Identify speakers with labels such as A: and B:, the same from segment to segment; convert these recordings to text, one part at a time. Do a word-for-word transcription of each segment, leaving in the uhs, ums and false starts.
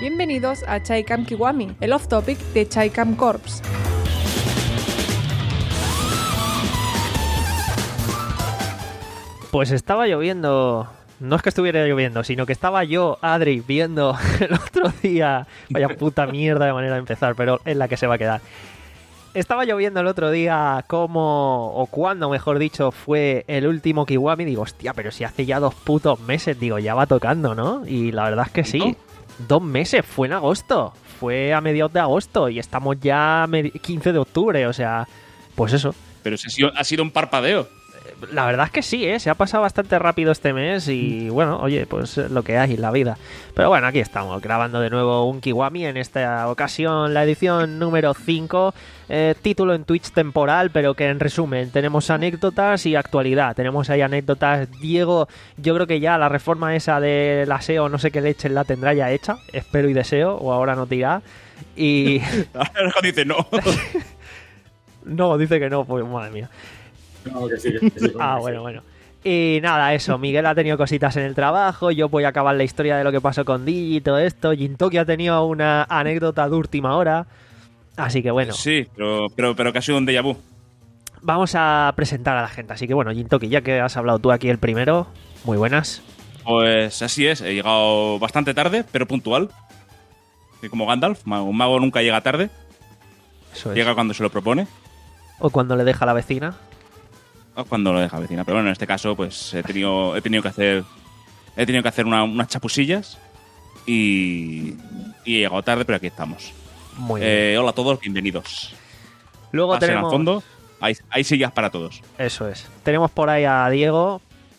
A: Bienvenidos a Chaicam Kiwami, el off-topic de Chaicam Corps.
B: Pues estaba lloviendo, no es que estuviera lloviendo, sino que estaba yo, Adri, viendo el otro día, vaya puta mierda de manera de empezar, pero es la que se va a quedar. Estaba lloviendo el otro día cómo, o cuándo, mejor dicho, fue el último Kiwami. Digo, hostia, pero si hace ya dos putos meses, digo, ya va tocando, ¿no? Y la verdad es que sí, ¿no? Dos meses, fue en agosto, fue a mediados de agosto y estamos ya a quince de octubre, o sea, pues eso.
C: Pero si ha sido, ha sido un parpadeo.
B: La verdad es que sí, ¿eh? Se ha pasado bastante rápido este mes y bueno, oye, pues lo que hay en la vida. Pero bueno, aquí estamos, grabando de nuevo un Kiwami, en esta ocasión la edición número cinco, eh, título en Twitch temporal, pero que en resumen tenemos anécdotas y actualidad. Tenemos ahí anécdotas. Diego, yo creo que ya la reforma esa de la S E O, no sé qué leche la tendrá ya hecha, espero y deseo, o ahora no dirá. Y...
C: dice no.
B: No, dice que no, pues madre mía.
D: No, que sí, que sí,
B: ah,
D: que
B: bueno,
D: sí.
B: bueno. Y nada, eso, Miguel ha tenido cositas en el trabajo, yo voy a acabar la historia de lo que pasó con Digi y todo esto, Jintoki ha tenido una anécdota de última hora, así que bueno.
C: Sí, pero, pero, pero que ha sido un déjà vu.
B: Vamos a presentar a la gente, así que bueno, Jintoki, ya que has hablado tú aquí el primero, muy buenas.
C: Pues así es, he llegado bastante tarde, pero puntual. Y como Gandalf, un mago nunca llega tarde,
B: Eso es.
C: llega cuando se lo propone.
B: O cuando le deja a la vecina.
C: O cuando lo deja vecina. Pero bueno, en este caso, pues he tenido, he tenido que hacer. He tenido que hacer una, unas chapusillas. Y. Y he llegado tarde, pero aquí estamos.
B: Muy bien.
C: Eh, hola a todos, bienvenidos.
B: Luego
C: Pasen
B: tenemos...
C: al fondo. Hay, hay sillas para todos.
B: Eso es. Tenemos por ahí a Diego.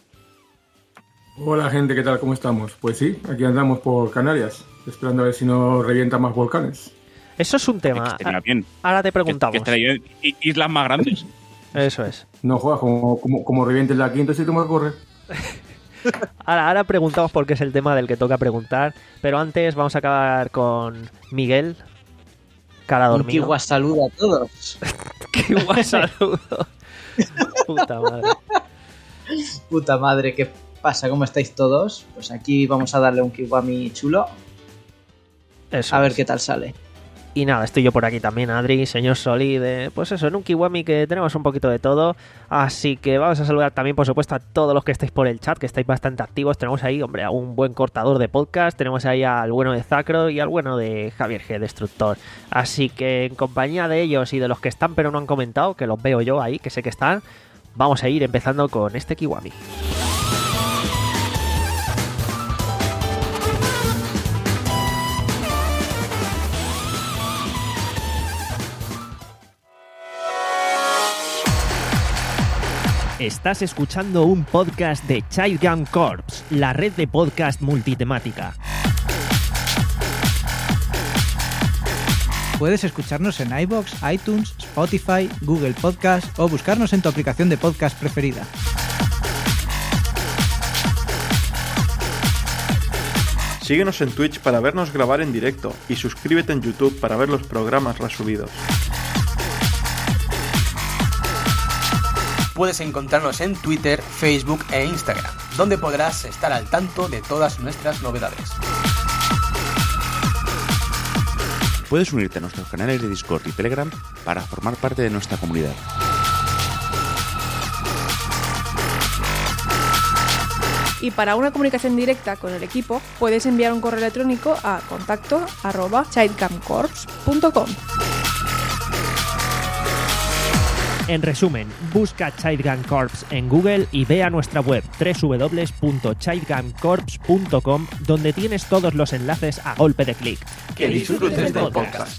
D: Hola gente, ¿qué tal? ¿Cómo estamos? Pues sí, aquí andamos por Canarias, esperando a ver si nos revientan más volcanes.
B: Eso es un
C: Que
B: tema.
C: estaría bien.
B: Ahora te
C: Que,
B: preguntamos.
C: que estaría bien. I- Islas más grandes.
B: Eso es.
D: No juegas, como, como, como revientes la quinta, si te me corre.
B: Ahora, ahora preguntamos porque es el tema del que toca preguntar. Pero antes vamos a acabar con Miguel. Cara
E: Un
B: dormido.
E: Kiwa saludo a todos.
B: Qué guay saludo. Puta madre.
E: Puta madre, ¿qué pasa? ¿Cómo estáis todos? Pues aquí vamos a darle un Kiwami chulo.
B: Eso
E: A ver
B: es.
E: qué tal sale.
B: Y nada, estoy yo por aquí también, Adri, señor Solid. eh, Pues eso, en un Kiwami que tenemos un poquito de todo. Así que vamos a saludar también, por supuesto, a todos los que estáis por el chat, que estáis bastante activos. Tenemos ahí, hombre, a un buen cortador de podcast. Tenemos ahí al bueno de Zacro y al bueno de Javier G, Destructor. Así que en compañía de ellos y de los que están pero no han comentado, que los veo yo ahí, que sé que están, vamos a ir empezando con este Kiwami. Estás escuchando un podcast de Chaicam Corps, la red de podcast multitemática.
F: Puedes escucharnos en iVoox, iTunes, Spotify, Google Podcast o buscarnos en tu aplicación de podcast preferida.
G: Síguenos en Twitch para vernos grabar en directo y suscríbete en YouTube para ver los programas resubidos.
H: Puedes encontrarnos en Twitter, Facebook e Instagram, donde podrás estar al tanto de todas nuestras novedades.
C: Puedes unirte a nuestros canales de Discord y Telegram para formar parte de nuestra comunidad.
A: Y para una comunicación directa con el equipo, puedes enviar un correo electrónico a contacto arroba chaicamcorps punto com.
B: En resumen, busca Chaicam Corps en Google y ve a nuestra web doble u doble u doble u punto chaicam corps punto com, donde tienes todos los enlaces a golpe de clic.
G: Que disfrutes del podcast.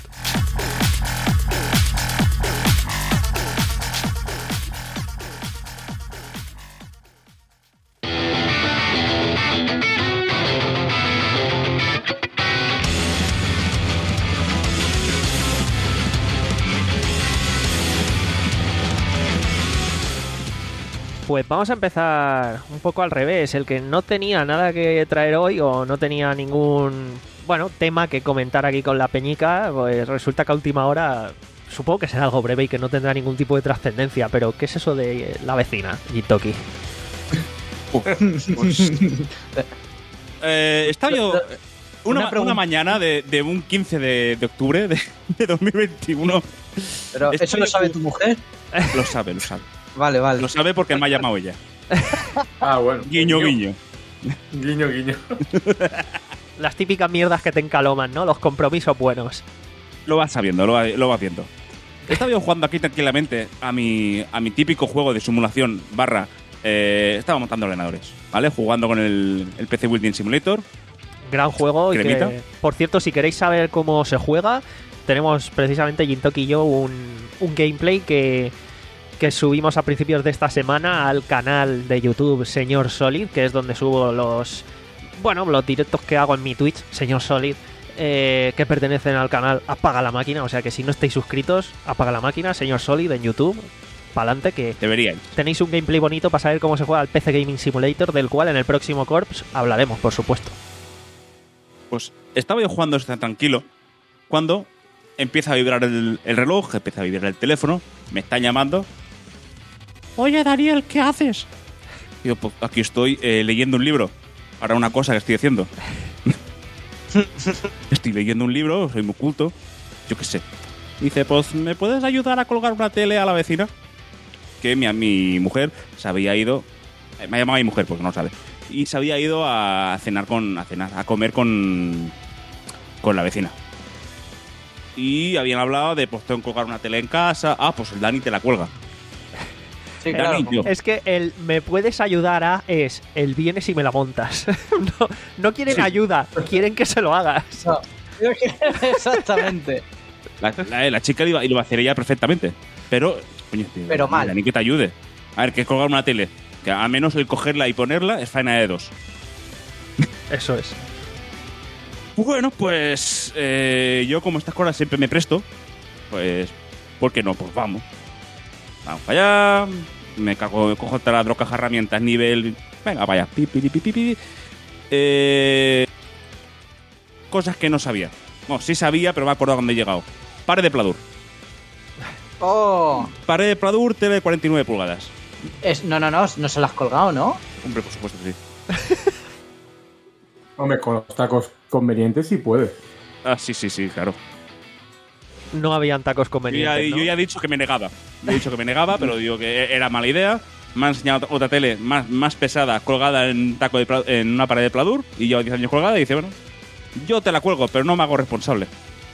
B: Pues vamos a empezar un poco al revés. El que no tenía nada que traer hoy o no tenía ningún, bueno, tema que comentar aquí con la peñica, pues resulta que a última hora supongo que será algo breve y que no tendrá ningún tipo de trascendencia. Pero ¿qué es eso de la vecina, Jintoki?
C: Eh, estaba yo Una,
E: Una pregunta.
C: una mañana de, de un quince de, de octubre de, de dos mil veintiuno.
E: Pero
C: Estoy-
E: ¿eso lo sabe tu mujer?
C: Lo sabe, lo sabe.
E: Vale, vale.
C: Lo sabe porque me ha llamado ella.
D: Ah, bueno.
C: Guiño, guiño.
D: Guiño, guiño.
B: Las típicas mierdas que te encaloman, ¿no? Los compromisos buenos.
C: Lo vas sabiendo, lo, va- lo vas viendo. Estaba yo jugando aquí tranquilamente a mi, a mi típico juego de simulación barra... Eh, estaba montando ordenadores, ¿vale? Jugando con el, el P C Building Simulator.
B: Gran juego y
C: Cremita.
B: que, por cierto, si queréis saber cómo se juega, tenemos precisamente Jintoki y yo un, un gameplay que, que subimos a principios de esta semana al canal de YouTube Señor Solid, que es donde subo los, bueno, los directos que hago en mi Twitch, Señor Solid, eh, que pertenecen al canal Apaga la Máquina, o sea que si no estáis suscritos, Apaga la Máquina, Señor Solid en YouTube, pa'lante que
C: Deberíais.
B: tenéis un gameplay bonito para saber cómo se juega al P C Gaming Simulator, del cual en el próximo Corps hablaremos, por supuesto.
C: Pues estaba yo jugando tan tranquilo cuando empieza a vibrar el, el reloj, empieza a vibrar el teléfono, me están llamando. Oye, Daniel, ¿qué haces? Digo, pues aquí estoy eh, leyendo un libro para una cosa que estoy haciendo. Estoy leyendo un libro, soy muy culto, yo qué sé. Dice, pues, ¿me puedes ayudar a colgar una tele a la vecina? Que mi, mi mujer se había ido... eh, me ha llamado mi mujer porque no lo sabe. Y se había ido a cenar con... A cenar, a comer con... Con la vecina. Y habían hablado de, pues, tengo que colgar una tele en casa. Ah, pues el Dani te la cuelga.
E: Sí,
C: Dani,
E: claro.
C: tío.
B: Es que el me puedes ayudar a es el vienes y me la montas. no, no quieren
C: Sí.
B: ayuda, quieren que se lo hagas.
E: No. Exactamente.
C: La, la, la chica iba, y lo va a hacer ella perfectamente. Pero, coño, tío,
E: Pero mal.
C: Dani, que te ayude. A ver, que es colgar una tele. Que al menos el cogerla y ponerla es faena de dos.
B: Eso es.
C: Bueno, pues eh, yo como estas cosas siempre me presto, pues, ¿por qué no? Pues vamos. Vamos para allá, me cago, cojo taladro, caja herramientas, nivel... Venga, vaya, pi, pi, pi, pi, pi. Eh, cosas que no sabía. No, sí sabía, pero me he acordado dónde he llegado. Pared de pladur.
E: Oh.
C: Pared de pladur, tele de cuarenta y nueve pulgadas.
E: Es, no, no, no, no se lo has colgado, ¿no?
C: Hombre, por supuesto que sí.
D: Hombre, con los tacos convenientes sí puedes.
C: Ah, sí, sí, sí, claro.
B: No habían tacos
C: Yo ya,
B: convenientes, ¿no?
C: yo ya he dicho que me negaba. Yo he dicho que me negaba, pero digo que era mala idea. Me han enseñado otra tele más, más pesada, colgada en taco de pla- en una pared de pladur, y lleva diez años colgada, y dice, bueno, yo te la cuelgo, pero no me hago responsable.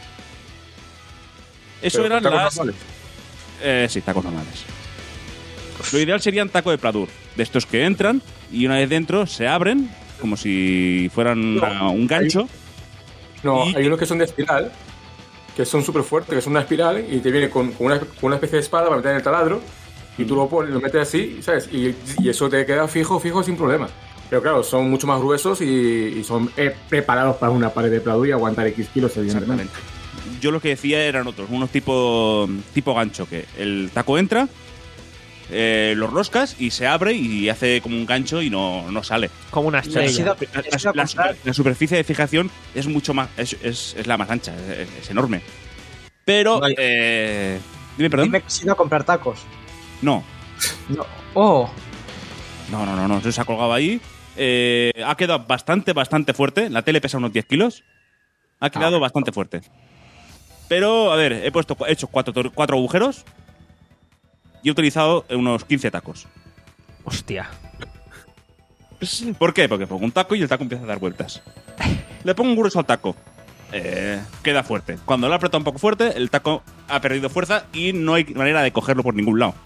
C: Eso
D: Pero
C: eran
D: tacos
C: las...
D: normales.
C: Eh, sí, tacos normales. Lo ideal serían taco de pladur, de estos que entran, y una vez dentro se abren, como si fueran
D: No,
C: una- un gancho.
D: No,
C: Y-
D: hay unos que son de espiral, que son súper fuertes, que son una espiral y te viene con, con una, con una especie de espada para meter en el taladro y tú lo pones, lo metes así, ¿sabes? Y, y eso te queda fijo, fijo, sin problema. Pero claro, son mucho más gruesos y, y son eh, preparados para una pared de pladur y aguantar X kilos, evidentemente.
C: Exactamente. Yo lo que decía eran otros, unos tipo, tipo gancho, que el taco entra, eh, los roscas y se abre y hace como un gancho y no, no sale.
B: Como una
E: He sido-
B: estrella.
C: La,
E: he sido a
C: la-
E: comprar-
C: la superficie de fijación es mucho más, es, es, es la más ancha, es, es enorme. Pero,
E: Vaya.
C: eh, dime, perdón.
E: Dime que has ido a comprar tacos.
C: No,
E: No. Oh.
C: no, no, no, no, se ha colgado ahí. Eh, ha quedado bastante, bastante fuerte. La tele pesa unos diez kilos. Ha quedado bastante fuerte. Pero, a ver, he puesto, he hecho cuatro, tor- cuatro agujeros y he utilizado unos quince tacos.
B: Hostia.
C: ¿Por qué? Porque pongo un taco y el taco empieza a dar vueltas. Le pongo un grueso al taco. Eh, queda fuerte. Cuando lo aprieta un poco fuerte, el taco ha perdido fuerza y no hay manera de cogerlo por ningún lado.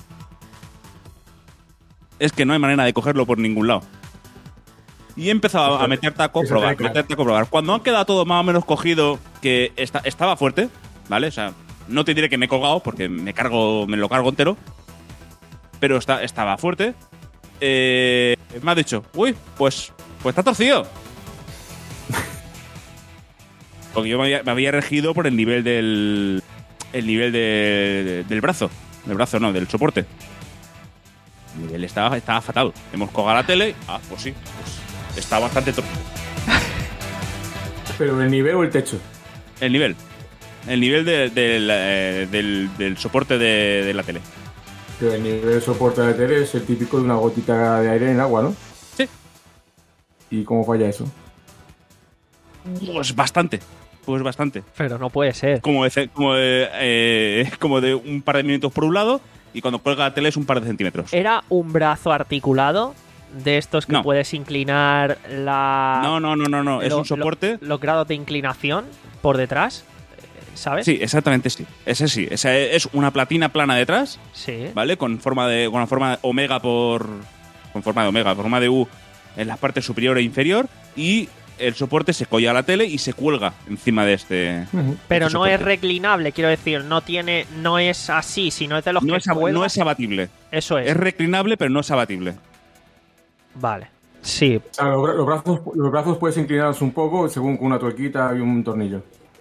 C: Es que no hay manera de cogerlo por ningún lado. Y he empezado a meter taco,
D: Eso
C: probar,
D: tiene que-
C: meter taco, probar. Cuando ha quedado todo más o menos cogido, que esta- estaba fuerte, ¿vale? O sea, no te diré que me he colgado porque me cargo, me lo cargo entero. Pero está, estaba fuerte. Eh, me ha dicho, uy, pues, pues está torcido. Porque yo me había, me había regido por el nivel del. El nivel de- del brazo. Del brazo, no, del soporte. El nivel estaba, estaba fatal. Hemos colgado la tele. Ah, pues sí, pues está bastante torcido.
D: Pero el nivel o el techo.
C: El nivel. El nivel de- del, eh, del, del soporte de, de la tele.
D: Pero el nivel de soporte de tele es el típico de una gotita de aire en el agua, ¿no?
C: Sí.
D: ¿Y cómo falla eso?
C: Pues bastante. Pues bastante.
B: Pero no puede ser.
C: Como de, como de, eh, como de un par de minutos por un lado y cuando cuelga la tele es un par de centímetros.
B: ¿Era un brazo articulado de estos que
C: No.
B: puedes inclinar la...
C: No, no, no, no, no. Es
B: lo-
C: un soporte.
B: lo- los grados de inclinación por detrás, ¿sabes?
C: Sí, exactamente sí. Ese sí. Esa es una platina plana detrás,
B: Sí.
C: ¿vale? Con forma de. Con una forma de omega por. Con forma de omega, forma de U en la parte superior e inferior. Y el soporte se colla a la tele y se cuelga encima de este.
B: Pero
C: este
B: no es
C: soporte.
B: reclinable, quiero decir, no tiene, no es así, sino es de los
C: No
B: que
C: es, ab-
B: cuelgan.
C: no es abatible.
B: Eso es.
C: Es reclinable, pero no es abatible.
B: Vale. Sí.
D: O sea, los, bra- los brazos, los brazos puedes inclinarlos un poco según con una tuerquita y un tornillo.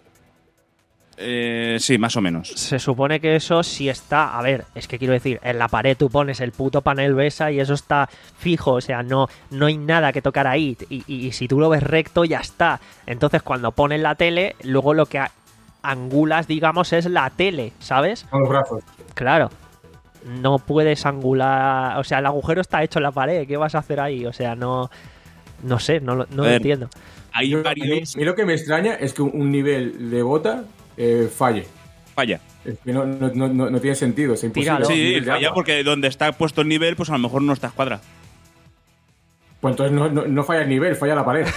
C: Eh, sí, más o menos.
B: Se supone que eso sí está. A ver, es que quiero decir, en la pared tú pones el puto panel Besa y eso está fijo. O sea, no, no hay nada que tocar ahí. Y, y- y si tú lo ves recto, ya está. Entonces, cuando pones la tele, luego lo que a- angulas, digamos, es la tele, ¿sabes?
D: Con los brazos.
B: Claro. No puedes angular. O sea, el agujero está hecho en la pared. ¿Qué vas a hacer ahí? O sea, no. No sé, no, lo- no lo
C: A ver,
B: entiendo.
C: Hay
D: Yo- a, mí,
C: varios.
D: a mí lo que me extraña es que un, un nivel de bota eh, falle.
C: Falla.
D: Es que no, no, no, no- no tiene sentido. Es imposible.
B: Tíralo.
D: Un
C: Sí,
D: nivel de
C: falla
D: agua.
C: porque donde está puesto el nivel, pues a lo mejor no está a escuadra.
D: Pues entonces no, no, no falla el nivel, falla la pared.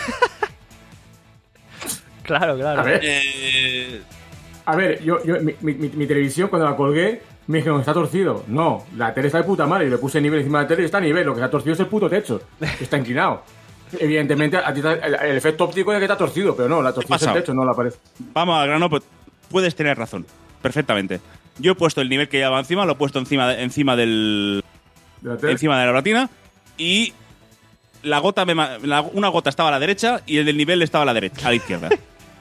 B: Claro, claro.
D: A ver,
C: Eh,
D: a ver yo, yo, mi, mi- mi- mi televisión cuando la colgué me dijeron, está torcido. No, la tele está de puta madre. Y le puse nivel encima de la tele y está a nivel. Lo que está torcido es el puto techo. que Está inclinado. Evidentemente, a ti te- el, el efecto óptico es que está torcido, pero no, la torcido es el
C: pasado?
D: techo, no la pared.
C: Vamos al grano, pues puedes tener razón. Perfectamente. Yo he puesto el nivel que llevaba encima, lo he puesto encima, de- encima del.
D: De la tele.
C: encima de la platina. Y la gota me ma- la- una gota estaba a la derecha y el del nivel estaba a la derecha, a la izquierda.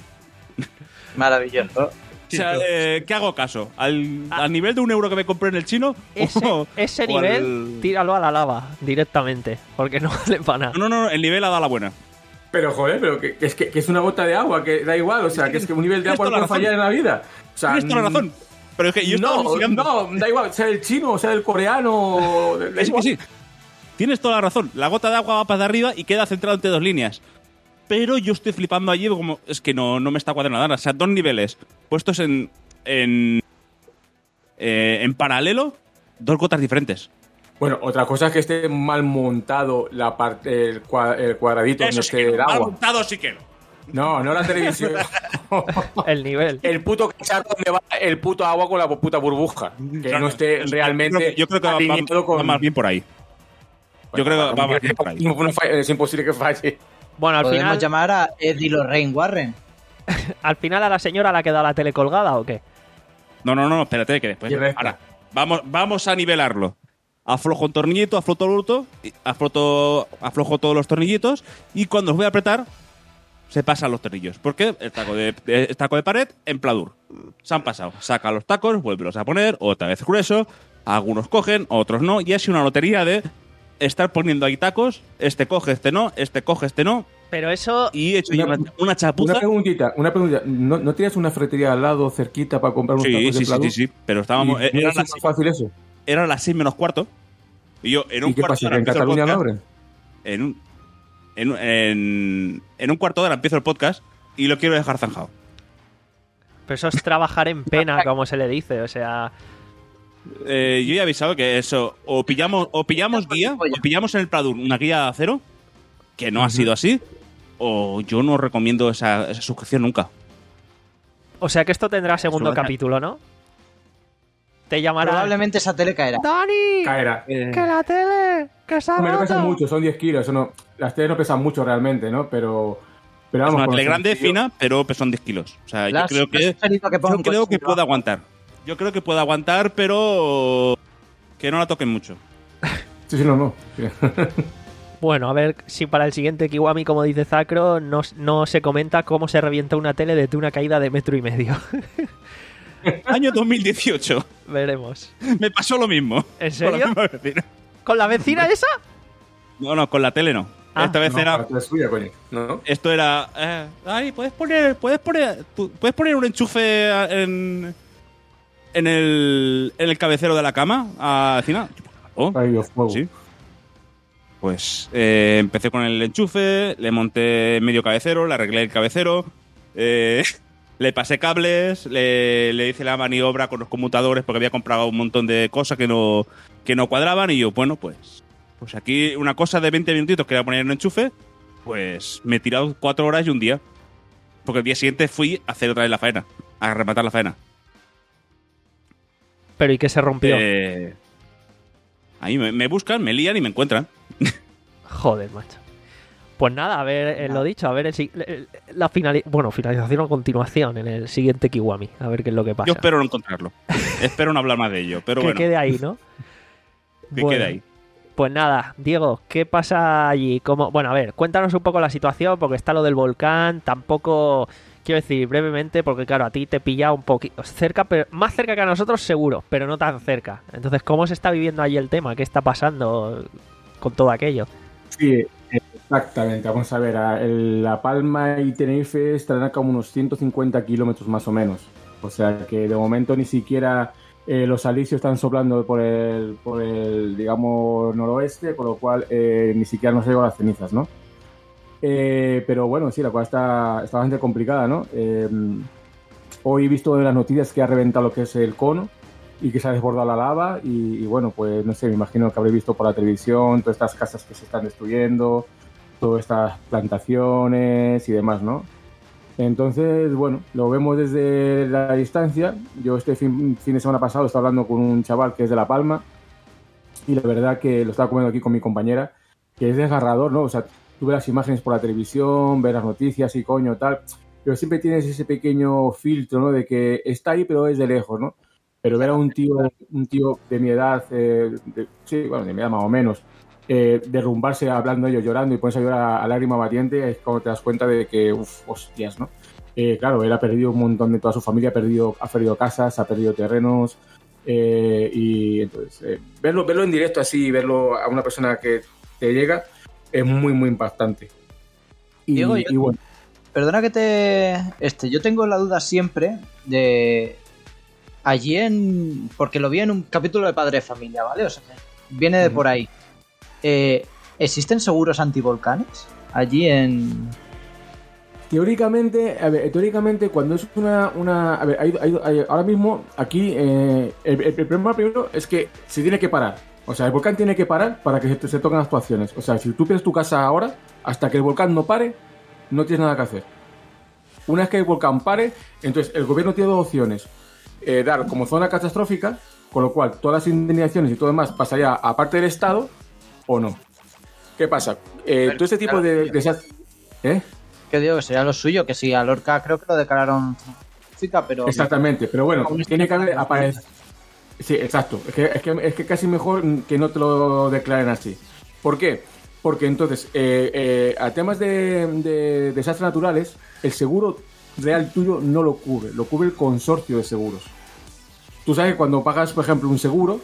E: Maravilloso.
C: O sea, eh, ¿qué hago caso? ¿Al, ¿Al nivel de un euro que me compré en el chino?
B: Ese,
C: ¿O-
B: ese
C: o
B: nivel,
C: al-
B: tíralo a la lava directamente. Porque no vale para nada.
C: No, no, no, el nivel ha dado la buena.
D: Pero joder, pero que, que es, que, que es una gota de agua, que da igual, o sea, que es que un nivel de
C: Tienes
D: agua no
C: toda la
D: puede fallar en la vida. O sea,
C: Tienes toda la razón. Pero es que yo estaba
D: no,
C: vigilando.
D: no, da igual, sea del chino, sea del coreano. da
C: Que sí,
D: igual.
C: que sí. Tienes toda la razón. La gota de agua va para arriba y queda centrada entre dos líneas. Pero yo estoy flipando allí como... Es que no, no me está cuadrando nada. O sea, dos niveles puestos en... En, eh, en paralelo, dos gotas diferentes.
D: Bueno, otra cosa es que esté mal montado la parte, el, cua- el cuadradito donde
C: Eso sí
D: esté
C: que
D: el
C: no. Mal
D: agua.
C: montado sí que no.
D: No, no la televisión.
B: El nivel.
D: el puto cacharro donde va el puto agua con la puta burbuja. Que
C: Claro,
D: no esté
C: yo
D: realmente
C: creo que- Yo creo que va, va-
D: alineado con...
C: va más bien por ahí. Yo creo que va más bien por ahí.
D: No, no falla- es imposible que falle.
B: Bueno, al
E: Podemos
B: final,
E: llamar a Eddie Lorraine Warren.
B: al final a la señora le ha quedado la tele colgada o qué.
C: No, no, no, espérate, que después.
D: Y resta.
C: Ahora, vamos, vamos a nivelarlo. Aflojo un tornillito, aflojo el bruto, aflojo, aflojo todos los tornillitos y cuando los voy a apretar, se pasan los tornillos. ¿Por qué? El taco de, el taco de pared en pladur. Se han pasado. Saca los tacos, vuélvelos a poner, otra vez grueso. Algunos cogen, otros no. Y es una lotería de estar poniendo ahí tacos. Este coge, este no, este coge, este no.
B: Pero eso,
C: Y he hecho yo
D: Una-
C: una, una chapuza.
D: Una preguntita, una preguntita. ¿No, ¿No tienes una ferretería al lado, cerquita, para comprar unos
C: Sí,
D: tacos
C: sí,
D: de
C: sí,
D: pladur?
C: sí, sí. Pero estábamos.
D: ¿Y
C: Eran
D: no es
C: las,
D: más fácil eso?
C: eran las seis menos cuarto. Y yo, en un
D: ¿Y qué
C: cuarto
D: pasa?
C: de
D: ¿Que
C: hora
D: en
C: empiezo el
D: Cataluña no
C: podcast,
D: abren?
C: En un, en, un- en, en un cuarto de hora empiezo el podcast y lo quiero dejar zanjado.
B: pero eso es trabajar en pena, como se le dice. O sea,
C: Eh, yo ya he avisado que eso, o pillamos, o pillamos guía, o pillamos en el Pladur una guía de acero, que no ha sido así, o yo no recomiendo esa, esa suscripción nunca.
B: o sea que esto tendrá segundo
C: Suena-
B: capítulo, ¿no? Te llamará.
E: Probablemente esa tele caerá.
B: ¡Dani!
D: Caerá.
B: ¡Que la tele! ¡Que se ha
D: Hombre, no pesan
B: roto!
D: mucho, son diez kilos. Eso no, las teles no pesan mucho realmente, ¿no? Pero, pero
C: Es
D: vamos,
C: una
D: con
C: tele
D: los
C: grande,
D: sencillo-
C: fina, pero son diez kilos. O sea, yo
E: Las-
C: creo
E: las
C: que,
E: sugerido que
C: yo
E: pongan
C: creo que
E: coche,
C: puede
E: ¿no?
C: aguantar. Yo creo que puede aguantar, pero que no la toquen mucho.
D: Sí, sí, no, no.
B: Bueno, a ver si para el siguiente Kiwami, como dice Zacro, no, no se comenta cómo se revienta una tele desde una caída de metro y medio.
C: Año dos mil dieciocho.
B: Veremos.
C: Me pasó lo mismo.
B: ¿En serio?
C: Con la misma vecina.
B: ¿Con la vecina esa?
C: No, no, con la tele no.
B: Ah,
C: Esta vez
D: No,
C: era.
D: la tele es suya, coño. No.
C: Esto era. Eh, ay, puedes poner. Puedes poner. tú- puedes poner un enchufe a- en. En el. En el cabecero de la cama. A vecina. Oh,
D: Ay, Dios, fuego.
C: sí. Pues eh, empecé con el enchufe, le monté medio cabecero, le arreglé el cabecero, eh, le pasé cables, le, le hice la maniobra con los conmutadores porque había comprado un montón de cosas que no, que no cuadraban y yo, bueno, pues, pues aquí una cosa de veinte minutitos que era poner en el enchufe, pues me he tirado cuatro horas y un día. Porque el día siguiente fui a hacer otra vez la faena, a rematar la faena.
B: ¿Pero y qué se rompió?
C: Eh, ahí me, me buscan, me lían y me encuentran.
B: Joder, macho. Pues nada, a ver, eh, lo dicho, a ver el, si- el- la finali- bueno, finalización o continuación en el siguiente Kiwami, a ver qué es lo que pasa.
C: Yo espero no encontrarlo. Espero no hablar más de ello, pero
B: que
C: bueno.
B: quede ahí, ¿no?
C: Que
B: Bueno,
C: quede ahí.
B: Pues nada, Diego, ¿qué pasa allí? ¿Cómo? Bueno, a ver, cuéntanos un poco la situación, porque está lo del volcán, tampoco, quiero decir, brevemente, porque claro, a ti te pilla un poquito cerca, pero más cerca que a nosotros seguro, pero no tan cerca. Entonces, ¿cómo se está viviendo allí el tema? ¿Qué está pasando con todo aquello?
D: Sí, exactamente. Vamos a ver, a- el- La Palma y Tenerife estarán a como unos ciento cincuenta kilómetros más o menos. O sea que de momento ni siquiera eh, los alisios están soplando por el, por el, digamos, noroeste, con lo cual eh, ni siquiera nos llegan las cenizas, ¿no? Eh, pero bueno, sí, la cosa está, está bastante complicada, ¿no? Eh, hoy he visto en las noticias que ha reventado lo que es el cono y que se ha desbordado la lava y, y bueno, pues no sé, me imagino que habréis visto por la televisión todas estas casas que se están destruyendo, todas estas plantaciones y demás, ¿no? Entonces, bueno, lo vemos desde la distancia. Yo este fin, fin de semana pasado estaba hablando con un chaval que es de La Palma y la verdad que lo estaba comiendo aquí con mi compañera, que es desgarrador, ¿no? O sea, tú ves las imágenes por la televisión, ves las noticias y coño, tal, pero siempre tienes ese pequeño filtro, ¿no? De que está ahí, pero es de lejos, ¿no? Pero ver a un tío, un tío de mi edad, eh, de- sí, bueno, de mi edad más o menos, eh, derrumbarse hablando ellos, llorando y ponerse a llorar a, a lágrima batiente, es como te das cuenta de que, uff, hostias, ¿no? Eh, claro, él ha perdido un montón de toda su familia, ha perdido, ha perdido casas, ha perdido terrenos, eh, y entonces, eh, verlo, verlo en directo así, verlo a una persona que te llega, es muy, muy impactante. Y,
E: Diego, yo-
D: y bueno,
E: Perdona que te... Este, yo tengo la duda siempre de... Allí en... Porque lo vi en un capítulo de Padre de Familia, ¿vale? O sea, viene de
D: Ujú.
E: por ahí. Eh, ¿Existen seguros antivolcanes? Allí en...
D: teóricamente, a ver, teóricamente cuando es una, una a ver, hay- hay- hay- ahora mismo aquí eh, el, el problema primero es que se tiene que parar. O sea, el volcán tiene que parar para que se, se toquen actuaciones. O sea, si tú pierdes tu casa ahora, hasta que el volcán no pare, no tienes nada que hacer. Una vez que el volcán pare, entonces el gobierno tiene dos opciones. Eh, dar como zona catastrófica, con lo cual todas las indemnizaciones y todo demás pasaría a parte del Estado, o no. ¿Qué pasa? Eh, todo este tipo de... de esas- ¿Eh?
E: ¿Qué digo? Que sería lo suyo, que sí, a Lorca creo que lo declararon científica, pero...
D: Exactamente, pero bueno,
E: Como
D: tiene que haber
E: este-
D: aparecido. Sí, exacto. Es que, es, que, es que casi mejor que no te lo declaren así. ¿Por qué? Porque entonces, eh, eh, a temas de, de desastres naturales, el seguro real tuyo no lo cubre, lo cubre el consorcio de seguros. Tú sabes que cuando pagas, por ejemplo, un seguro,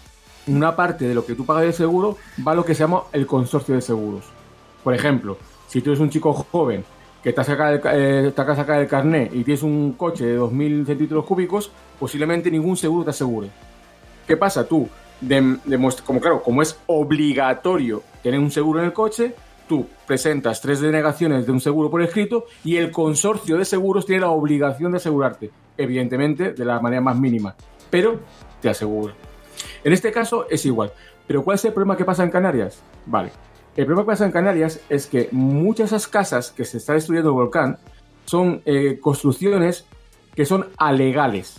D: una parte de lo que tú pagas de seguro va a lo que se llama el consorcio de seguros. Por ejemplo, si tú eres un chico joven que te has sacado el, eh, te acabas de sacar el carnet y tienes un coche de dos mil centímetros cúbicos, posiblemente ningún seguro te asegure. ¿Qué pasa? Tú, de, demuestra- como claro, como es obligatorio tener un seguro en el coche, tú presentas tres denegaciones de un seguro por escrito y el consorcio de seguros tiene la obligación de asegurarte, evidentemente de la manera más mínima, pero te asegura. En este caso es igual. Pero ¿cuál es el problema que pasa en Canarias? Vale. El problema que pasa en Canarias es que muchas de esas casas que se está destruyendo el volcán son eh, construcciones que son alegales.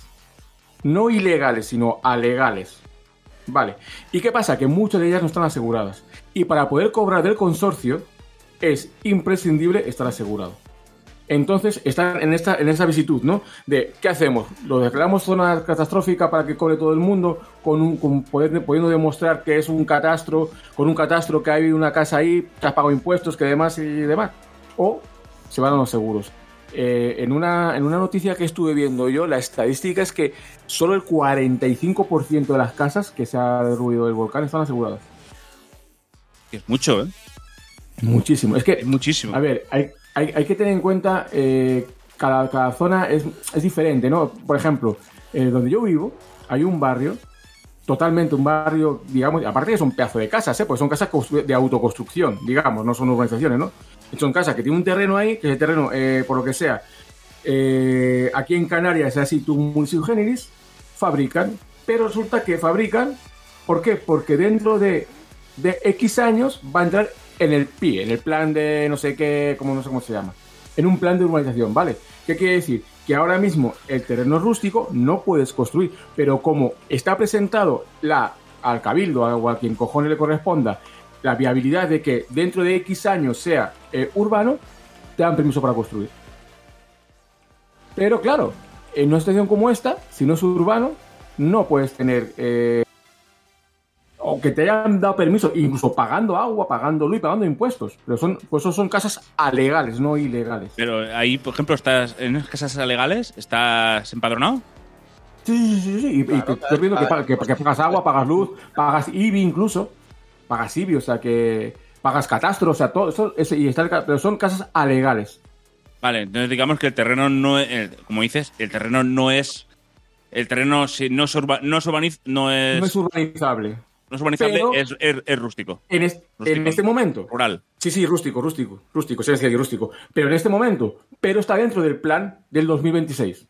D: No ilegales, sino alegales. Vale. ¿Y qué pasa? Que muchas de ellas no están aseguradas. Y para poder cobrar del consorcio es imprescindible estar asegurado. Entonces están en esta en esa visitud, ¿no? De ¿qué hacemos? ¿Lo declaramos zona catastrófica para que cobre todo el mundo? Con un con poder, pudiendo demostrar que es un catastro, con un catastro que hay una casa ahí, que has pagado impuestos, que demás y demás. O se van a los seguros. Eh, en, una, en una noticia que estuve viendo yo, la estadística es que solo el cuarenta y cinco por ciento de las casas que se ha derruido del volcán están aseguradas.
C: Es mucho, ¿eh?
D: Muchísimo. Es que,
C: Es muchísimo.
D: a ver, hay, hay, hay que tener en cuenta, eh, cada, cada zona es, es diferente, ¿no? Por ejemplo, eh, donde yo vivo, hay un barrio totalmente un barrio, digamos, aparte que son pedazo de casas, ¿eh? Pues son casas de autoconstrucción, digamos, no son urbanizaciones, ¿no? Son casas que tienen un terreno ahí, que ese terreno, eh, por lo que sea, eh, aquí en Canarias, así tu municipio generis, fabrican, pero resulta que fabrican, ¿por qué? Porque dentro de, de X años va a entrar en el P I, en el plan de no sé qué, como no sé cómo se llama, en un plan de urbanización, ¿vale? ¿Qué quiere decir? Que ahora mismo el terreno rústico no puedes construir, pero como está presentado la, al cabildo o a quien cojones le corresponda la viabilidad de que dentro de X años sea eh, urbano, te dan permiso para construir. Pero claro, en una situación como esta, si no es urbano, no puedes tener... Eh, o que te hayan dado permiso, incluso pagando agua, pagando luz y pagando impuestos. Pero son, pues eso son casas alegales, no ilegales.
C: Pero ahí, por ejemplo, estás en esas casas alegales, ¿estás empadronado?
D: Sí, sí, sí, sí. Y, claro, y te estoy viendo que, que, que pagas agua, pagas luz, pagas I B I incluso. Pagas I B I, o sea que pagas catastro, o sea, todo eso, eso y está el, pero son casas alegales.
C: Vale, entonces digamos que el terreno no es, el, como dices, el terreno no es, el terreno si no es, urba, no es, urbaniz, no es,
D: no es urbanizable.
C: No es urbanizable,
D: pero
C: es, es, es rústico.
D: En, es,
C: rústico.
D: En este momento.
C: Rural.
D: Sí, sí, rústico, rústico, rústico, sí, sí, rústico. Pero en este momento, pero está dentro del plan del dos mil veintiséis.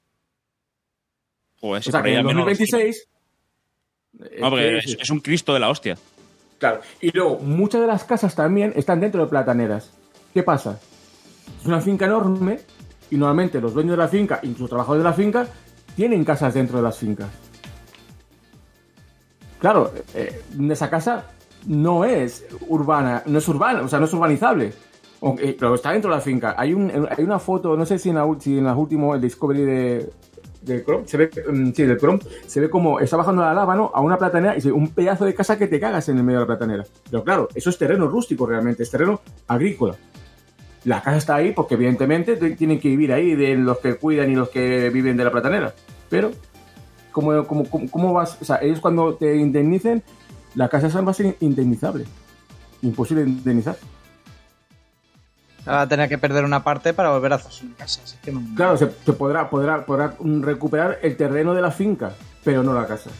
C: Joder, si
D: o sea, que en el dos mil veintiséis...
C: No, porque es, es un Cristo de la hostia.
D: Claro, y luego muchas de las casas también están dentro de plataneras. ¿Qué pasa? Es una finca enorme y normalmente los dueños de la finca, incluso trabajadores de la finca, tienen casas dentro de las fincas. Claro, eh, esa casa no es urbana, no es urbana, o sea, no es urbanizable, o, eh, pero está dentro de la finca. Hay, un, hay una foto, no sé si en la, si en la última, el Discovery de, de Chrome, se ve, um, sí, del Chrome, se ve como está bajando la lava, ¿no? A una platanera y se ve un pedazo de casa que te cagas en el medio de la platanera. Pero claro, eso es terreno rústico realmente, es terreno agrícola. La casa está ahí porque evidentemente tienen que vivir ahí de los que cuidan y los que viven de la platanera. Pero, ¿cómo, cómo, cómo, cómo vas? O sea, ellos cuando te indemnicen, la casa esa va a ser indemnizable. Imposible de indemnizar.
E: Va a tener que perder una parte para volver a hacer una casa. Así que no...
D: Claro, se, se podrá, podrá, podrá recuperar el terreno de la finca, pero no la casa.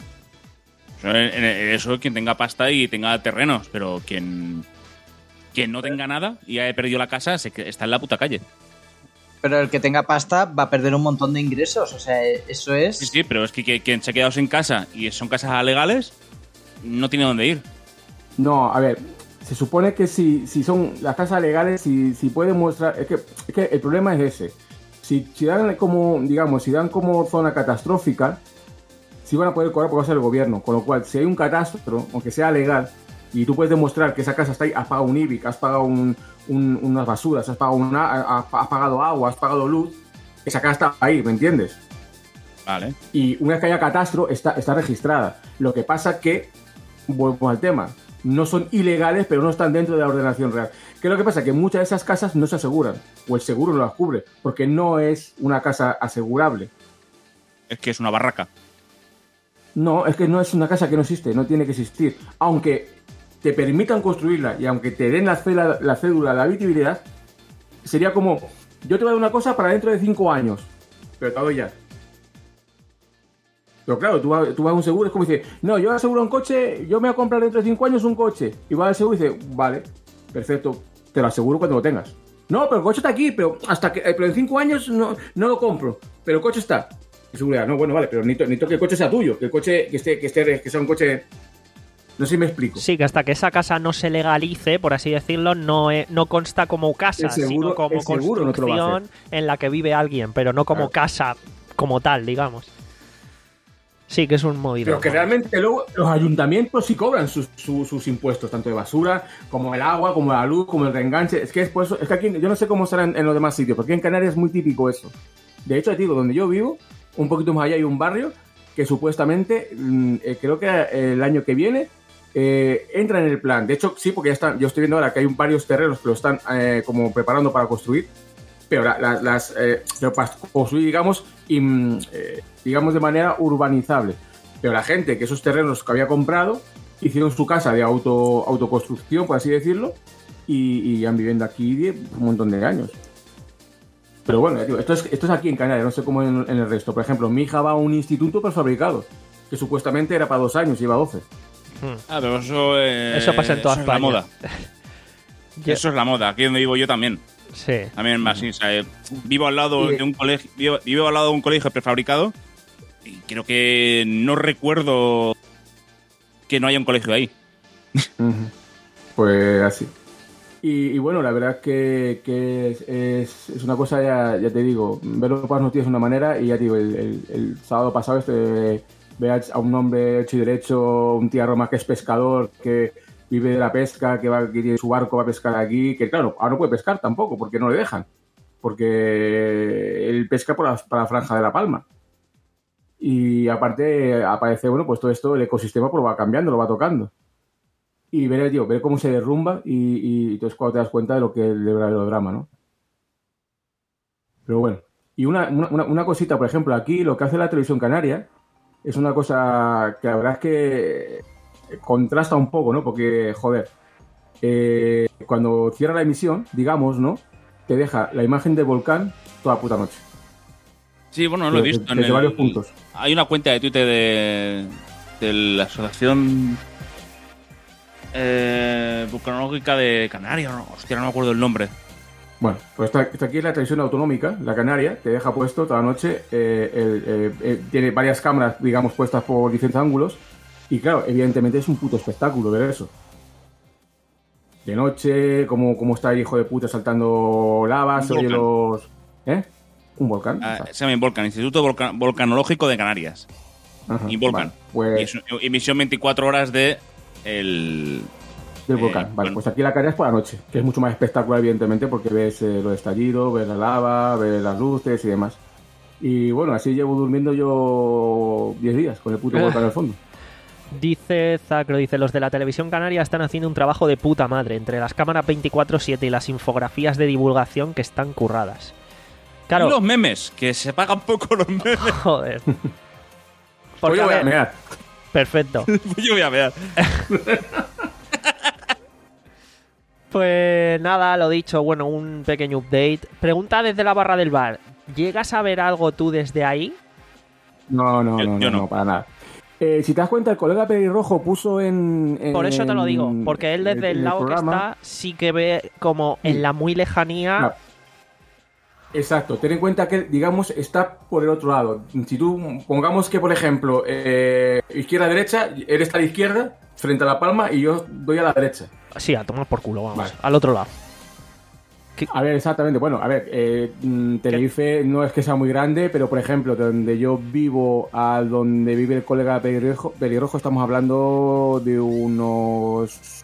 C: Eso quien tenga pasta y tenga terrenos, pero quien... Quien no tenga nada y haya perdido la casa se, está en la puta calle.
E: Pero el que tenga pasta va a perder un montón de ingresos. O sea, eso es...
C: Sí, sí, pero es que, que quien se ha quedado sin casa y son casas legales no tiene dónde ir.
D: No, a ver, se supone que si, si son las casas legales, si, si pueden mostrar... Es que, es que el problema es ese. Si, si dan como, digamos, si dan como zona catastrófica, si van a poder cobrar porque va a ser el gobierno. Con lo cual, si hay un catastro, aunque sea legal, y tú puedes demostrar que esa casa está ahí, has pagado un I B I, has pagado un, un, unas basuras, has pagado, una, has pagado agua, has pagado luz, esa casa está ahí, ¿me entiendes?
C: Vale.
D: Y una vez que haya catastro, está, está registrada. Lo que pasa que, vuelvo al tema, no son ilegales, pero no están dentro de la ordenación real. ¿Qué es lo que pasa? Que muchas de esas casas no se aseguran, o el seguro no las cubre, porque no es una casa asegurable.
C: Es que es una barraca.
D: No, es que no es una casa que no existe, no tiene que existir. Aunque te permitan construirla y aunque te den la cédula, la cédula de habitabilidad, sería como, yo te voy a dar una cosa para dentro de cinco años, pero te doy ya. Pero claro, tú vas, tú vas a un seguro, es como dice, no, yo aseguro un coche, yo me voy a comprar dentro de cinco años un coche. Y vas al seguro y dice, vale, perfecto, te lo aseguro cuando lo tengas. No, pero el coche está aquí, pero hasta que, pero en cinco años no, no lo compro, pero el coche está. Y seguridad, no, bueno, vale, pero necesito, necesito que el coche sea tuyo, que el coche, que esté, que esté, que sea un coche... No sé si me explico.
B: Sí, que hasta que esa casa no se legalice, por así decirlo, no, es, no consta como casa, seguro, sino como construcción no en la que vive alguien, pero no como claro. casa como tal, digamos. Sí, que es un movido.
D: Pero que realmente luego los ayuntamientos sí cobran sus, sus, sus impuestos, tanto de basura, como el agua, como la luz, como el reenganche. Es que, es, por eso, es que aquí, yo no sé cómo será en, en los demás sitios, porque en Canarias es muy típico eso. De hecho, te digo, donde yo vivo, un poquito más allá hay un barrio que supuestamente, eh, creo que el año que viene, Eh, entra en el plan. De hecho, sí, porque ya están. Yo estoy viendo ahora que hay un, varios terrenos que lo están eh, como preparando para construir, pero la, la, las eh, pero para construir, digamos, y, eh, digamos de manera urbanizable. Pero la gente que esos terrenos que había comprado hicieron su casa de auto autoconstrucción, por así decirlo, y, y han viviendo aquí un montón de años. Pero bueno, esto es, esto es aquí en Canarias, no sé cómo en, en el resto. Por ejemplo, mi hija va a un instituto prefabricado. que supuestamente era para dos años, lleva doce.
C: Ah, pero eso, eh,
B: Eso pasa en toda
C: eso
B: España.
C: Es la moda.
B: Yo-
C: Eso es la moda. Aquí donde vivo yo también.
B: Sí.
C: También más, sí, o sea, eh, vivo al lado
D: Y-
C: de un colegio, vivo, vivo al lado de un colegio prefabricado y creo que no recuerdo que no haya un colegio ahí.
D: Ujú. Pues así. Y, y bueno, la verdad es que, que es, es, es una cosa, ya, ya te digo, verlo por las noticias es una manera y ya te digo, el, el, el sábado pasado este, ve a, a un hombre hecho y derecho, un tío Roma que es pescador, que vive de la pesca, que, va, que tiene su barco, va a pescar aquí, que claro, ahora no puede pescar tampoco porque no le dejan, porque él pesca por la, para la franja de La Palma. Y aparte aparece, bueno, pues todo esto, el ecosistema pues lo va cambiando, lo va tocando. Y ver, tío, ver cómo se derrumba y, y entonces cuando te das cuenta de lo que es el verdadero drama, ¿no? Pero bueno. Y una, una, una cosita, por ejemplo, aquí lo que hace la televisión canaria es una cosa que la verdad es que contrasta un poco, ¿no? Porque, joder, eh, cuando cierra la emisión, digamos, ¿no? Te deja la imagen del volcán toda la puta noche.
C: Sí, bueno, lo he
D: Desde-
C: visto. en
D: desde
C: el-
D: varios puntos.
C: Hay una cuenta de Twitter de, de la Asociación eh, Vulcanológica de Canarias. No, hostia, no me acuerdo el nombre.
D: Bueno, pues esta, esta aquí es la televisión autonómica, la canaria, te deja puesto toda la noche, eh, el- eh, eh, tiene varias cámaras, digamos, puestas por diferentes ángulos, y claro, evidentemente es un puto espectáculo ver eso. De noche, cómo, cómo está el hijo de puta saltando lava,
C: Un
D: se oye
C: volcán.
D: los... ¿Eh? Un volcán.
C: Ah,
D: Exacto.
C: se llama Involcan, Instituto Volca- Volcanológico de Canarias.
D: Ajá,
C: Involcan.
D: vale, pues...
C: Y es una emisión veinticuatro horas de el...
D: Del
C: Eh,
D: volcán. Vale,
C: bueno.
D: pues aquí la Canaria es por la noche, que es mucho más espectacular, evidentemente, porque ves eh, los estallidos, ves la lava, ves las luces y demás. Y bueno, así llevo durmiendo yo diez días con el puto volcán al fondo.
B: Dice Zacro, dice, los de la televisión canaria están haciendo un trabajo de puta madre, entre las cámaras veinticuatro siete y las infografías de divulgación que están curradas. Claro,
C: Y los memes, que se pagan poco los memes.
B: joder.
D: Pues
B: Porque,
D: yo
B: a
D: voy a
B: ver,
D: mear.
B: perfecto.
C: Yo voy a ver.
B: Pues nada, lo dicho, bueno, un pequeño update. Pregunta desde la barra del bar, ¿llegas a ver algo tú desde ahí?
D: No, no,
C: Yo-
D: no,
C: yo
D: no,
C: no.
D: no, para nada. Eh, si te das cuenta, el colega pelirrojo puso en, en-
B: Por eso te lo digo, porque él desde
D: en
B: el lado que
D: programa-
B: está sí que ve como en la muy lejanía.
D: Claro. Exacto, ten en cuenta que, digamos, está por el otro lado. Si tú, pongamos que, por ejemplo, eh, izquierda-derecha, él está a la izquierda, frente a La Palma, y yo doy a la derecha.
B: Sí, a tomar por culo, vamos,
D: Vale.
B: al otro lado.
D: A ver, exactamente. Bueno, a ver, eh, mm, Tenerife no es que sea muy grande, pero, por ejemplo, de donde yo vivo a donde vive el colega pelirrojo, pelirrojo estamos hablando de unos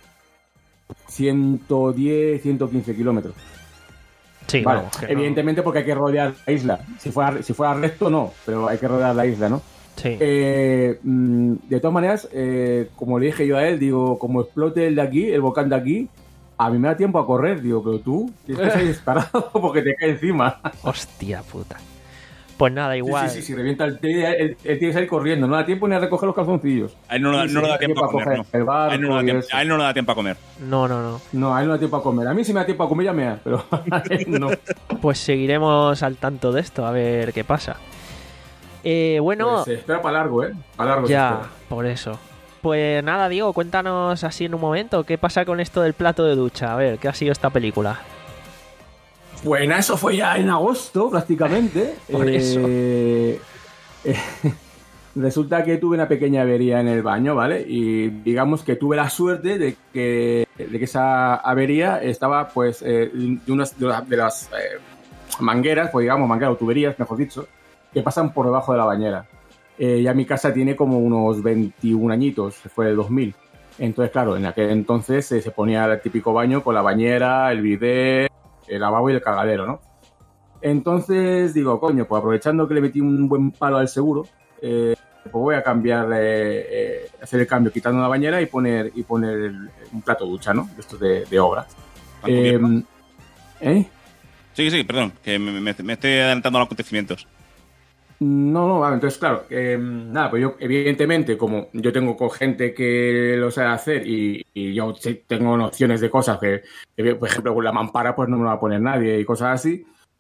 D: ciento diez, ciento quince kilómetros.
B: Sí,
D: Vale,
B: vamos, que no-
D: evidentemente porque hay que rodear la isla. Si fuera, si fuera recto, no, pero hay que rodear la isla, ¿no?
B: Sí.
D: Eh, mm, de todas maneras, eh, como le dije yo a él, digo, como explote el de aquí, el volcán de aquí, a mí me da tiempo a correr, digo, pero tú tienes que salir disparado porque te cae encima.
B: Hostia puta. Pues nada,
D: Sí,
B: igual.
D: sí, sí, si revienta el té, él, él tiene que salir corriendo, no da tiempo ni a recoger los calzoncillos.
C: A él no, le da-
D: Sí,
C: no le
D: sí,
C: da
D: hay
C: tiempo a
D: coger
C: comer, no.
D: el barco
C: A él no le da
D: y
C: tiempo-
D: eso.
C: a él no le da tiempo a comer.
B: No, no, no.
D: No, a él no da tiempo a comer. A mí sí me da tiempo a comer, ya me da, pero a él no.
B: Pues seguiremos al tanto de esto, a ver qué pasa. Eh, bueno,
D: Pues se espera para largo, ¿eh? Para largo se
B: ya,
D: espera.
B: por eso. Pues nada, Diego, cuéntanos así en un momento, ¿qué pasa con esto del plato de ducha? A ver, ¿qué ha sido esta película?
D: Bueno, eso fue ya en agosto, prácticamente.
B: Por eso.
D: Eh, eh, resulta que tuve una pequeña avería en el baño, ¿vale? Y digamos que tuve la suerte de que, de que esa avería estaba, pues, eh, de, unas, de, la- de las eh, mangueras, pues digamos, mangueras o tuberías, mejor dicho, que pasan por debajo de la bañera. Eh, ya mi casa tiene como unos veintiún añitos, fue el dos mil. Entonces, claro, en aquel entonces eh, se ponía el típico baño con la bañera, el bidet, el lavabo y el cagadero, ¿no? Entonces digo, coño, pues aprovechando que le metí un buen palo al seguro, eh, pues voy a cambiar, eh, eh, hacer el cambio quitando la bañera y poner y poner el- un plato de ducha, ¿no? De estos de, de obra.
C: ¿Tan
D: Eh,
C: cubierto?
D: ¿Eh?
C: Sí, sí, perdón, que me, me- me estoy adelantando a los acontecimientos.
D: No, no, vale, entonces claro, eh, nada, pues yo evidentemente como yo tengo con gente que lo sabe hacer y, y yo sí tengo nociones de cosas que, que, por ejemplo, con la mampara pues no me lo va a poner nadie y cosas así,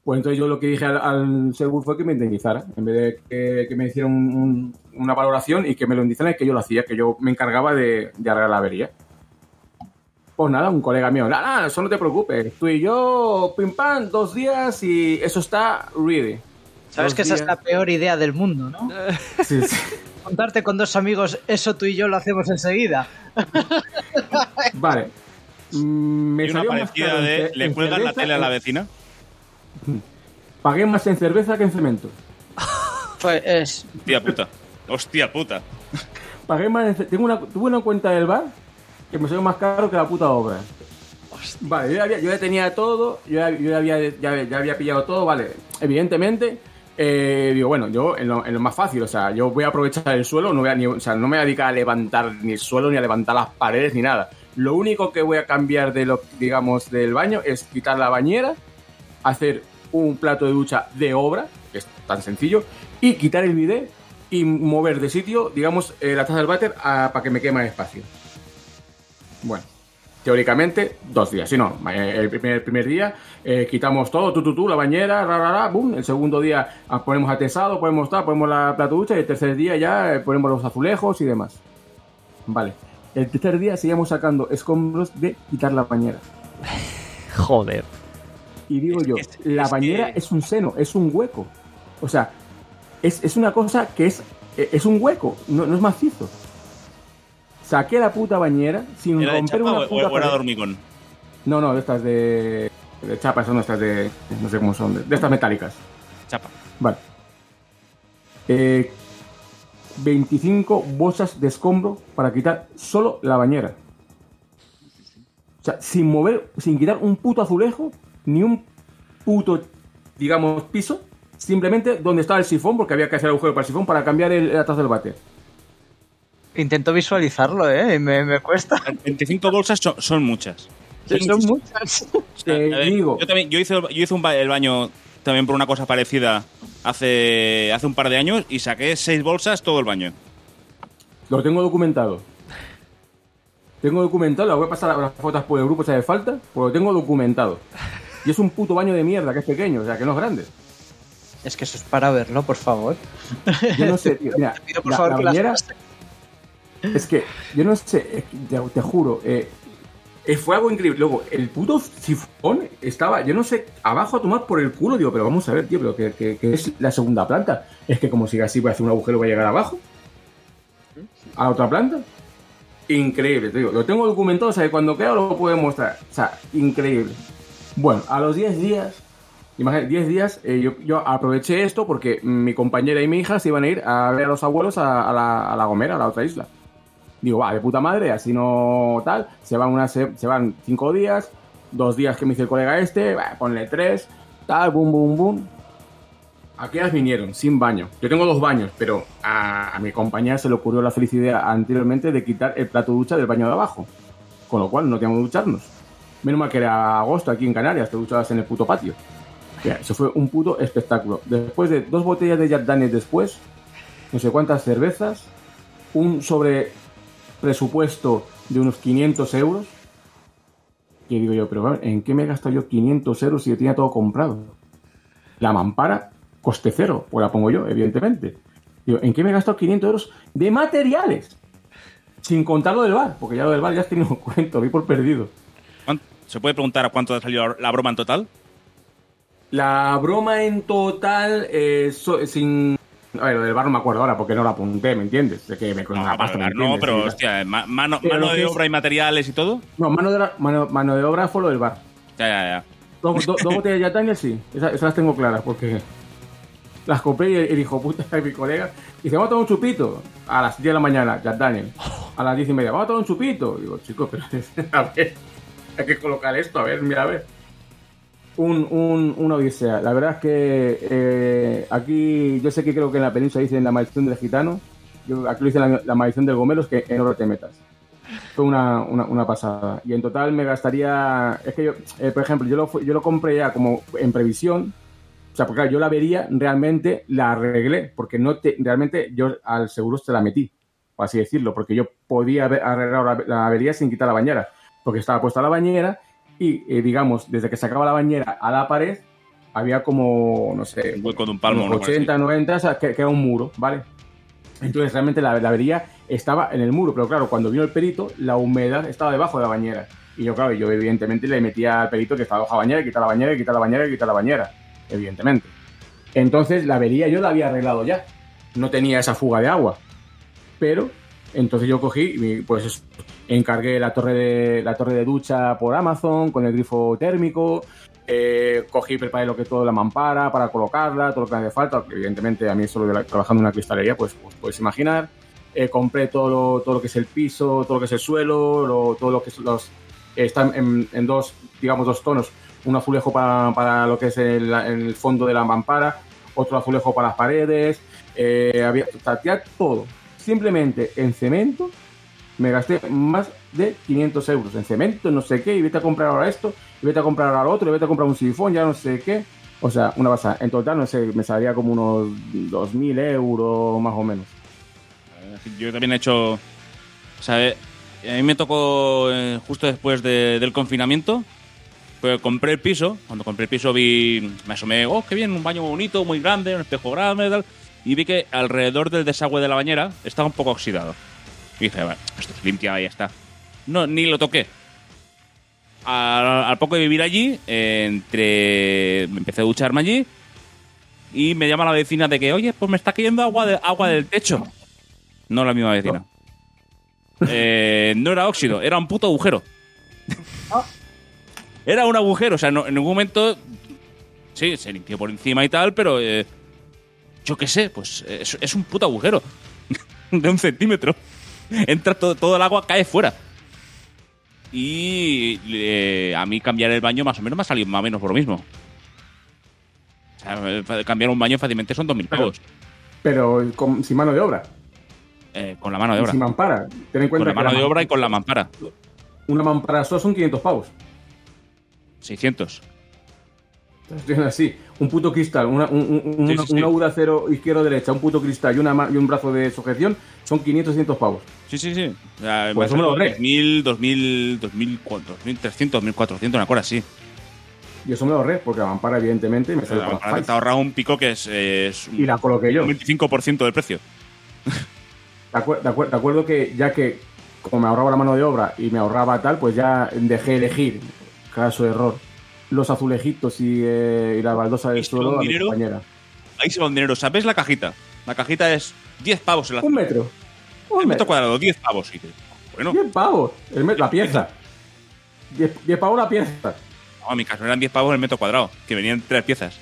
D: Pues entonces yo lo que dije al, al seguro fue que me indemnizara, en vez de que, que me hicieran un, un, una valoración y que me lo indemnizaran, que yo lo hacía, que yo me encargaba de, de arreglar la avería. Pues nada, un colega mío, nada, nada, eso no te preocupes, tú y yo, pim pam, dos días y eso está ready.
E: Sabes
D: Dos
E: que esa
D: días.
E: es la peor idea del mundo, ¿no?
D: Sí, sí.
E: Contarte con dos amigos, eso tú y yo lo hacemos enseguida.
D: Vale. Mm, Me
C: Y una
D: salió más
C: parecida
D: caro en
C: de
D: ce-
C: le
D: en
C: cuelgan la
D: cerveza,
C: tele a la
D: en-
C: vecina.
D: Pagué más en cerveza que en cemento.
E: Pues es...
C: Hostia puta. Hostia puta.
D: Pagué más en ce- tengo una, tuve una cuenta del bar que me salió más caro que la puta obra. Vale, yo ya, había, yo ya tenía todo, yo ya, yo ya había, ya, ya había pillado todo, vale. Evidentemente, eh, digo, bueno, yo en lo, en lo más fácil, o sea, yo voy a aprovechar el suelo, no voy a, ni, o sea, no me voy a dedicar a levantar ni el suelo, ni a levantar las paredes, ni nada. Lo único que voy a cambiar de lo, digamos, del baño es quitar la bañera, hacer un plato de ducha de obra, que es tan sencillo, y quitar el bidet y mover de sitio, digamos, eh, la taza del váter a- para que me quede más espacio. Bueno, teóricamente, dos días. Si no, eh, el primer, el primer día eh, quitamos todo, tú, tú, tú, la bañera, ra, ra, ra, boom. El segundo día ah, ponemos atesado, ponemos tal, ponemos la plato ducha y el tercer día ya eh, ponemos los azulejos y demás. Vale. El tercer día seguimos sacando escombros de quitar la bañera.
B: Joder.
D: Y digo yo,
C: es-
D: la
C: es
D: bañera
C: que-
D: es un seno, es un hueco. O sea, es, es una cosa que es, eh, es un hueco, no, no es macizo. Saqué la puta bañera sin
C: ¿Era de
D: romper
C: chapa
D: una
C: o,
D: puta
C: o era de
D: pared.
C: hormigón?
D: No, no, de estas de, de chapa, son estas de, no sé cómo son, de, de estas metálicas.
C: Chapa.
D: Vale. Eh, veinticinco bolsas de escombro para quitar solo la bañera. O sea, sin mover, sin quitar un puto azulejo, ni un puto, digamos, piso, simplemente donde estaba el sifón, porque había que hacer agujero para el sifón para cambiar el, la taza del váter.
E: Intento visualizarlo, ¿eh? Me, me cuesta.
C: veinticinco bolsas son, son muchas.
E: Son muchas.
C: O sea,
D: Te
C: a ver,
D: digo.
C: Yo, también, yo hice, yo hice un ba- el baño también por una cosa parecida hace, hace un par de años y saqué seis bolsas todo el baño.
D: Lo tengo documentado. Tengo documentado, la voy a pasar las fotos por el grupo si hace falta, pues lo tengo documentado. Y es un puto baño de mierda, que es pequeño, o sea, que no es grande.
E: Es que eso es para verlo, por favor.
D: Yo no sé, tío, mira,
E: Te pido, por
D: la,
E: favor,
D: la
E: que las
D: bañera,
E: pases.
D: es que, yo no sé, es que te, te juro, eh, eh, fue algo increíble. Luego, el puto sifón estaba, yo no sé, abajo a tomar por el culo, digo, pero vamos a ver, tío, pero que, que- que es la segunda planta. Es que como siga así, voy a hacer un agujero, voy a llegar abajo, a la otra planta. Increíble, te digo, lo tengo documentado, o sea, que cuando queda lo puedo mostrar. O sea, increíble. Bueno, a los diez días, imagínate, diez días, eh, yo, yo aproveché esto porque mi compañera y mi hija se iban a ir a ver a los abuelos a, a la, a La Gomera, a la otra isla. Digo, va, de puta madre, así no tal, se van, una, se, se van cinco días, dos días que me hizo el colega este, va, ponle tres, tal, boom, boom, boom. Aquellas vinieron, sin baño. Yo tengo dos baños, pero a, a mi compañera se le ocurrió la felicidad anteriormente de quitar el plato de ducha del baño de abajo. Con lo cual no teníamos que ducharnos. Menos mal que era agosto aquí en Canarias, te duchabas en el puto patio. Mira, eso fue un puto espectáculo. Después de dos botellas de Jack Daniels después, no sé cuántas cervezas, un sobre presupuesto de unos quinientos euros. Y digo yo, pero ¿en qué me he gastado yo quinientos euros si yo tenía todo comprado? La mampara, coste cero, pues la pongo yo, evidentemente. Digo, ¿en qué me he gastado quinientos euros de materiales? Sin contar lo del bar, porque ya lo del bar ya has tenido cuento, vi por perdido.
C: ¿Cuánto- ¿Se puede preguntar a cuánto ha salido la broma en total?
D: La broma en total, eh, so- sin... A ver, lo del bar no me acuerdo ahora porque no lo apunté, ¿me entiendes? De que me con
C: No,
D: una pasta, ¿me
C: no,
D: entiendes?
C: pero
D: Y-
C: hostia, ma- mano,
D: Pero
C: mano
D: que
C: de
D: es-
C: obra y materiales y todo.
D: No, mano de, obra- mano, mano de obra fue lo del bar.
C: Ya, ya, ya.
D: Dos, dos- dos botellas de Jack Daniels, sí. Esas, esas las tengo claras porque las compré y el, el hijo puta de mi colega dice, vamos a tomar un chupito. A las diez de la mañana, Jack Daniels. A las diez y media, vamos a tomar un chupito. Digo, chicos, pero a ver, hay que colocar esto, a ver, mira, a ver. Un, un, una odisea. La verdad es que eh, aquí, yo sé que creo que en la península dicen la maldición del gitano. Yo aquí lo dicen la, la maldición del gomelo, es que en oro te metas. Fue una, una, una pasada. Y en total me gastaría... Es que yo, eh, por ejemplo, yo lo, fu- yo lo compré ya como en previsión. O sea, porque claro, yo la avería realmente la arreglé. Porque no te, realmente yo al seguro se la metí, por así decirlo. Porque yo podía haber arreglado la, la avería sin quitar la bañera. Porque estaba puesta la bañera y, eh, digamos, desde que sacaba la bañera a la pared, había como, no sé,
C: Un hueco de un palmo,
D: unos
C: ¿no?
D: ochenta, noventa, o sea, que, que era un muro, ¿vale? Entonces realmente la, la avería estaba en el muro, pero claro, cuando vino el perito, la humedad estaba debajo de la bañera. Y yo, claro, yo evidentemente le metía al perito que estaba bajo la bañera, quitar la bañera, quitar la bañera, quitar la bañera, evidentemente. Entonces la avería yo la había arreglado ya, no tenía esa fuga de agua. Pero entonces yo cogí y pues eso, encargué la torre de la torre de ducha por Amazon con el grifo térmico, eh, cogí y preparé lo que todo la mampara para colocarla, todo lo que me hace falta, evidentemente a mí solo de la, trabajando en una cristalería pues, pues puedes imaginar. Eh, compré todo lo, todo lo que es el piso, todo lo que es el suelo, lo, todo lo que es los eh, están en, en dos, digamos dos tonos, un azulejo para, para lo que es el, el fondo de la mampara, otro azulejo para las paredes, eh, había tatear todo. Simplemente en cemento me gasté más de quinientos euros en cemento, no sé qué, y vete a comprar ahora esto, y vete a comprar ahora lo otro, y vete a comprar un sifón, ya no sé qué. O sea, una pasada. En total, no sé, me salía como unos dos mil euros más o menos.
C: Yo también he hecho... ¿Sabes? A mí me tocó eh, justo después de, del confinamiento, pues compré el piso. Cuando compré el piso vi... Me asomé, oh, qué bien, un baño bonito, muy grande, un espejo grande y tal... Y vi que alrededor del desagüe de la bañera estaba un poco oxidado. Y dije, bueno, esto se limpia y ya está. No, ni lo toqué. Al, al poco de vivir allí, eh, entre me empecé a ducharme allí y me llama la vecina de que, oye, pues me está cayendo agua, de, agua del techo. No la misma vecina. No. Eh, no era óxido, era un puto agujero. Era un agujero, o sea, no, en ningún momento... Sí, se limpió por encima y tal, pero... Eh, yo qué sé, pues es, es un puto agujero de un centímetro. Entra todo, todo el agua, cae fuera. Y eh, a mí cambiar el baño más o menos me ha salido más o menos por lo mismo. O sea, cambiar un baño fácilmente son dos mil pavos.
D: Pero, pero con, sin mano de obra.
C: Eh, con la mano de obra.
D: Sin mampara. Ten en cuenta
C: con la mano
D: que
C: de
D: la
C: obra y con la mampara.
D: Una mampara solo son quinientos pavos.
C: seiscientos.
D: Estoy así, un puto cristal, una, un, un,
C: sí, sí, sí.
D: un aguda cero izquierda-derecha, un puto cristal y, una, y un brazo de sujeción son quinientos, seiscientos pavos.
C: Sí, sí, sí. O sea,
D: pues eso me lo ahorré.
C: dos mil, dos mil, dos mil trescientos, dos mil cuatrocientos, una cosa así.
D: Y eso me lo ahorré, porque la mampara, evidentemente, me salió
C: La
D: con
C: mampara te ha ahorrado un pico que es, es un,
D: y la coloqué yo.
C: un veinticinco por ciento del precio.
D: De, acu de, acu de acuerdo que, ya que como me ahorraba la mano de obra y me ahorraba tal, pues ya dejé elegir, caso de error, los azulejitos y, eh, y la baldosa del suelo a mi compañera.
C: Ahí se va un dinero. ¿Sabes la cajita? La cajita es diez pavos en la...
D: Un metro. Un
C: el metro,
D: metro
C: cuadrado, diez pavos. Y bueno.
D: diez pavos. El metro, la pieza. diez pavos la pieza.
C: No, en mi caso eran diez pavos el metro cuadrado, que venían tres piezas.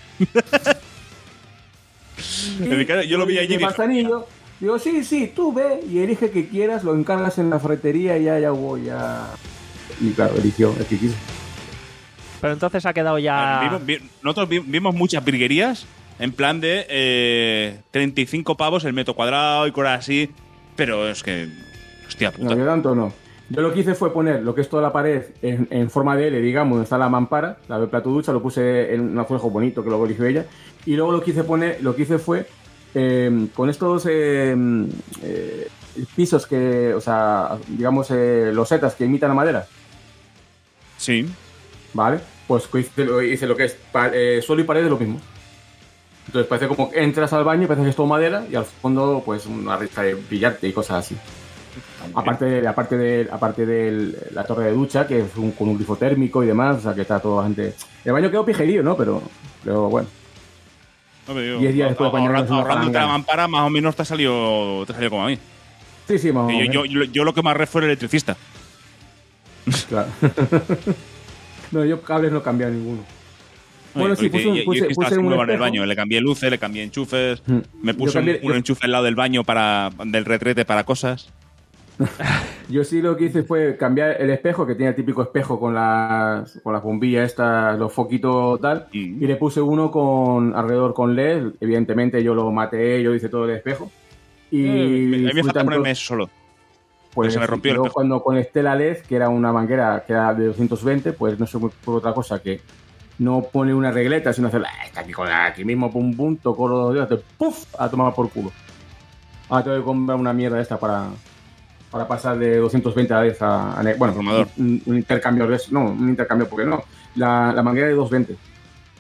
C: En mi caso, yo lo vi allí y dije...
D: Manzanillo. Digo, sí, sí, tú ve y elige que quieras, lo encargas en la ferretería y ya, ya voy, ya... Y claro, eligió el que quiso.
B: Pero entonces ha quedado ya...
C: Vimos, vi, nosotros vi, vimos muchas virguerías en plan de eh, treinta y cinco pavos el metro cuadrado y cosas así, pero es que... Hostia puta.
D: No, yo tanto no. Yo lo que hice fue poner lo que es toda la pared en, en forma de L, digamos, donde está la mampara, la de plato ducha, lo puse en un azulejo bonito que luego eligió ella. Y luego lo que hice poner, lo que hice fue eh, con estos eh, eh, pisos que, o sea, digamos, eh, losetas que imitan la madera.
C: Sí.
D: Vale, pues hice, hice lo que es eh, suelo y pared de lo mismo. Entonces parece como que entras al baño y parece que es todo madera y al fondo pues una risca de brillante y cosas así. Aparte de, aparte de, aparte de la torre de ducha, que es un, con un grifo térmico y demás, o sea que está todo bastante... El baño quedó pijerío, ¿no? Pero, pero bueno. diez días después de
C: ahorrando, ahorrándote la mampara, más o menos te ha salido, te ha salido como a mí.
D: Sí, sí, más o
C: menos. Yo, yo, yo, yo lo que más ahorré fue el electricista.
D: Claro. No, yo cables no he cambiado ninguno.
C: No,
D: bueno, sí, puse, un, puse,
C: yo, yo
D: puse un
C: en el baño. Le cambié luces, le cambié enchufes. Mm. Me puse cambié, un, un yo... enchufe al lado del baño para del retrete para cosas.
D: Yo sí lo que hice fue cambiar el espejo, que tenía el típico espejo con las con las bombillas estas, los foquitos tal, mm. y le puse uno con alrededor con L E D. Evidentemente yo lo maté, yo hice todo el espejo. Y
C: eh, a mí me falta ponerme eso solo.
D: Pues
C: se me rompió el espejo.
D: Cuando conecté la L E D, que era una manguera que era de doscientos veinte, pues no sé por otra cosa que no pone una regleta, sino hacer ah, está aquí con la, aquí mismo, pum pum, tocó los dos dedos, ¡puf! A tomar por culo. Ahora tengo que comprar una mierda esta para, para pasar de doscientos veinte a L E D a, a bueno, un, un intercambio, no, un intercambio porque no, la, la manguera de doscientos veinte.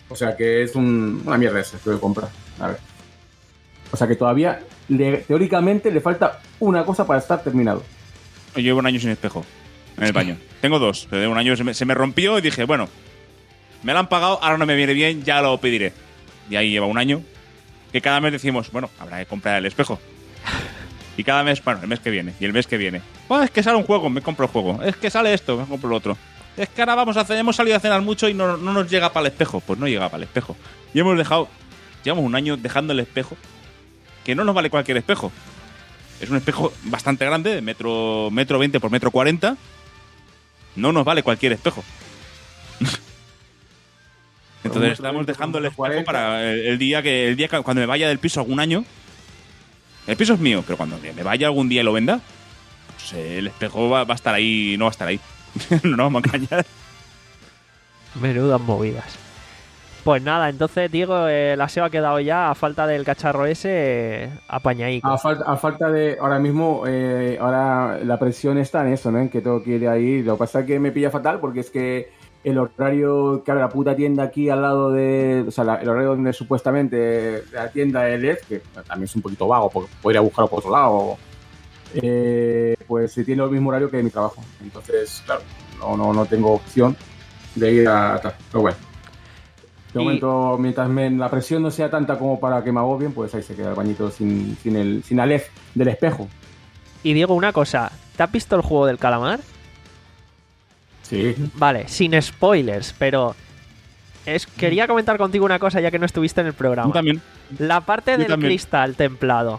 D: O sea que es un, una mierda esa que voy a comprar. A ver. O sea que todavía, le, teóricamente, le falta una cosa para estar terminado.
C: Yo llevo un año sin espejo en el baño. Tengo dos, pero de un año se me, se me rompió y dije, bueno, me lo han pagado, ahora no me viene bien, ya lo pediré. Y ahí lleva un año que cada mes decimos, bueno, habrá que comprar el espejo. Y cada mes, bueno, el mes que viene, y el mes que viene. Oh, es que sale un juego, me compro el juego. Es que sale esto, me compro el otro. Es que ahora vamos a hacer, hemos salido a cenar mucho y no, no nos llega para el espejo. Pues no llega para el espejo. Y hemos dejado, llevamos un año dejando el espejo, que no nos vale cualquier espejo. Es un espejo bastante grande, de metro, metro veinte por metro cuarenta. No nos vale cualquier espejo. Entonces estamos dejando el espejo para el, el día que el día que, cuando me vaya del piso algún año. El piso es mío, pero cuando me vaya algún día y lo venda, pues el espejo va, va a estar ahí, no va a estar ahí. No nos vamos a engañar.
B: Menudas movidas. Pues nada, entonces, Diego, eh, el aseo ha quedado ya, a falta del cacharro ese, eh, apañaico.
D: A falta, a falta de, ahora mismo, eh, ahora la presión está en eso, ¿no? En que tengo que ir ahí. Lo que pasa es que me pilla fatal porque es que el horario, claro, la puta tienda aquí al lado de, o sea, la, el horario donde supuestamente la tienda de L E D, que también es un poquito vago porque podría buscarlo por otro lado, eh, pues tiene el mismo horario que mi trabajo. Entonces, claro, no, no, no tengo opción de ir a atrás. Pero bueno. De momento, mientras me, la presión no sea tanta como para que me agobien, pues ahí se queda el bañito sin, sin, el, sin la L E D del espejo.
B: Y Diego, una cosa, ¿te has visto el juego del calamar?
D: Sí.
B: Vale, sin spoilers, pero es, quería comentar contigo una cosa ya que no estuviste en el programa.
C: Yo también.
B: La parte
C: Yo
B: del
C: también.
B: cristal templado.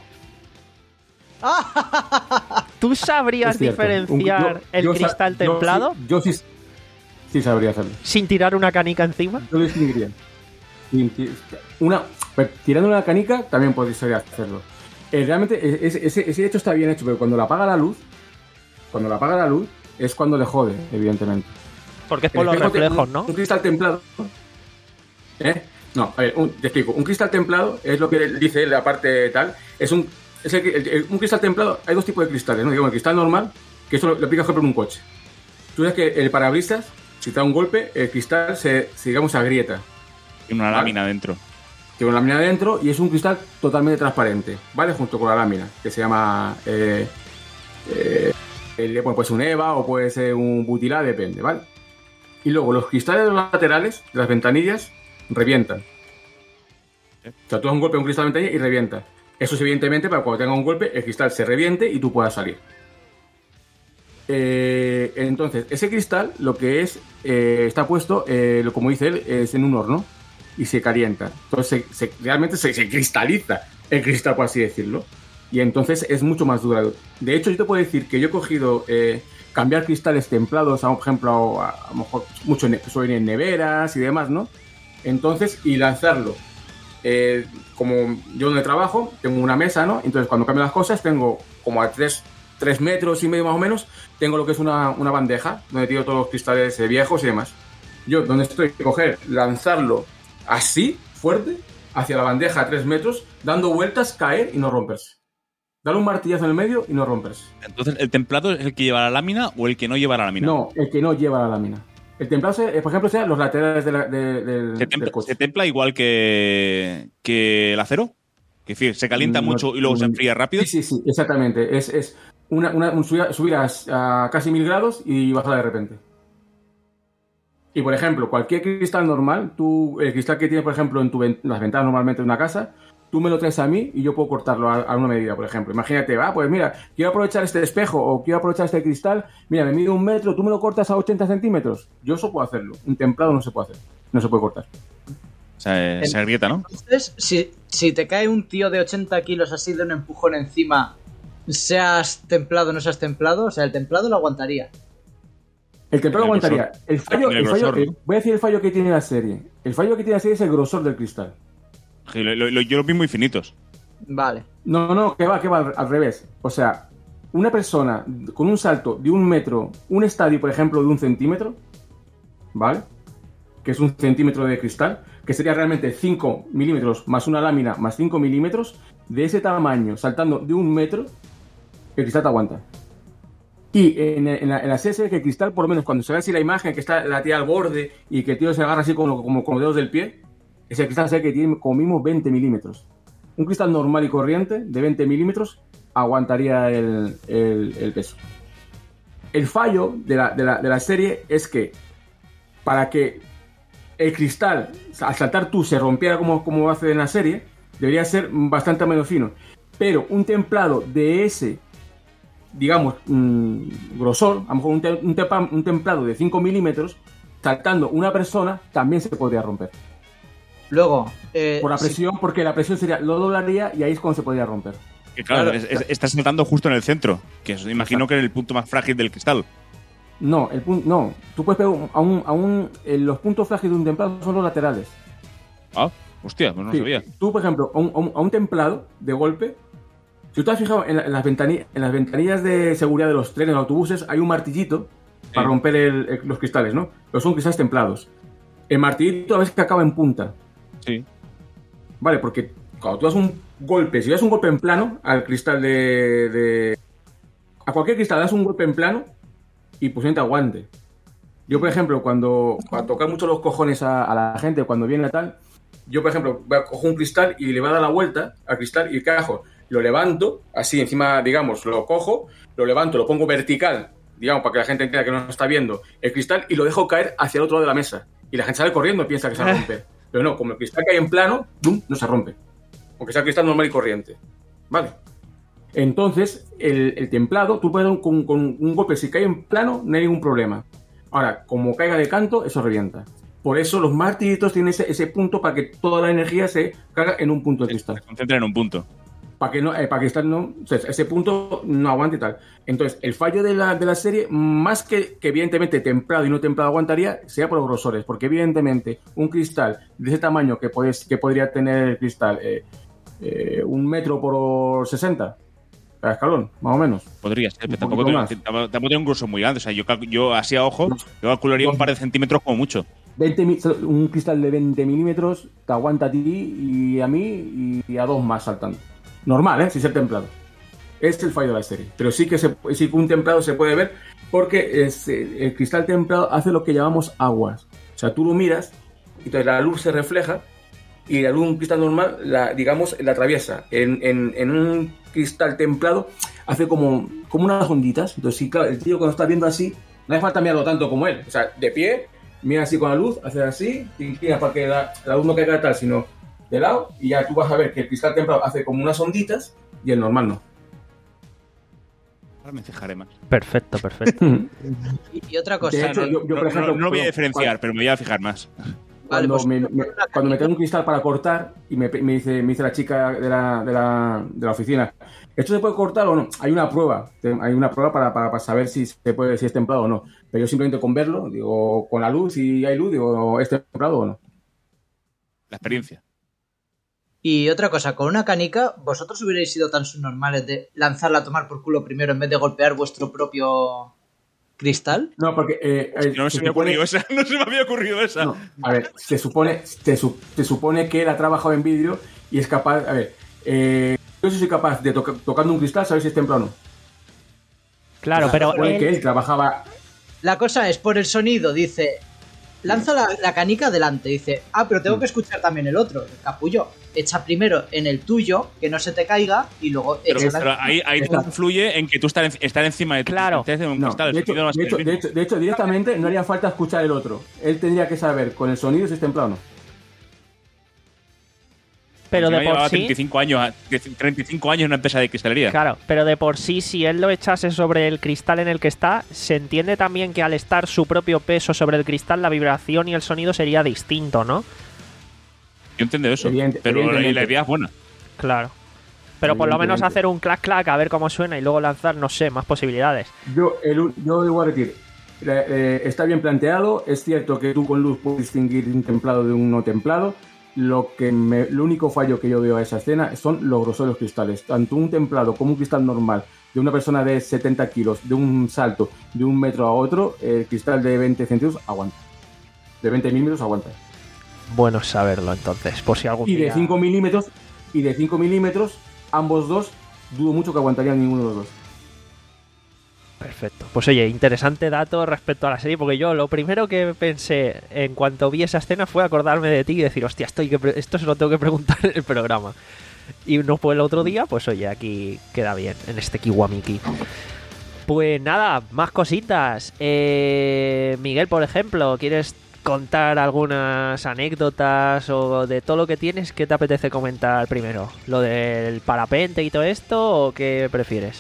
B: ¿Tú sabrías diferenciar
D: Un- yo-
B: el
D: yo sa-
B: cristal
D: yo
B: templado
D: sí- Yo sí, sí sabría hacerlo.
B: sin tirar una canica encima?
D: Yo lo distinguiría. Sin ti- Una, pues, tirando una canica también podría hacerlo. Eh, realmente e- ese, ese, ese hecho está bien hecho, pero cuando la apaga la luz, cuando la apaga la luz, es cuando le jode, evidentemente.
B: Porque es por
D: El
B: los
D: espejo te-
B: reflejos,
D: un-
B: ¿no?
D: Un cristal templado. ¿Eh? No, a ver, un- te explico. Un cristal templado es lo que dice la parte tal. Es un, es el- el- el- un cristal templado. Hay dos tipos de cristales, ¿no? Digamos, el cristal normal, que eso lo, lo aplica, por ejemplo, en un coche. Tú sabes que el parabrisas, si te da un golpe, el cristal se, se digamos, se agrieta.
C: Tiene una
D: ¿Vale?
C: lámina dentro.
D: Tiene una lámina dentro y es un cristal totalmente transparente, ¿vale? Junto con la lámina, que se llama. Eh, eh, el- bueno, puede ser un EVA o puede ser un butilá, depende, ¿vale? Y luego los cristales de los laterales, de las ventanillas, revientan. O sea, tú das un golpe a un cristal de ventanilla y revienta. Eso es evidentemente para cuando tenga un golpe, el cristal se reviente y tú puedas salir. Eh, entonces, ese cristal, lo que es, eh, está puesto, eh, lo- como dice él, es en un horno y se calienta. Entonces, se, se- realmente se, se cristaliza el cristal, por así decirlo. Y entonces es mucho más duradero. De hecho, yo te puedo decir que yo he cogido eh, cambiar cristales templados, a, por ejemplo, a, a lo mejor mucho en, suelen en neveras y demás, ¿no? Entonces, y lanzarlo. Eh, como yo donde trabajo, tengo una mesa, ¿no? Entonces, cuando cambio las cosas, tengo como a tres, tres metros y medio más o menos, tengo lo que es una, una bandeja donde tiro todos los cristales eh, viejos y demás. Yo, donde estoy, coger, lanzarlo así, fuerte, hacia la bandeja a tres metros, dando vueltas, caer y no romperse. Darle un martillazo en el medio y no romperse.
C: Entonces, ¿el templado es el que lleva la lámina o el que no lleva la lámina?
D: No, el que no lleva la lámina. El templado, se- por ejemplo, sean los laterales de la- de- del,
C: ¿Se templa,
D: del coche.
C: se templa igual que, que el acero? Es decir, ¿se calienta
D: No,
C: mucho y luego se
D: mm,
C: enfría rápido?
D: Sí, sí, sí, exactamente. Es, es una, una, un subir, a, subir a, a casi mil grados y bajar de repente. Y, por ejemplo, cualquier cristal normal, tú, el cristal que tienes, por ejemplo, en tu ven- las ventanas normalmente de una casa, tú me lo traes a mí y yo puedo cortarlo a, a una medida, por ejemplo. Imagínate, ah, pues mira, quiero aprovechar este espejo o quiero aprovechar este cristal, mira, me mide un metro, tú me lo cortas a ochenta centímetros. Yo eso puedo hacerlo. Un templado no se puede hacer. No se puede cortar.
C: O sea, se agrieta, ¿no?
E: Entonces, si, si te cae un tío de ochenta kilos así de un empujón encima, seas templado o no seas templado, o sea, el templado lo aguantaría.
D: El templado
C: El
D: aguantaría.
C: grosor.
D: El fallo,
C: El
D: el fallo-
C: grosor,
D: eh,
C: ¿no?
D: voy a decir el fallo que tiene la serie. El fallo que tiene la serie es el grosor del cristal.
C: Sí, lo- lo- lo- yo los vi muy finitos.
E: Vale.
D: No, no, que va, que va al, al revés. O sea, una persona con un salto de un metro, un estadio, por ejemplo, de un centímetro, ¿vale? Que es un centímetro de cristal, que sería realmente cinco milímetros más una lámina más cinco milímetros, de ese tamaño, saltando de un metro, el cristal te aguanta. Y en, en la, en la serie se ve que el cristal, por lo menos cuando se ve así la imagen, que está la tía al borde y que el tío se agarra así como, como con los dedos del pie, ese cristal sé que tiene como mínimo veinte milímetros. Un cristal normal y corriente de veinte milímetros aguantaría el, el, el peso. El fallo de la, de, la, de la serie es que para que el cristal, al saltar tú, se rompiera como, como hace en la serie, debería ser bastante menos fino. Pero un templado de ese, digamos, mmm, grosor, a lo mejor un, te, un, tepa, un templado de cinco milímetros, saltando una persona, también se podría romper.
E: Luego, eh,
D: por la presión, sí. Porque la presión sería, lo doblaría y ahí es cuando se podría romper.
C: Que claro, claro. Es, es, estás saltando justo en el centro, que es, imagino Exacto. que en el punto más frágil del cristal.
D: No, el punto, no. Tú puedes pegar a un, a un, eh, los puntos frágiles de un templado son los laterales.
C: Ah, hostia, pues no sí. sabía.
D: Tú, por ejemplo, a un, a, un, a un templado de golpe, si tú te has fijado en, la, en, las ventanillas, en las ventanillas de seguridad de los trenes, los autobuses, hay un martillito sí. para romper el, el, los cristales, ¿no? Pero son cristales templados. El martillito a veces que acaba en punta.
C: Sí.
D: Vale, porque cuando tú das un golpe, si das un golpe en plano al cristal de... de a cualquier cristal das un golpe en plano y posiblemente aguante. Yo, por ejemplo, cuando, cuando tocar mucho los cojones a, a la gente, cuando viene tal, yo, por ejemplo, cojo un cristal y le voy a dar la vuelta al cristal y ¿qué hago? Lo levanto, así encima, digamos, lo cojo, lo levanto, lo pongo vertical, digamos, para que la gente entienda que no está viendo el cristal y lo dejo caer hacia el otro lado de la mesa. Y la gente sale corriendo y piensa que se va a romper. Pero no, como el cristal cae en plano, ¡bum!, no se rompe. Aunque sea cristal normal y corriente. ¿Vale? Entonces, el, el templado, tú puedes dar con, con un golpe, si cae en plano, no hay ningún problema. Ahora, como caiga de canto, eso revienta. Por eso los martillitos tienen ese, ese punto para que toda la energía se carga en un punto de cristal.
C: Se concentra en un punto.
D: Para que no, eh, para que cristal no, o sea, ese punto no aguante y tal. Entonces, el fallo de la, de la serie, más que, que evidentemente templado y no templado aguantaría, sería por los grosores. Porque evidentemente un cristal de ese tamaño que, puedes, que podría tener el cristal, eh, eh, un metro por sesenta, cada escalón, más o menos.
C: Podría ser, pero tampoco tiene, tampoco tiene un grosor muy grande. O sea, yo, yo así a ojo, no, yo calcularía no, un par de centímetros como mucho.
D: veinte, un cristal de veinte milímetros te aguanta a ti y a mí y a dos más saltando. Normal, ¿eh? Sin ser templado. Este es el fallo de la serie. Pero sí que, se, sí que un templado se puede ver porque es, el cristal templado hace lo que llamamos aguas. O sea, tú lo miras y entonces la luz se refleja y la luz de un cristal normal, la, digamos, la atraviesa. En, en, en un cristal templado hace como, como unas onditas. Entonces, sí, claro, el tío cuando está viendo así, no hace falta mirarlo tanto como él. O sea, de pie, mira así con la luz, hace así, te inclinas para que la, la luz no caiga tal, sino de lado, y ya tú vas a ver que el cristal templado hace como unas onditas y el normal no.
C: Ahora me fijaré más.
B: Perfecto, perfecto.
E: y, y otra cosa...
D: De hecho,
C: no,
D: yo, yo, por
C: no,
D: ejemplo,
C: no, no lo voy a
D: cuando,
C: diferenciar,
D: cuando,
C: pero me voy a fijar más.
D: Cuando,
E: vale, pues,
D: me, me, cuando me trae un cristal para cortar y me, me, dice, me dice la chica de la, de, la, de la oficina, ¿esto se puede cortar o no? Hay una prueba, hay una prueba para, para, para saber si se puede, si es templado o no. Pero yo simplemente con verlo, digo, con la luz, si hay luz, digo, ¿es templado o no?
C: La experiencia.
E: Y otra cosa, con una canica, ¿vosotros hubierais sido tan subnormales de lanzarla a tomar por culo primero en vez de golpear vuestro propio cristal?
D: No, porque... Eh,
C: es que no se, se me supone... ocurrido esa, no se me había ocurrido esa.
D: No, a ver, se supone, se, su, se supone que él ha trabajado en vidrio y es capaz... A ver, eh, yo soy capaz de, toca, tocando un cristal, saber si es templado o no.
B: Claro, o sea, pero...
D: Se supone él... que él trabajaba...
E: La cosa es, por el sonido, dice... Lanza la, la canica adelante, dice, ah, pero tengo que escuchar también el otro, el capullo. Echa primero en el tuyo, que no se te caiga, y luego
C: pero,
E: echa
C: pero
E: la...
C: ahí, ahí influye en que tú estás, estar encima de ti.
B: Claro.
C: De, un
D: no,
C: cristal,
D: de, hecho, de, hecho, de, hecho, de hecho, directamente no haría falta escuchar el otro. Él tendría que saber con el sonido si es templado o no.
B: Pero de por sí...
C: treinta y cinco años, treinta y cinco años en una empresa de cristalería.
B: Claro, pero de por sí, si él lo echase sobre el cristal en el que está, se entiende también que al estar su propio peso sobre el cristal, la vibración y el sonido sería distinto, ¿no?
C: Yo entiendo eso, Evidente, pero la, la idea es buena.
B: Claro. Pero por lo menos hacer un clac clac a ver cómo suena y luego lanzar, no sé, más posibilidades.
D: Yo, el, yo digo a decir, eh, está bien planteado, es cierto que tú con luz puedes distinguir un templado de un no templado. Lo que me, el único fallo que yo veo a esa escena son los grosores de los cristales. Tanto un templado como un cristal normal de una persona de setenta kilos, de un salto de un metro a otro, el cristal de veinte centímetros aguanta. De veinte milímetros aguanta.
B: Bueno saberlo entonces, por si algún
D: y
B: día...
D: de cinco milímetros, y de cinco milímetros, ambos dos, dudo mucho que aguantarían ninguno de los dos.
B: Perfecto. Perfecto. Pues oye, interesante dato respecto a la serie, porque yo lo primero que pensé en cuanto vi esa escena fue acordarme de ti y decir, hostia, esto, hay que pre- esto se lo tengo que preguntar en el programa. Y no fue el otro día, pues oye, aquí queda bien, en este Kiwamiki. Pues nada, más cositas. Eh, Miguel, por ejemplo, ¿quieres contar algunas anécdotas o de todo lo que tienes? ¿Qué te apetece comentar primero? ¿Lo del parapente y todo esto o qué prefieres?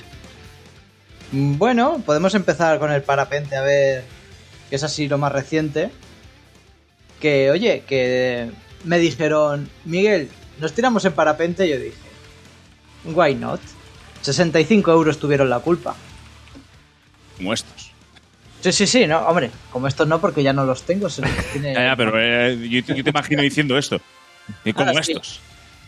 E: Bueno, podemos empezar con el parapente, a ver, que es así lo más reciente. Que, oye, que me dijeron, Miguel, nos tiramos en parapente. Y yo dije, why not? sesenta y cinco euros tuvieron la culpa.
C: Como estos.
E: Sí, sí, sí, no, hombre, como estos no, porque ya no los tengo. Se los tiene...
C: Ya, ya, pero eh, yo, yo te imagino diciendo esto. Y como
E: Ah, sí.
C: estos.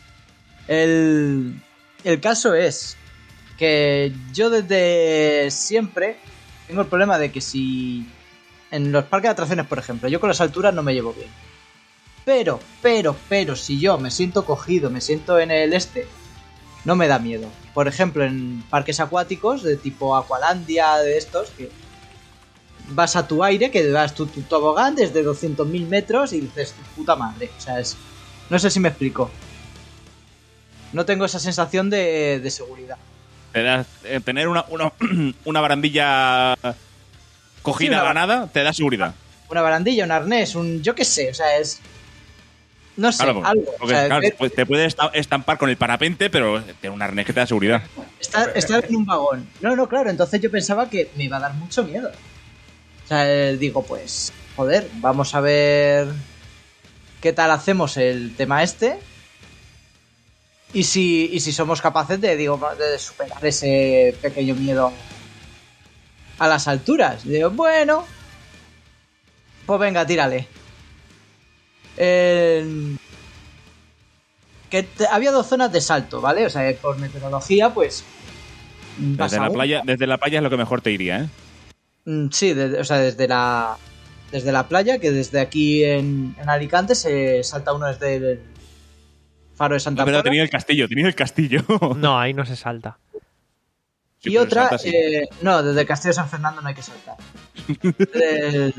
E: El, el caso es que yo desde siempre tengo el problema de que si en los parques de atracciones, por ejemplo, yo con las alturas no me llevo bien. Pero, pero, pero, si yo me siento cogido, me siento en el este, no me da miedo. Por ejemplo, en parques acuáticos de tipo Aqualandia, de estos, que vas a tu aire, que vas tu, tu tobogán desde doscientos mil metros y dices, puta madre. O sea, es... no sé si me explico. No tengo esa sensación de, de seguridad.
C: Te da- eh, tener una, una, una barandilla cogida
E: Sí, una
C: a la
E: ba-
C: nada te da seguridad.
E: Una barandilla, un arnés, un... yo qué sé, o sea, es... no sé,
C: Claro,
E: algo.
C: porque,
E: O sea,
C: claro,
E: ver-
C: pues te puedes esta- estampar con el parapente, pero tener un arnés que te da seguridad.
E: estar, estar en un vagón. No, no, claro, entonces yo pensaba que me iba a dar mucho miedo. O sea, eh, digo, pues, joder, vamos a ver qué tal hacemos el tema este. Y si, y si somos capaces de, digo, de superar ese pequeño miedo a las alturas. Digo, bueno, pues venga, tírale. Eh, que te- había dos zonas de salto, ¿vale? O sea, por meteorología, pues... vas
C: Desde
E: a
C: la,
E: una.
C: playa, desde la playa es lo que mejor te iría, ¿eh?
E: Mm, Sí, de- o sea, desde la desde la playa, que desde aquí en, en Alicante se salta uno desde el faro de Santa
C: No, pero
E: Pola.
C: tenía el castillo, tenía el castillo.
B: No, ahí no se salta.
C: Sí,
E: Y
C: pero
E: otra,
C: salta, sí.
E: eh, no, desde el Castillo de San Fernando no hay que saltar. el,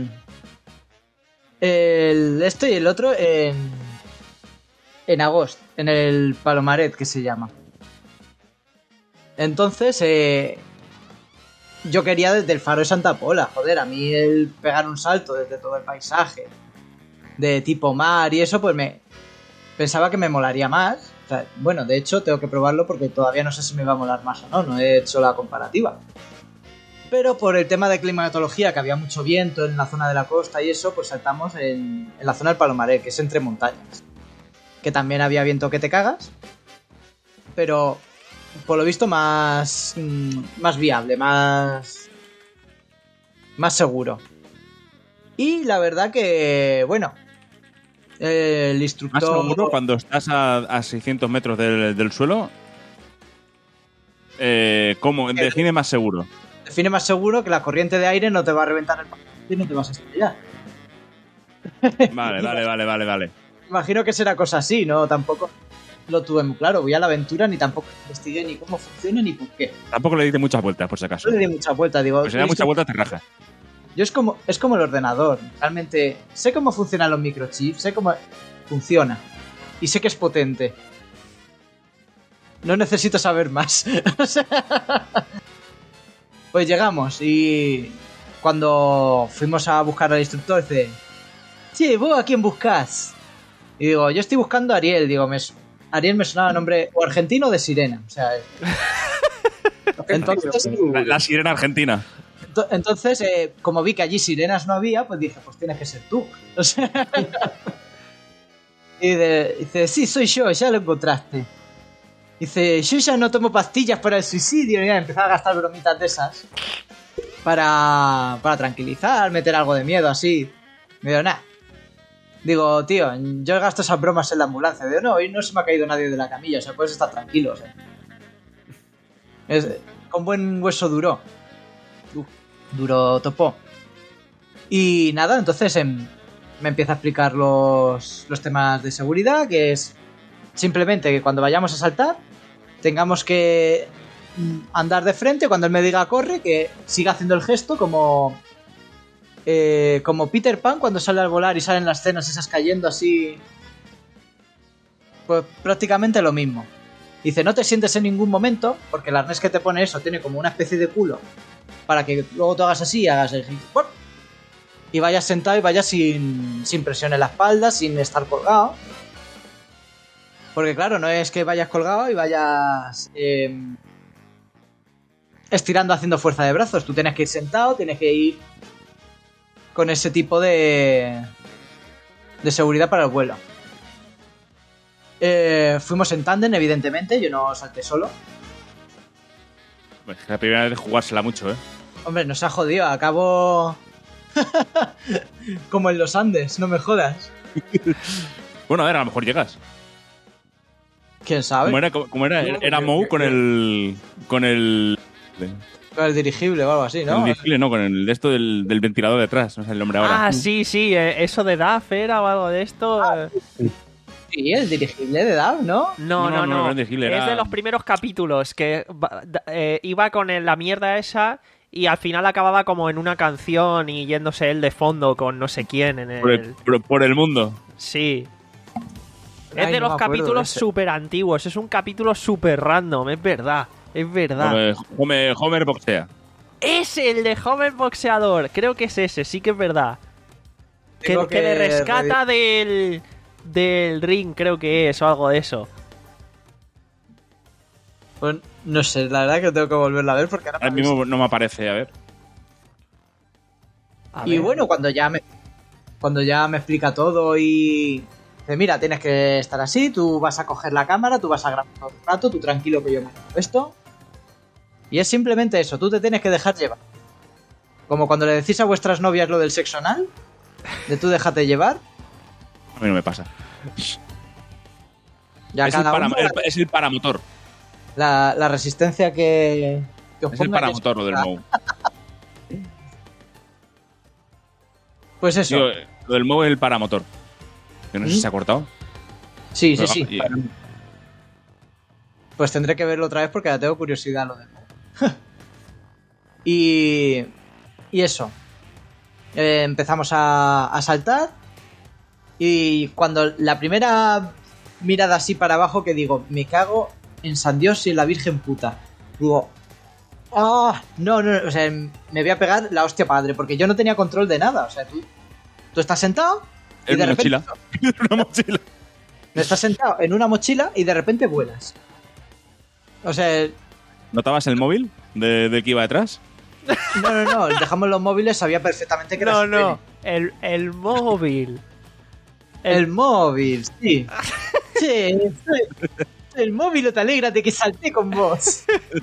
E: el- esto y el otro en, en agosto, en el Palomaret, que se llama. Entonces, eh, yo quería desde el faro de Santa Pola, joder, a mí el pegar un salto desde todo el paisaje, de tipo mar y eso, pues me pensaba que me molaría más. O sea, bueno, de hecho tengo que probarlo porque todavía no sé si me va a molar más o no, no he hecho la comparativa. Pero por el tema de climatología, que había mucho viento en la zona de la costa y eso, pues saltamos en, en la zona del Palomaret, que es entre montañas. Que también había viento que te cagas, pero por lo visto más, mm, más viable, más, más seguro. Y la verdad que, bueno, el
C: Más
E: instructor...
C: seguro cuando estás a, a seiscientos metros del, del suelo. Eh, ¿Cómo? Define más seguro.
E: Define más seguro que la corriente de aire no te va a reventar el paquete y no te vas a estrellar.
C: Vale, vale, vale, vale, vale.
E: Imagino que será cosa así, ¿no? Tampoco lo tuve muy claro. Voy a la aventura ni tampoco investigué ni cómo funciona ni por qué.
C: Tampoco le diste muchas vueltas, por si acaso.
E: No le di mucha vuelta, digo...
C: Pues si le das
E: listo.
C: muchas vueltas te rajas.
E: Yo es como, es como el ordenador. Realmente sé cómo funcionan los microchips, sé cómo funciona. Y sé que es potente. No necesito saber más. O sea, pues llegamos y cuando fuimos a buscar al instructor dice, sí, ¿vos a quién buscas? Y digo, yo estoy buscando a Ariel. Digo, me, su- Ariel me sonaba nombre o argentino o de sirena. O sea, entonces...
C: La, la sirena argentina.
E: Ento- Entonces, eh, como vi que allí sirenas no había, pues dije, pues tienes que ser tú. O sea, y de- dice, sí, soy yo, ya lo encontraste. Dice, yo ya no tomo pastillas para el suicidio. Y ya empezaba a gastar bromitas de esas. Para, para tranquilizar, meter algo de miedo así. Me digo, nah. Digo, tío, yo gasto esas bromas en la ambulancia. Digo, no, hoy no se me ha caído nadie de la camilla. O sea, puedes estar tranquilo. O sea. Es, con buen hueso duro. Uf, duro topó. Y nada, entonces em, me empieza a explicar los, los temas de seguridad, que es simplemente que cuando vayamos a saltar tengamos que andar de frente, cuando él me diga corre, que siga haciendo el gesto como eh, como Peter Pan cuando sale al volar y salen las escenas esas cayendo así. Pues prácticamente lo mismo. Dice, no te sientes en ningún momento, porque el arnés que te pone eso tiene como una especie de culo para que luego tú hagas así y hagas el ¡pum! Y vayas sentado y vayas sin, sin presión en la espalda, sin estar colgado. Porque claro, no es que vayas colgado y vayas eh, estirando haciendo fuerza de brazos. Tú tienes que ir sentado, tienes que ir con ese tipo de, de seguridad para el vuelo. Eh, fuimos en tándem, evidentemente, yo no salté solo.
C: Es la primera vez de jugársela mucho, ¿eh?
E: Hombre, nos ha jodido, acabo como en los Andes, no me jodas.
C: Bueno, a ver, a lo mejor llegas.
E: ¿Quién sabe?
C: ¿Cómo era? ¿Cómo era? Era Mou con el... Con el...
E: Con el dirigible o algo así, ¿no?
C: El dirigible, no, con el de esto del, del ventilador detrás, no sé el nombre ahora.
B: Ah, sí, sí, eh, eso de D A F era o algo de esto.
E: Ah, sí. Sí, el dirigible de D A V, ¿no?
B: No, no, no. no, no, no, no es
C: era...
B: de los primeros capítulos que eh, iba con el, la mierda esa y al final acababa como en una canción y yéndose él de fondo con no sé quién en el...
C: Por el, por, por el mundo.
B: Sí.
E: Ay,
B: es de
E: no
B: los capítulos súper antiguos. Es un capítulo súper random, es verdad. Es verdad.
C: Homer, Homer, Homer boxea.
B: Es el de Homer boxeador. Creo que es ese, sí que es verdad. Que, que, que le rescata del... del ring, creo que es, o algo de eso.
E: Pues no sé, la verdad que tengo que volverla a ver porque ahora...
C: Ahora mismo no me aparece, a ver.
E: A y ver. Bueno, cuando ya me cuando ya me explica todo y dice, mira, tienes que estar así, tú vas a coger la cámara, tú vas a grabar todo el rato, tú tranquilo que yo me hago esto. Y es simplemente eso, tú te tienes que dejar llevar. Como cuando le decís a vuestras novias lo del sexo anal, de tú déjate llevar.
C: A mí no me pasa.
E: Ya
C: es,
E: cada
C: el para,
E: uno,
C: el, es el paramotor.
E: La, la resistencia que, que os
C: Es el paramotor lo del Mou.
E: Pues eso.
C: Tío, lo del Mou es el paramotor. Yo no sé ¿Mm? si se ha cortado.
E: Sí, sí, sí. Yeah. Pues tendré que verlo otra vez porque ya tengo curiosidad lo del Mou. y, y eso. Eh, empezamos a, a saltar. Y cuando la primera mirada así para abajo que digo, me cago en San Dios y en la Virgen puta. Digo, ah, no, no, o sea, me voy a pegar la hostia padre, porque yo no tenía control de nada. O sea, tú, tú estás sentado y
C: en
E: de
C: una
E: repente...
C: mochila. En una mochila.
E: Estás sentado en una mochila y de repente vuelas. O sea...
C: ¿Notabas el móvil de, de que iba detrás?
E: No, no, no, dejamos los móviles, sabía perfectamente que era
B: No, no, el, el móvil.
E: El, el móvil, sí. Sí, sí. El móvil, no te alegra de que salté con vos.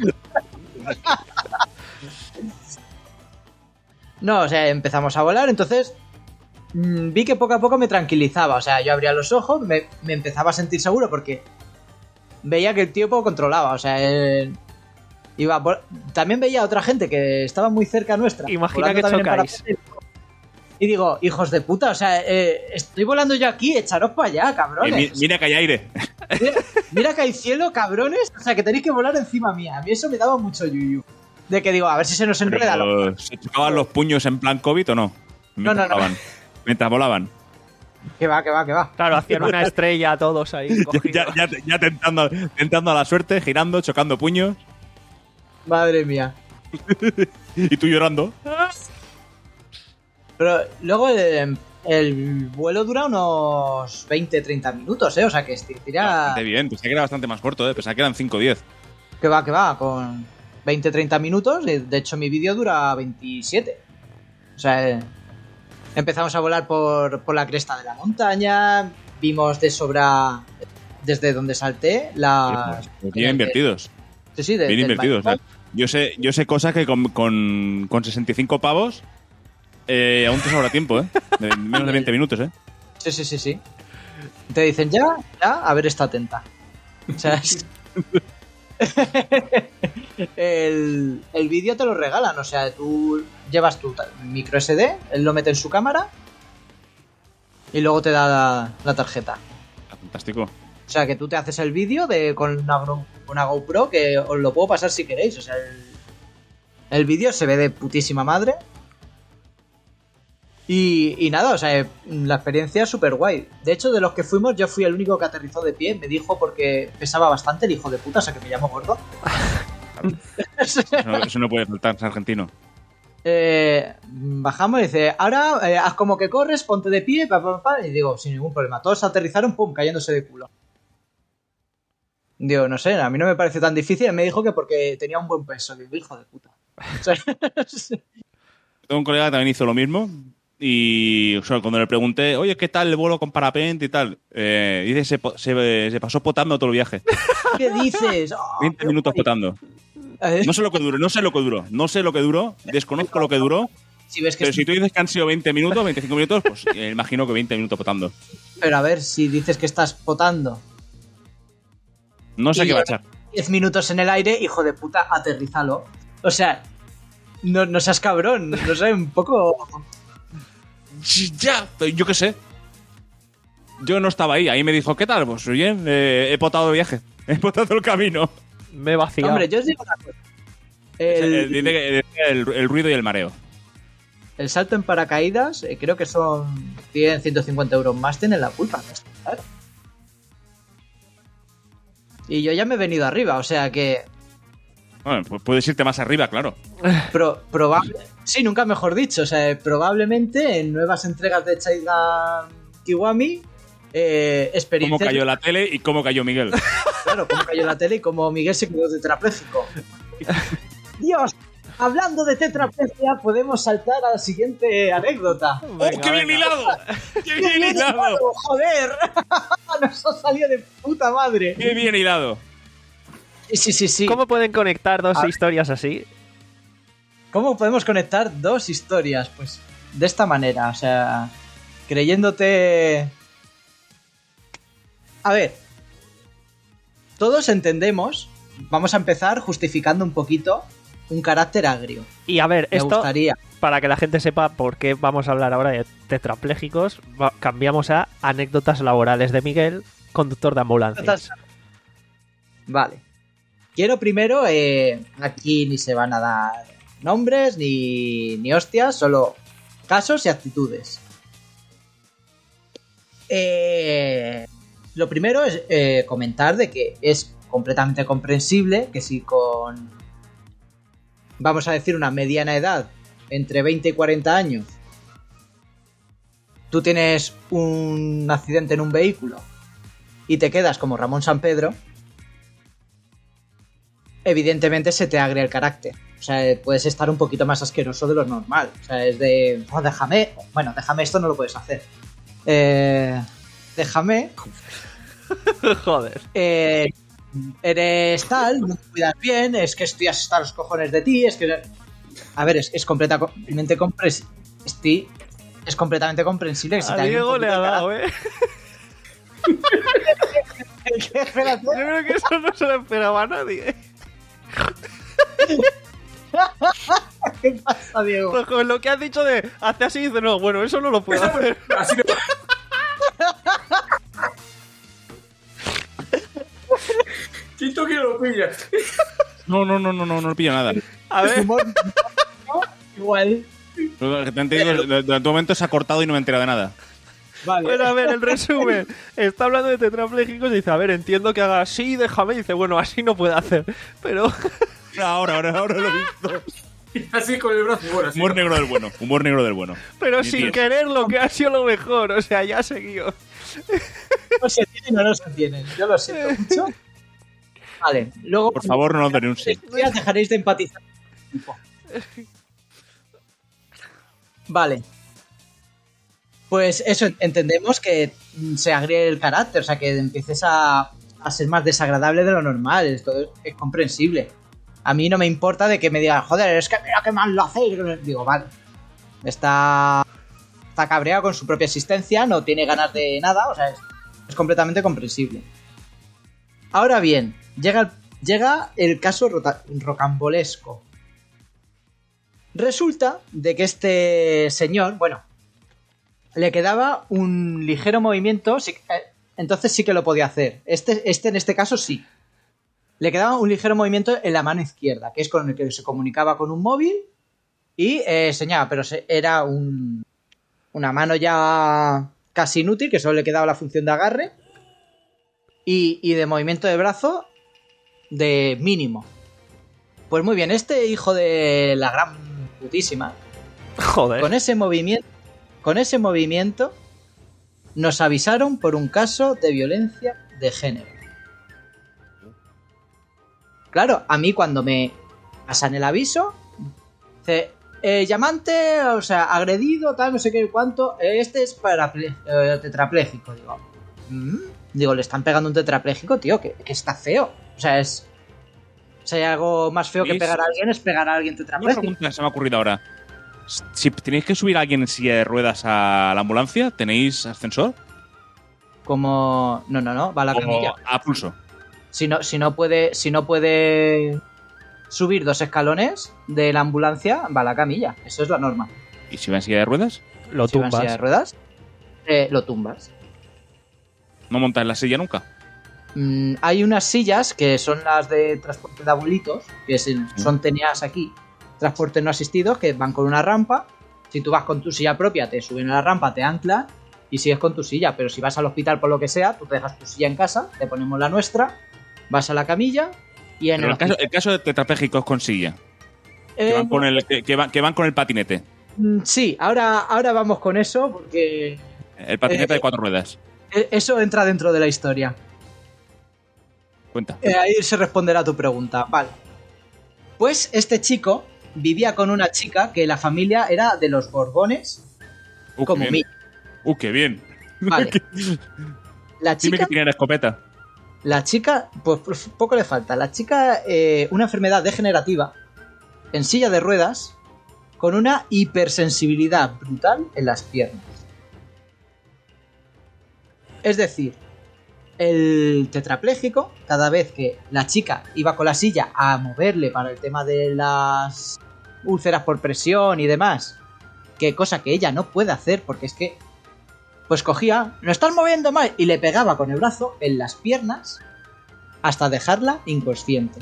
E: No, o sea, empezamos a volar, entonces mmm, vi que poco a poco me tranquilizaba. O sea, yo abría los ojos, me, me empezaba a sentir seguro porque veía que el tío poco controlaba. O sea, eh, iba por... también veía a otra gente que estaba muy cerca nuestra.
B: Imagina que chocáis.
E: Y digo, hijos de puta, o sea, eh, estoy volando yo aquí, echaros para allá, cabrones.
C: Eh, mi, mira que hay aire.
E: Mira, mira que hay cielo, cabrones. O sea, que tenéis que volar encima mía. A mí eso me daba mucho yuyu. De que digo, a ver si se nos enreda.
C: Pero,
E: lo...
C: ¿se chocaban los puños en plan COVID o no?
E: No, no, no.
C: Mientras volaban.
E: Que va, que va, que va.
B: Claro, hacían una estrella todos ahí.
C: ya ya, ya, ya tentando, tentando a la suerte, girando, chocando puños.
E: Madre mía.
C: Y tú llorando.
E: Pero luego el, el vuelo dura unos veinte a treinta minutos, ¿eh? O sea que estirará...
C: Bastante bien, pensaba que era bastante más corto, ¿eh? Pensaba que eran cinco o diez.
E: Que va, que va, con veinte a treinta minutos. De hecho, mi vídeo dura veintisiete. O sea, eh, empezamos a volar por, por la cresta de la montaña. Vimos de sobra, desde donde salté, las...
C: Bien invertidos.
E: Sí, sí, de,
C: bien invertidos. O sea, yo sé, yo sé cosas que con, con, con sesenta y cinco pavos... Eh, aún te sobra tiempo, ¿eh? De menos de veinte minutos, ¿eh?
E: Sí, sí, sí, sí. Te dicen, ya, ya, a ver, está atenta. O sea, es... el, el vídeo te lo regalan, o sea, tú llevas tu micro ese de, él lo mete en su cámara y luego te da la, la tarjeta.
C: Fantástico.
E: O sea, que tú te haces el vídeo de con una, una GoPro, que os lo puedo pasar si queréis. O sea, el, el vídeo se ve de putísima madre. Y, y nada, o sea, la experiencia es súper guay. De hecho, de los que fuimos, yo fui el único que aterrizó de pie. Me dijo porque pesaba bastante el hijo de puta, o sea, que me llamo gordo.
C: Eso, eso no puede faltar, es argentino.
E: Eh, bajamos y dice, ahora eh, haz como que corres, ponte de pie, pa, pa, pa, y digo, sin ningún problema. Todos aterrizaron, pum, cayéndose de culo. Digo, no sé, a mí no me pareció tan difícil. Me dijo que porque tenía un buen peso. Digo, hijo de puta. O sea,
C: Tengo un colega que también hizo lo mismo. Y o sea, cuando le pregunté, oye, ¿qué tal el vuelo con parapente y tal? Eh, dice, se, se, se pasó potando todo el viaje.
E: ¿qué dices? Oh,
C: veinte minutos
E: guay.
C: potando. No sé lo que duró, no sé lo que duró, no sé lo que duró, desconozco lo que duró.
E: Si ves que
C: pero
E: es...
C: si tú dices que han sido veinte minutos, veinticinco minutos, pues eh, imagino que veinte minutos potando.
E: Pero a ver, si dices que estás potando
C: No sé
E: y
C: qué va a echar.
E: diez minutos en el aire, hijo de puta, aterrízalo. O sea, no, no seas cabrón, no sé, un poco...
C: Ya, pero yo qué sé. Yo no estaba ahí, ahí me dijo, ¿qué tal? Pues oye, eh, he potado el viaje, he potado el camino.
B: Me he vaciado.
E: Hombre, yo os digo una cosa.
C: El,
E: El,
C: dice que- el- el ruido y el mareo.
E: el salto en paracaídas, eh, creo que son cien, ciento cincuenta euros más, tienen la culpa. ¿Sabes? Y yo ya me he venido arriba, o sea que
C: Bueno, pues puedes irte más arriba, claro.
E: pro- probable, sí, nunca mejor dicho, o sea, probablemente en nuevas entregas de Chaiga Kiwami, eh,
C: Cómo
E: experiencias...
C: cayó la tele y cómo cayó Miguel.
E: Claro, cómo cayó la tele y cómo Miguel se quedó tetrapléjico. Dios, hablando de tetraplegia, podemos saltar a la siguiente anécdota.
C: ¡Oh,
B: Venga,
C: qué bien
B: venga.
C: hilado! ¡Qué bien hilado!
E: ¡Joder! Nos ha salido de puta madre.
C: ¡Qué bien hilado!
E: Sí, sí, sí, sí.
B: ¿Cómo pueden conectar dos
E: A ver.
B: historias así?
E: ¿Cómo podemos conectar dos historias? Pues de esta manera, o sea, creyéndote... A ver, todos entendemos, vamos a empezar justificando un poquito un carácter agrio.
B: Y a ver,
E: Me
B: esto,
E: gustaría.
B: para que la gente sepa por qué vamos a hablar ahora de tetraplégicos, va- cambiamos a anécdotas laborales de Miguel, conductor de ambulancias.
E: Vale. Quiero primero, eh, aquí ni se van a dar nombres ni, ni hostias, solo casos y actitudes. Eh, lo primero es eh, comentar de que es completamente comprensible que si con, vamos a decir, una mediana edad, entre veinte y cuarenta años, tú tienes un accidente en un vehículo y te quedas como Ramón San Pedro, evidentemente se te agria el carácter. O sea, puedes estar un poquito más asqueroso de lo normal. O sea, es de... Oh, déjame... Bueno, déjame esto, no lo puedes hacer. Eh, déjame...
B: Joder.
E: Eh, eres tal, no te cuidas bien, es que estoy hasta los cojones de ti, es que... A ver, es, es completamente comprensible. Es completamente comprensible que se te
B: A
E: agrie un
B: Diego le
E: poquito
B: ha
E: el
B: dado, ¿eh?
E: carácter. Espérate.
B: Yo creo que eso no se lo esperaba a nadie.
E: ¿Qué pasa, Diego?
B: Pues con lo que has dicho de hace así, dice, no, bueno, eso no lo puedo hacer.
D: Así no. Quinto que lo pilla.
C: No, no, no, no, no, no le pillo nada.
B: A ver,
E: Humor, ¿no? Igual.
C: Te han tenido- Durante un momento se ha cortado y no me he enterado de nada.
E: Vale.
B: bueno, a ver, el resumen. Está hablando de tetraplégicos y dice, a ver, entiendo que haga así, déjame. Y dice, bueno, así no puede hacer. Pero
C: Ahora, ahora, ahora lo he visto.
D: Así con el brazo. Bueno, así.
C: Humor negro del bueno. Humor negro del bueno.
B: pero
C: Ni
B: sin
C: diez.
B: quererlo, que ha sido lo mejor. O sea, ya ha seguido.
E: No se tienen o no se tienen. Yo lo siento mucho. Vale, luego.
C: Por favor, no nos denuncie.
E: Ya dejaréis de empatizar. Vale. Pues eso, entendemos que se agrie el carácter, o sea, que empieces a, a ser más desagradable de lo normal. Esto es, es comprensible. A mí no me importa de que me digan, joder, es que mira qué mal lo hacéis. Digo, vale. Está, está cabreado con su propia existencia, no tiene ganas de nada, o sea, es, es completamente comprensible. Ahora bien, llega el, llega el caso rota- rocambolesco. Resulta de que este señor, bueno, le quedaba un ligero movimiento, sí, eh, entonces sí que lo podía hacer. Este, este en este caso sí. Le quedaba un ligero movimiento en la mano izquierda, que es con el que se comunicaba con un móvil y eh, señalaba, pero se, era un, una mano ya casi inútil, que solo le quedaba la función de agarre y, y de movimiento de brazo de mínimo. Pues muy bien, este hijo de la gran putísima,
B: Joder.
E: con ese movimiento, con ese movimiento nos avisaron por un caso de violencia de género. Claro, a mí cuando me pasan el aviso, dice, eh, llamante, o sea, agredido, tal, no sé qué, cuánto, este es para eh, tetrapléjico. Digo, ¿Mm? digo, le están pegando un tetrapléjico, tío, que, que está feo. O sea, es... Si hay algo más feo que pegar a alguien, es pegar a alguien
C: Una
E: tetrapléjico.
C: pregunta se me ha ocurrido ahora. Si tenéis que subir a alguien en silla de ruedas a la ambulancia, ¿tenéis ascensor?
E: Como... No, no, no, va a la
C: ¿O
E: camilla.
C: a pulso?
E: Si no, si no puede, si no puede subir dos escalones de la ambulancia, va a la camilla. Eso es la norma.
C: ¿Y si va en silla de ruedas?
B: Lo
E: Si va en
B: tumbas.
E: silla de ruedas, eh, lo tumbas.
C: ¿No montas en la silla nunca?
E: Mm, hay unas sillas que son las de transporte de abuelitos, que es el- son tenías aquí, transporte no asistido, que van con una rampa. Si tú vas con tu silla propia, te suben a la rampa, te anclan y sigues con tu silla. Pero si vas al hospital por lo que sea, tú te dejas tu silla en casa, te ponemos la nuestra, vas a la camilla y en
C: Pero
E: el
C: el caso,
E: hospital-
C: el caso de tetrapléjicos con silla. Que
E: Eh,
C: van con el, que, que van, que van con el patinete.
E: Mm, Sí, ahora, ahora vamos con eso porque
C: El patinete
E: Eh,
C: de cuatro ruedas.
E: e- eso entra dentro de la historia.
C: Cuenta.
E: Eh, ahí se responderá a tu pregunta. Vale. Pues este chico vivía con una chica que la familia era de los Borbones,
C: Uh,
E: como
C: qué
E: mí.
C: bien. Uh, qué bien.
E: Vale. La
C: Dime que
E: chica,
C: tiene la escopeta.
E: la chica, pues, pues poco le falta. La chica, eh, una enfermedad degenerativa, en silla de ruedas, con una hipersensibilidad brutal en las piernas. Es decir, el tetrapléjico, cada vez que la chica iba con la silla a moverle para el tema de las úlceras por presión y demás, que cosa que ella no puede hacer porque es que, pues cogía, lo estás moviendo mal, y le pegaba con el brazo en las piernas hasta dejarla inconsciente.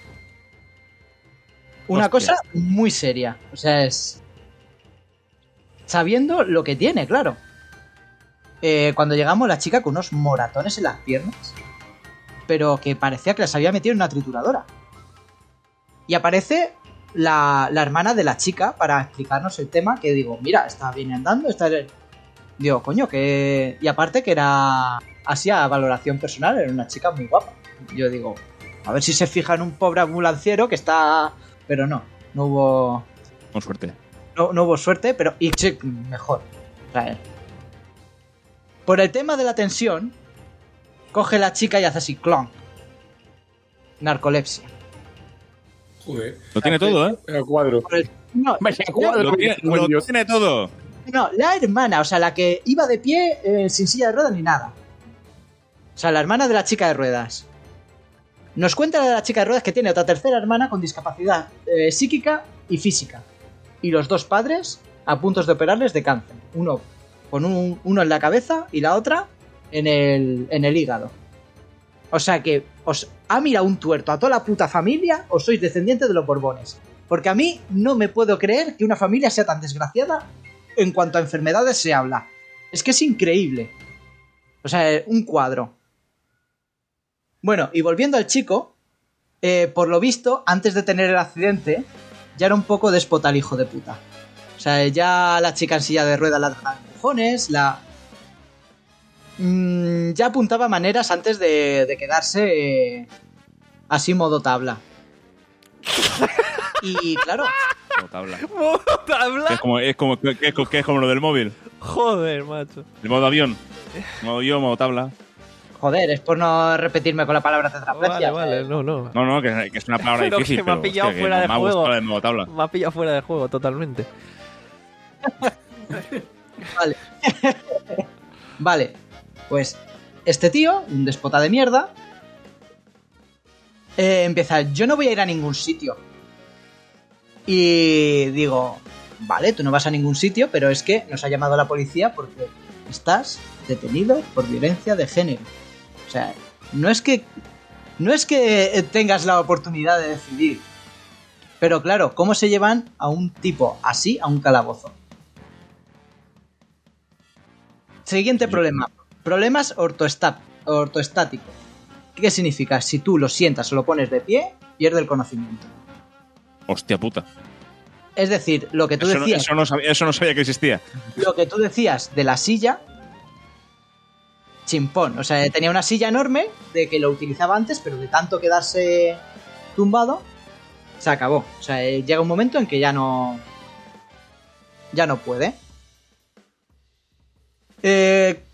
E: Una
C: Hostia.
E: cosa muy seria, o sea, es... Sabiendo lo que tiene, claro. Eh, cuando llegamos, la chica con unos moratones en las piernas, pero que parecía que las había metido en una trituradora. Y aparece la, la hermana de la chica para explicarnos el tema, que digo, mira, está bien andando, está... Digo, coño, que... Y aparte que era así a valoración personal, era una chica muy guapa. Yo digo, a ver si se fija en un pobre ambulanciero que está... Pero no, no hubo...
C: Con suerte.
E: No, no hubo suerte, pero... Y che, mejor. O sea, por el tema de la tensión, coge la chica y hace así, clon. Narcolepsia.
D: Joder.
C: Lo tiene todo, ¿eh?
D: El cuadro.
E: Por el- No,
D: Vaya
E: no,
D: cuadro.
C: Lo tiene, lo
D: Dios.
C: tiene todo.
E: no, la hermana, o sea, la que iba de pie eh, sin silla de ruedas ni nada. O sea, la hermana de la chica de ruedas. Nos cuenta la de la chica de ruedas que tiene otra tercera hermana con discapacidad eh, psíquica y física. Y los dos padres a puntos de operarles de cáncer. Uno con un, uno en la cabeza y la otra en el, en el hígado. O sea que os ha mirado un tuerto a toda la puta familia o sois descendientes de los Borbones. Porque a mí no me puedo creer que una familia sea tan desgraciada en cuanto a enfermedades se habla. Es que es increíble. O sea, un cuadro. Bueno, y volviendo al chico, eh, por lo visto, antes de tener el accidente, ya era un poco déspota el hijo de puta. O sea, ya la chica en silla de ruedas la dejaba en empujones, la... Mm, ya apuntaba maneras antes de, de quedarse eh, así modo tabla. Y claro,
C: Como tabla.
B: ¡Tabla!
C: Que es como, es como, que es, que es como lo del móvil.
B: Joder, macho.
C: El modo avión. Modo avión, modo tabla.
E: joder, es por no repetirme con la palabra tetraplegia.
B: Vale, vale, no, no.
C: No, no, que, que es una palabra
B: Pero
C: difícil.
B: que me ha
C: pero,
B: pillado
C: hostia, que
B: fuera de
C: me ha
B: juego.
C: gustado el modo tabla.
B: Me ha pillado fuera de juego totalmente.
E: Vale. Vale. Pues este tío, un déspota de mierda, eh, empieza, yo no voy a ir a ningún sitio. Y digo, vale, tú no vas a ningún sitio, pero es que nos ha llamado la policía porque estás detenido por violencia de género. O sea, no es que no es que tengas la oportunidad de decidir. Pero claro, ¿cómo se llevan a un tipo así a un calabozo? Siguiente problema. Problemas ortoestá- ortoestáticos. ¿Qué significa? Si tú lo sientas o lo pones de pie, pierde el conocimiento.
C: Hostia puta.
E: Es decir, lo que tú
C: Eso no,
E: decías...
C: eso, no sabía, eso no sabía que existía.
E: Lo que tú decías de la silla... Chimpón. O sea, tenía una silla enorme de que lo utilizaba antes, pero de tanto quedarse tumbado, se acabó. O sea, llega un momento en que ya no... Ya no puede. Eh...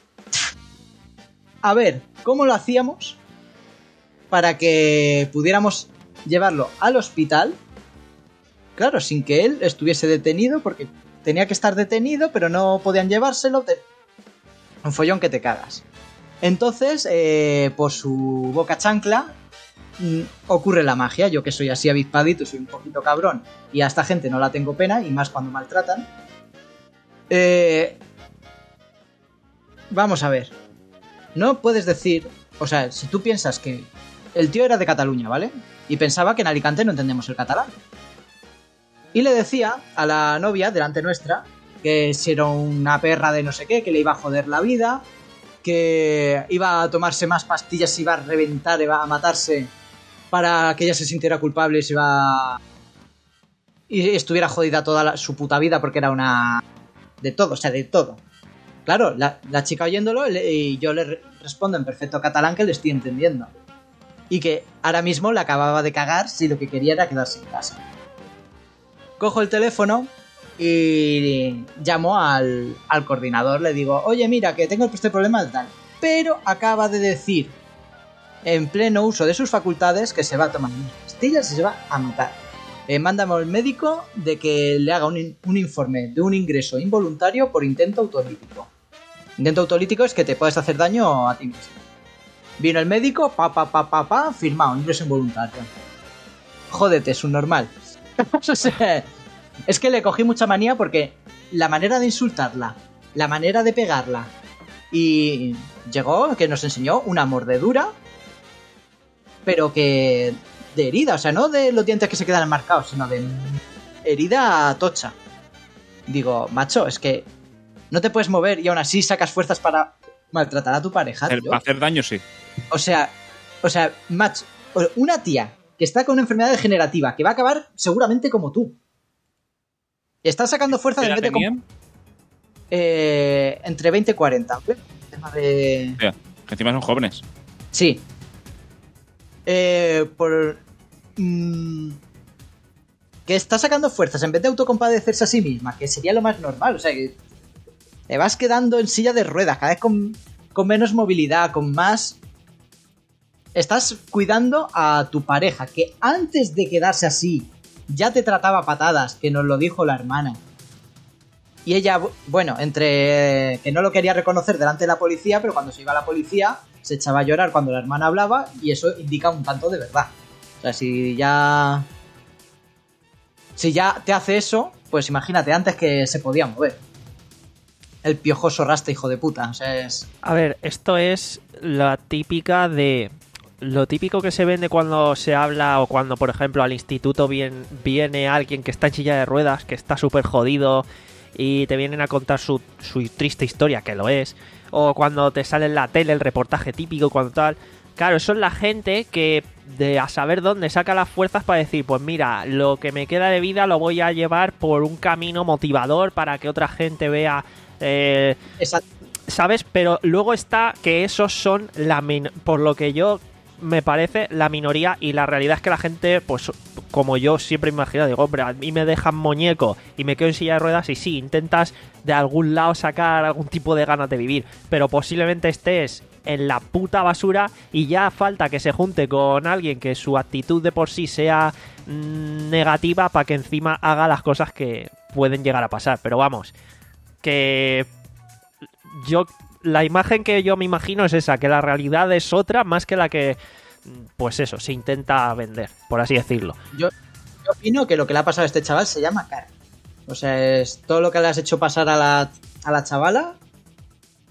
E: A ver, ¿cómo lo hacíamos para que pudiéramos llevarlo al hospital? Claro, sin que él estuviese detenido, porque tenía que estar detenido, pero no podían llevárselo. Un follón que te cagas. Entonces, eh, por su boca chancla, mmm, ocurre la magia. Yo que soy así avispadito, soy un poquito cabrón, y a esta gente no la tengo pena, y más cuando maltratan. Eh... Vamos a ver. No puedes decir... O sea, si tú piensas que el tío era de Cataluña, ¿vale? Y pensaba que en Alicante no entendemos el catalán. Y le decía a la novia, delante nuestra, que si era una perra de no sé qué, que le iba a joder la vida, que iba a tomarse más pastillas, iba a reventar, iba a matarse para que ella se sintiera culpable y se iba... y estuviera jodida toda la, su puta vida porque era una... de todo, o sea, de todo. Claro, la, la chica oyéndolo y yo le re- respondo en perfecto catalán que le estoy entendiendo. Y que ahora mismo le acababa de cagar si lo que quería era quedarse en casa. Cojo el teléfono y llamo al, al coordinador. Le digo, oye, mira, que tengo este problema de tal. Pero acaba de decir, en pleno uso de sus facultades, que se va a tomar unas pastillas y se va a matar. Eh, mándame al médico de que le haga un, un informe de un ingreso involuntario por intento autolítico. Intento autolítico es que te puedes hacer daño a ti mismo. Vino el médico, pa, pa, pa, pa, pa, firmado, ingreso involuntario. Jódete, es un normal. O sea, es que le cogí mucha manía porque la manera de insultarla, la manera de pegarla, y llegó que nos enseñó una mordedura, pero que de herida, o sea, no de los dientes que se quedan marcados, sino de herida tocha. Digo, macho, es que no te puedes mover y aún así sacas fuerzas para maltratar a tu pareja.
C: Hacer,
E: tío.
C: hacer daño, sí.
E: O sea, o sea, macho, una tía que está con una enfermedad degenerativa, que va a acabar seguramente como tú. Está sacando fuerza en vez de...
C: tenían?
E: Eh, entre veinte y cuarenta. ¿Vale? Tema de...
C: O sea, que encima son jóvenes.
E: Sí. Eh, por... Mmm, que está sacando fuerzas en vez de autocompadecerse a sí misma, que sería lo más normal. O sea, que te vas quedando en silla de ruedas, cada vez con, con menos movilidad, con más... Estás cuidando a tu pareja, que antes de quedarse así ya te trataba a patadas, que nos lo dijo la hermana. Y ella, bueno, entre que no lo quería reconocer delante de la policía, pero cuando se iba a la policía se echaba a llorar cuando la hermana hablaba, y eso indica un tanto de verdad. O sea, si ya... Si ya te hace eso, pues imagínate antes que se podía mover. El piojoso rasta, hijo de puta. O sea, es...
B: A ver, esto es la típica de... Lo típico que se vende cuando se habla o cuando, por ejemplo, al instituto viene, viene alguien que está en silla de ruedas, que está súper jodido y te vienen a contar su, su triste historia, que lo es. O cuando te sale en la tele el reportaje típico, cuando tal... Claro, eso es la gente que de a saber dónde saca las fuerzas para decir, pues mira, lo que me queda de vida lo voy a llevar por un camino motivador para que otra gente vea... Eh,
E: Exacto.
B: ¿Sabes? Pero luego está que esos son, la min- por lo que yo me parece, la minoría, y la realidad es que la gente, pues como yo siempre imagino, digo, hombre, a mí me dejan muñeco y me quedo en silla de ruedas y sí, intentas de algún lado sacar algún tipo de ganas de vivir, pero posiblemente estés en la puta basura y ya falta que se junte con alguien que su actitud de por sí sea mmm, negativa para que encima haga las cosas que pueden llegar a pasar. Pero vamos, que yo... La imagen que yo me imagino es esa, que la realidad es otra más que la que, pues eso, se intenta vender, por así decirlo.
E: Yo, yo opino que lo que le ha pasado a este chaval se llama karma. O sea, es todo lo que le has hecho pasar a la, a la chavala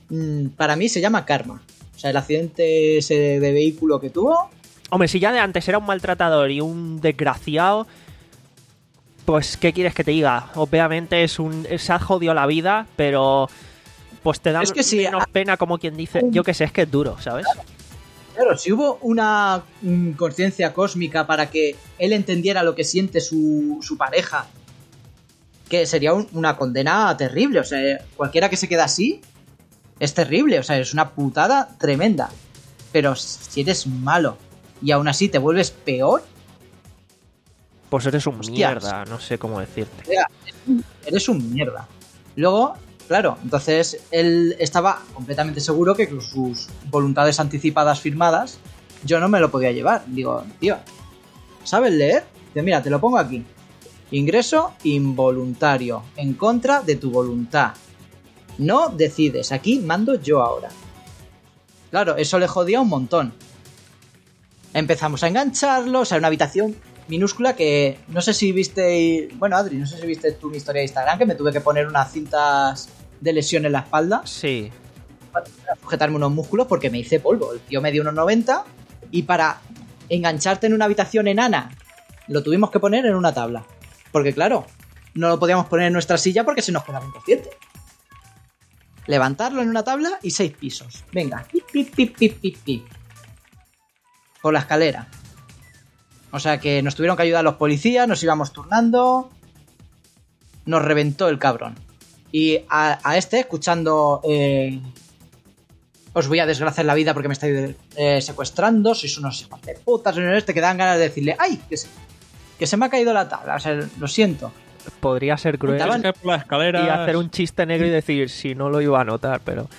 E: mmm, para mí se llama karma. O sea, el accidente ese de vehículo que tuvo...
B: Hombre, si ya de antes era un maltratador y un desgraciado, pues, ¿qué quieres que te diga? Obviamente es un, se ha jodido la vida, pero pues te da
E: es que si
B: menos
E: a...
B: pena, como quien dice. Yo que sé, es que es duro, ¿sabes?
E: Claro, claro, si hubo una mm, conciencia cósmica para que él entendiera lo que siente su, su pareja, que sería un, una condena terrible. O sea, cualquiera que se queda así es terrible. O sea, es una putada tremenda. Pero si eres malo y aún así te vuelves peor,
B: pues eres un
E: hostias,
B: mierda, no sé cómo decirte.
E: Eres un mierda. Luego, claro, entonces él estaba completamente seguro que con sus voluntades anticipadas firmadas yo no me lo podía llevar. Digo, tío, ¿sabes leer? Dice, mira, te lo pongo aquí. Ingreso involuntario, en contra de tu voluntad. No decides, aquí mando yo ahora. Claro, eso le jodía un montón. Empezamos a engancharlo, o sea, una habitación minúscula que no sé si viste... Bueno, Adri, no sé si viste tú mi historia de Instagram, que me tuve que poner unas cintas de lesión en la espalda.
B: Sí.
E: Para sujetarme unos músculos porque me hice polvo. El tío me dio unos noventa y para engancharte en una habitación enana lo tuvimos que poner en una tabla. Porque claro, no lo podíamos poner en nuestra silla porque se nos quedaba inconsciente. Levantarlo en una tabla y seis pisos. Venga, pip, pip, pip, pip, pip, pip. Por la escalera. O sea que nos tuvieron que ayudar los policías, nos íbamos turnando. Nos reventó el cabrón. Y a, a este, escuchando... Eh, os voy a desgraciar la vida porque me estáis eh, secuestrando, sois unos hijos de putas, este, que dan ganas de decirle, ¡ay! Que se, que se me ha caído la tabla, o sea, lo siento.
B: Podría ser cruel
C: Estaban... por la escalera
B: y hacer un chiste negro y decir, si no lo iba a notar, pero...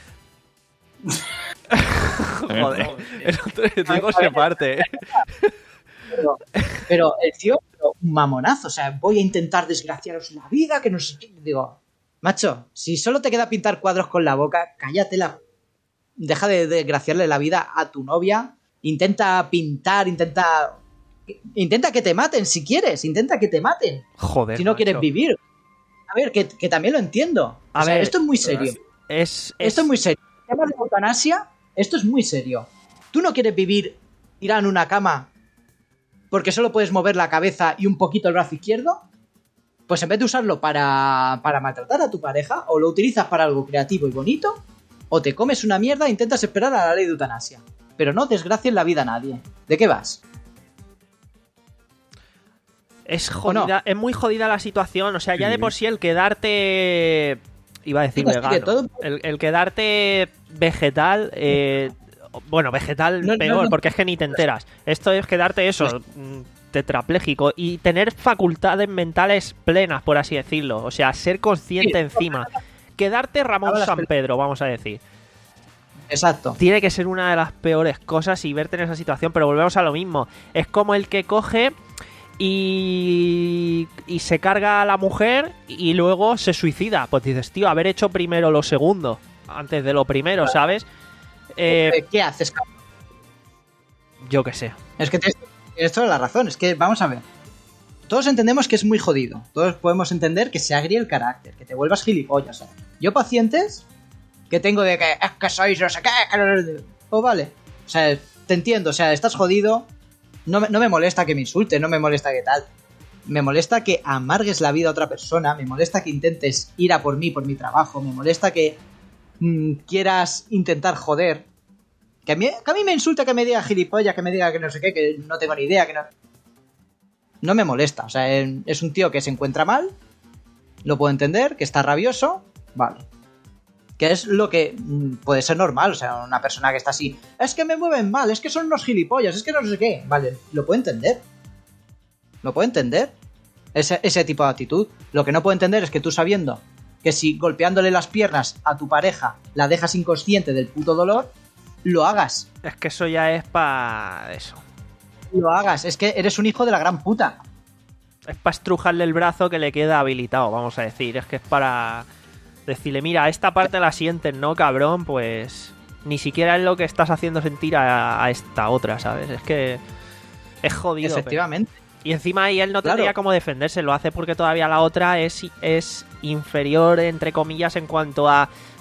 B: Joder, el otro tipo se parte, ¿eh?
E: Pero, pero el tío, pero un mamonazo, o sea, voy a intentar desgraciaros la vida, que no sé qué. Digo, macho, si solo te queda pintar cuadros con la boca, cállate la... Deja de desgraciarle la vida a tu novia, intenta pintar, intenta... Intenta que te maten si quieres, intenta que te maten.
B: Joder,
E: si no
B: macho.
E: quieres vivir. A ver, que, que también lo entiendo.
B: A
E: o sea,
B: ver,
E: esto es muy serio.
B: Es, es...
E: Esto es muy serio. El tema de la eutanasia, esto es muy serio. Tú no quieres vivir tirado en una cama porque solo puedes mover la cabeza y un poquito el brazo izquierdo. Pues en vez de usarlo para, para maltratar a tu pareja, o lo utilizas para algo creativo y bonito, o te comes una mierda e intentas esperar a la ley de eutanasia. Pero no desgracies la vida a nadie. ¿De qué vas?
B: Es jodida, no? Es muy jodida la situación. O sea, ya de por sí el quedarte... Iba a decir
E: sí,
B: vegano.
E: todo...
B: El, el quedarte vegetal... Eh, bueno, vegetal
E: no,
B: peor,
E: no, no.
B: porque es que ni te enteras. Esto es quedarte eso, pues... tetrapléjico, y tener facultades mentales plenas, por así decirlo. O sea, ser consciente sí, encima. Quedarte Ramón San Pedro, vamos a decir.
E: Exacto.
B: Tiene que ser una de las peores cosas y verte en esa situación, pero volvemos a lo mismo. Es como el que coge... Y, y se carga a la mujer y luego se suicida. Pues dices, tío, haber hecho primero lo segundo antes de lo primero, claro. ¿Sabes? Eh,
E: ¿Qué haces, cabrón?
B: Yo qué sé.
E: Es que tienes, tienes toda la razón. Es que, vamos a ver. Todos entendemos que es muy jodido. Todos podemos entender que se agrie el carácter, que te vuelvas gilipollas. ¿Sabes? Yo pacientes que tengo de que es que sois no sé qué. Pues vale. O sea, te entiendo. O sea, estás jodido. No me, no me molesta que me insulte, no me molesta que tal. Me molesta que amargues la vida a otra persona, me molesta que intentes ir a por mí, por mi trabajo, me molesta que mmm, quieras intentar joder. Que a, mí, que a mí me insulte, que me diga gilipollas, que me diga que no sé qué, que no tengo ni idea, que no... No me molesta, o sea, es un tío que se encuentra mal, lo puedo entender, que está rabioso, vale. Que es lo que puede ser normal, o sea, una persona que está así, es que me mueven mal, es que son unos gilipollas, es que no sé qué, vale, lo puedo entender. Lo puedo entender. Ese, ese tipo de actitud. Lo que no puedo entender es que tú sabiendo que si golpeándole las piernas a tu pareja la dejas inconsciente del puto dolor, lo hagas.
B: Es que eso ya es pa... eso.
E: Lo hagas, es que eres un hijo de la gran puta.
B: Es para estrujarle el brazo que le queda habilitado, vamos a decir, es que es para... decirle, mira, esta parte la sientes, ¿no, cabrón? Pues ni siquiera es lo que estás haciendo sentir a, a esta otra, ¿sabes? Es que es jodido.
E: Efectivamente.
B: Pero... Y encima ahí él no
E: claro.
B: tendría cómo defenderse, lo hace porque todavía la otra es, es inferior, entre comillas, en cuanto a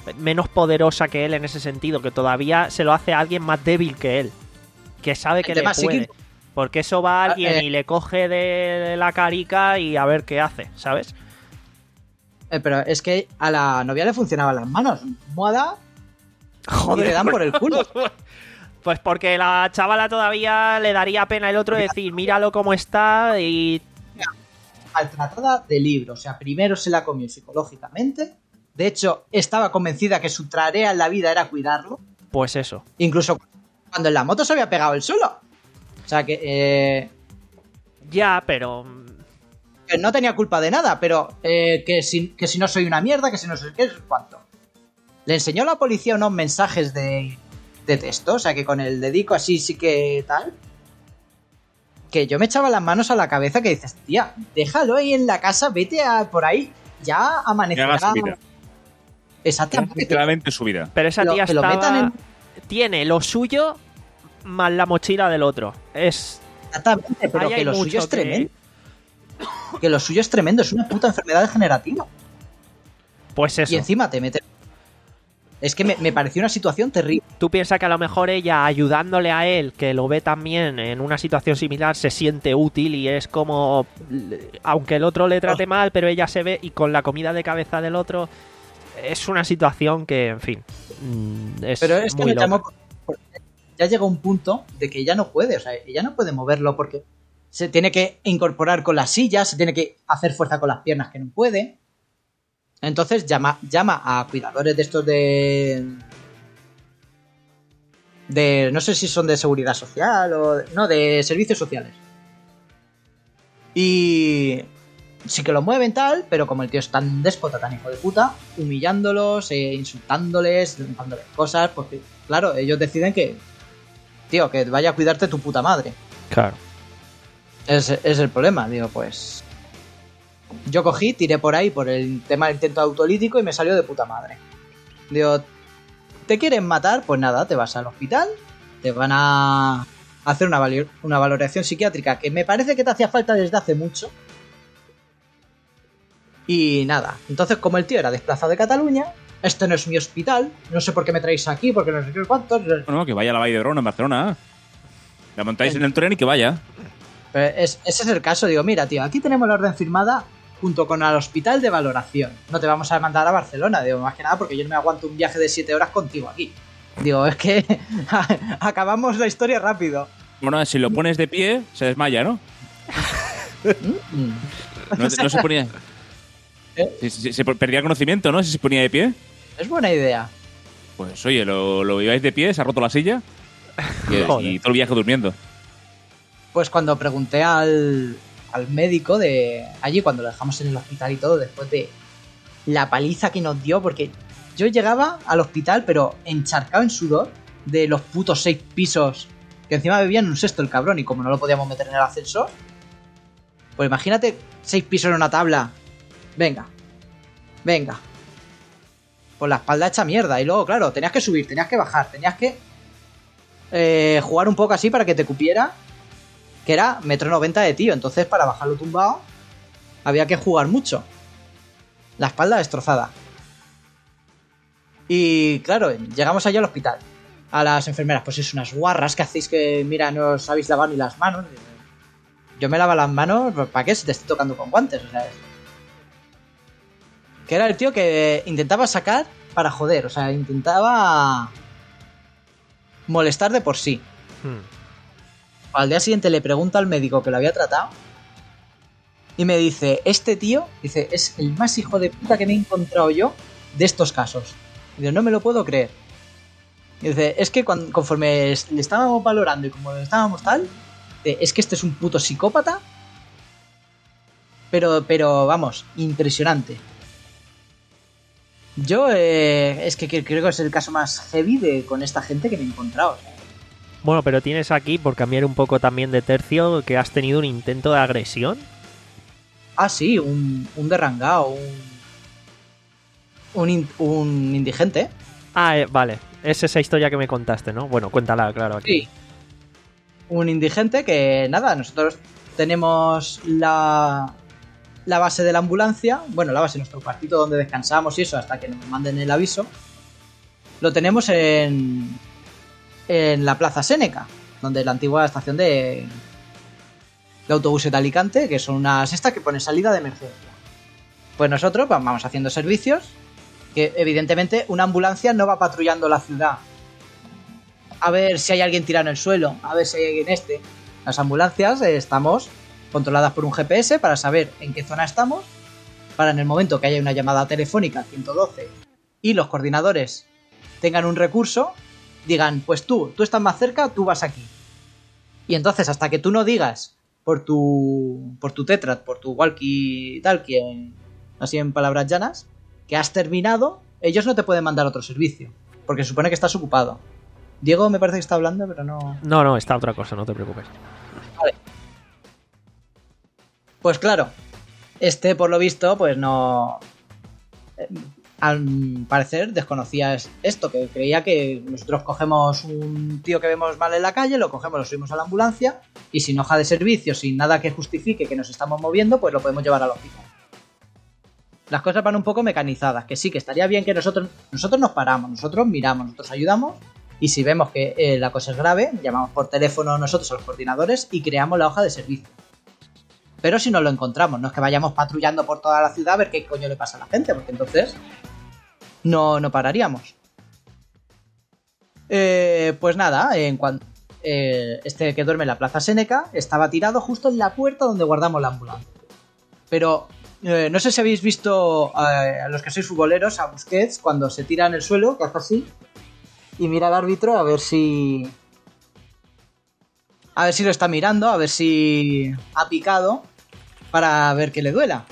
B: menos poderosa que él en ese sentido, que todavía se lo hace a alguien más débil que él, que sabe que
E: El
B: le
E: tema
B: puede.
E: psíquico.
B: Porque eso va a alguien
E: Eh,
B: y le coge de la carica y a ver qué hace, ¿sabes?
E: Eh, pero es que a la novia le funcionaban las manos. Moda y le dan por el culo.
B: Pues porque la chavala todavía le daría pena el otro decir, míralo cómo está y...
E: Maltratada de libro. O sea, primero se la comió psicológicamente. De hecho, estaba convencida que su tarea en la vida era cuidarlo.
B: Pues eso.
E: Incluso cuando en la moto se había pegado él solo. O sea que... Eh,
B: Ya, pero...
E: que no tenía culpa de nada, pero eh, que, si, que si no soy una mierda, que si no soy qué, cuánto. Le enseñó a la policía unos mensajes de, de texto, o sea que con el dedico así sí que tal. Que yo me echaba las manos a la cabeza que dices, tía, déjalo ahí en la casa, vete a, por ahí, ya
C: Que haga
E: amanecerá.
C: su vida.
E: Exactamente.
C: Claramente su vida.
B: Pero esa
E: Lo-
B: tía
E: que lo
B: estaba...
E: metan en-
B: Tiene lo suyo más la mochila del otro. Es...
E: Exactamente, pero
B: Ahí
E: que
B: hay
E: lo
B: mucho
E: suyo es
B: que-
E: tremendo. Que lo suyo es tremendo, es una puta enfermedad degenerativa.
B: Pues eso.
E: Y encima te metes... Es que me, me pareció una situación terrible.
B: Tú piensas que a lo mejor ella, ayudándole a él, que lo ve también en una situación similar, se siente útil y es como... Aunque el otro le trate mal, pero ella se ve y con la comida de cabeza del otro... Es una situación que, en fin, mm, es
E: Pero es que
B: muy
E: me
B: loca.
E: llamó... porque ya llega un punto de que ya no puede, o sea, ella no puede moverlo porque se tiene que incorporar con las sillas, se tiene que hacer fuerza con las piernas que no puede. Entonces llama, llama a cuidadores de estos de... de... no sé si son de seguridad social o... no, de servicios sociales. Y... sí que lo mueven tal, pero como el tío es tan déspota, tan hijo de puta, humillándolos, eh, insultándoles, dándoles cosas, porque claro, ellos deciden que, tío, que vaya a cuidarte tu puta madre.
B: Claro.
E: Es, es el problema, digo, pues... Yo cogí, tiré por ahí por el tema del intento autolítico y me salió de puta madre. Digo, ¿te quieren matar? Pues nada, te vas al hospital, te van a hacer una, vali- una valoración psiquiátrica que me parece que te hacía falta desde hace mucho. Y nada, entonces como el tío era desplazado de Cataluña, este no es mi hospital, no sé por qué me traéis aquí, porque no sé qué cuántos...
C: Bueno, que vaya a la Vall d'Hebron en Barcelona. La montáis en el tren y que vaya.
E: Pero es- ese es el caso, digo, mira, tío, aquí tenemos la orden firmada junto con el hospital de valoración. No te vamos a mandar a Barcelona, digo, más que nada porque yo no me aguanto un viaje de siete horas contigo aquí. Digo, es que acabamos la historia rápido.
C: Bueno, si lo pones de pie, se desmaya, ¿no?
E: Mm.
C: No, no se ponía...
E: ¿Eh?
C: Si- si- se perdía conocimiento, ¿no? Si se ponía de pie.
E: Es buena idea.
C: Pues oye, lo, lo lleváis de pie, se ha roto la silla. Y,
B: Joder.
C: y todo el viaje durmiendo.
E: Pues cuando pregunté al, al médico de allí, cuando lo dejamos en el hospital y todo, después de la paliza que nos dio, porque yo llegaba al hospital, pero encharcado en sudor, de los putos seis pisos, que encima bebía en un sexto el cabrón, y como no lo podíamos meter en el ascensor, pues imagínate seis pisos en una tabla. Venga, venga. Pues la espalda hecha mierda, y luego, claro, tenías que subir, tenías que bajar, tenías que eh, jugar un poco así para que te cupiera, que era metro noventa de tío, entonces para bajarlo tumbado había que jugar mucho. La espalda destrozada. Y claro, llegamos allá al hospital. A las enfermeras, pues es unas guarras que hacéis que, mira, no os habéis lavado ni las manos. Yo me lavo las manos, pues, ¿para qué? Si te estoy tocando con guantes, o sea. Es... Que era el tío que intentaba sacar para joder, o sea, intentaba molestar de por sí.
B: Hmm.
E: Al día siguiente le pregunta al médico que lo había tratado y me dice, este tío, dice, es el más hijo de puta que me he encontrado yo de estos casos. Y digo, no me lo puedo creer. Y dice, es que cuando, conforme es- le estábamos valorando y como le estábamos tal, dice, es que este es un puto psicópata, pero, pero vamos, impresionante. Yo eh, es que creo que es el caso más heavy de con esta gente que me he encontrado. O sea,
B: Bueno, pero tienes aquí, por cambiar un poco también de tercio, que has tenido un intento de agresión.
E: ah, sí, un, un derrangado, un, un, in- un indigente.
B: Ah, eh, vale. Es esa historia que me contaste, ¿no? Bueno, cuéntala, claro. Aquí.
E: Sí. Un indigente que, nada, nosotros tenemos la, la base de la ambulancia, bueno, la base, nuestro cuartito donde descansamos y eso, hasta que nos manden el aviso. lo tenemos en, en la Plaza Séneca, donde es la antigua estación de, de autobuses de Alicante, que son unas estas que ponen salida de emergencia. Pues nosotros vamos haciendo servicios, que evidentemente una ambulancia no va patrullando la ciudad a ver si hay alguien tirado en el suelo, a ver si hay alguien este. Las ambulancias eh, estamos controladas por un G P S para saber en qué zona estamos, para en el momento que haya una llamada telefónica al ciento doce y los coordinadores tengan un recurso, digan, pues tú, tú estás más cerca, tú vas aquí. Y entonces hasta que tú no digas por tu por tu tetrad, por tu walkie-talkie, así en palabras llanas, que has terminado, ellos no te pueden mandar otro servicio, porque se supone que estás ocupado. Diego me parece que está hablando, pero no...
B: No, no, está otra cosa, no te preocupes.
E: Vale. Pues claro, este por lo visto, pues no... Al parecer desconocía esto, que creía que nosotros cogemos un tío que vemos mal en la calle, lo cogemos, lo subimos a la ambulancia y sin hoja de servicio, sin nada que justifique que nos estamos moviendo, pues lo podemos llevar al hospital. Las cosas van un poco mecanizadas, que sí, que estaría bien que nosotros nosotros nos paramos, nosotros miramos, nosotros ayudamos y si vemos que eh, la cosa es grave, llamamos por teléfono nosotros a los coordinadores y creamos la hoja de servicio. Pero si no lo encontramos, no es que vayamos patrullando por toda la ciudad a ver qué coño le pasa a la gente, porque entonces no, no pararíamos. Eh, pues nada, en cuanto eh, este que duerme en la Plaza Séneca estaba tirado justo en la puerta donde guardamos la ambulancia. Pero eh, no sé si habéis visto eh, a los que sois futboleros, a Busquets, cuando se tira en el suelo, que hace así, y mira al árbitro a ver si... A ver si lo está mirando, a ver si ha picado, para ver que le duela.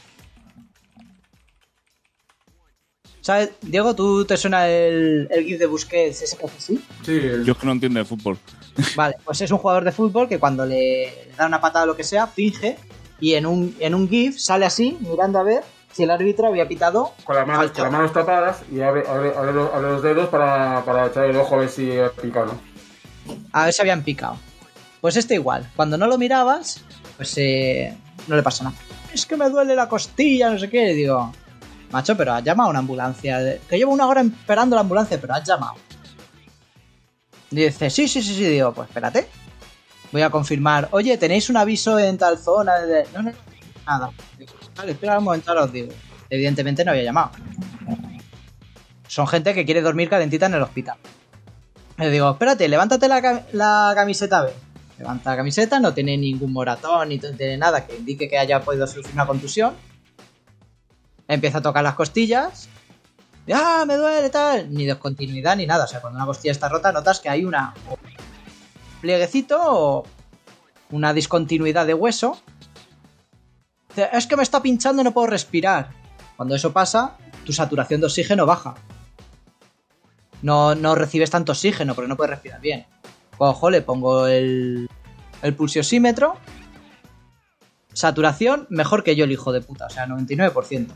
E: ¿Sabes? Diego, ¿tú te suena el, el gif de Busquets ese que hace así?
D: Sí, el...
C: Yo es que no entiendo de fútbol.
E: Vale, pues es un jugador de fútbol que cuando le da una patada o lo que sea, finge, y en un, en un gif sale así, mirando a ver si el árbitro había pitado
D: con las manos, con las manos tapadas y abre, abre, abre, los, abre los dedos para, para echar el ojo a ver si ha picado, ¿no?
E: A ver si habían picado. Pues este igual, cuando no lo mirabas, pues eh, no le pasa nada. Es que me duele la costilla, no sé qué. Digo, macho, pero has llamado a una ambulancia. Que llevo una hora esperando la ambulancia, pero has llamado. Y dice, sí, sí, sí, sí. Digo, pues espérate. Voy a confirmar. Oye, ¿tenéis un aviso en tal zona? De... No, no, nada. Digo, vale, espera un momento, ahora os digo. Evidentemente no había llamado. Son gente que quiere dormir calentita en el hospital. Le digo, espérate, levántate la, cam- la camiseta, a ver. Levanta la camiseta, no tiene ningún moratón, ni tiene nada que indique que haya podido sufrir una contusión. Empieza a tocar las costillas. Y, ¡ah, me duele, tal! Ni descontinuidad ni nada. O sea, cuando una costilla está rota, notas que hay una plieguecito o una discontinuidad de hueso. Dice, es que me está pinchando y no puedo respirar. Cuando eso pasa, tu saturación de oxígeno baja. No, no recibes tanto oxígeno porque no puedes respirar bien. Cojo, le pongo el, el pulsiosímetro. Saturación, mejor que yo el hijo de puta, o sea, noventa y nueve por ciento.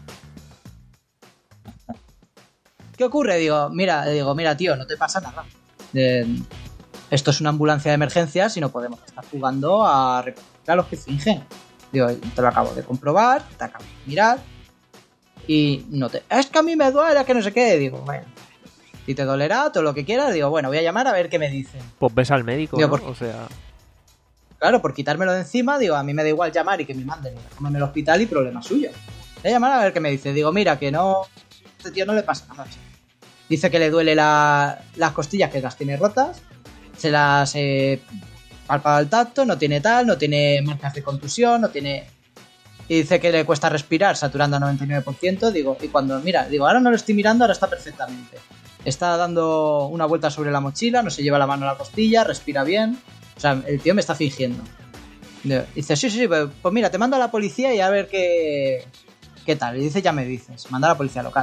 E: ¿Qué ocurre? Digo, mira, digo, mira, tío, no te pasa nada. Eh, esto es una ambulancia de emergencias y no podemos estar jugando a reconocer a los que fingen. Digo, te lo acabo de comprobar, te acabo de mirar y no te... Es que a mí me duele, que no sé qué. Digo, bueno, si te dolerá, todo lo que quieras. Digo, bueno, voy a llamar a ver qué me dicen.
B: Pues ves al médico,
E: Digo,
B: ¿no?
E: por...
B: O sea...
E: Claro, por quitármelo de encima, digo, a mí me da igual llamar y que me manden y dejarme en el hospital y problema suyo. Voy a llamar a ver qué me dice. Digo, mira, que no... Este tío no le pasa nada. Dice que le duele la... las costillas, que las tiene rotas. Se las eh, palpa al tacto, no tiene tal, no tiene marcas de contusión, no tiene... Y dice que le cuesta respirar saturando a noventa y nueve por ciento. Digo, y cuando, mira, digo, ahora no lo estoy mirando, ahora está perfectamente. Está dando una vuelta sobre la mochila, no se lleva la mano a la costilla, respira bien. O sea, el tío me está fingiendo. Dice, sí, sí, sí, pues, pues mira, te mando a la policía y a ver qué, qué tal. Y dice, ya me dices, manda a la policía local.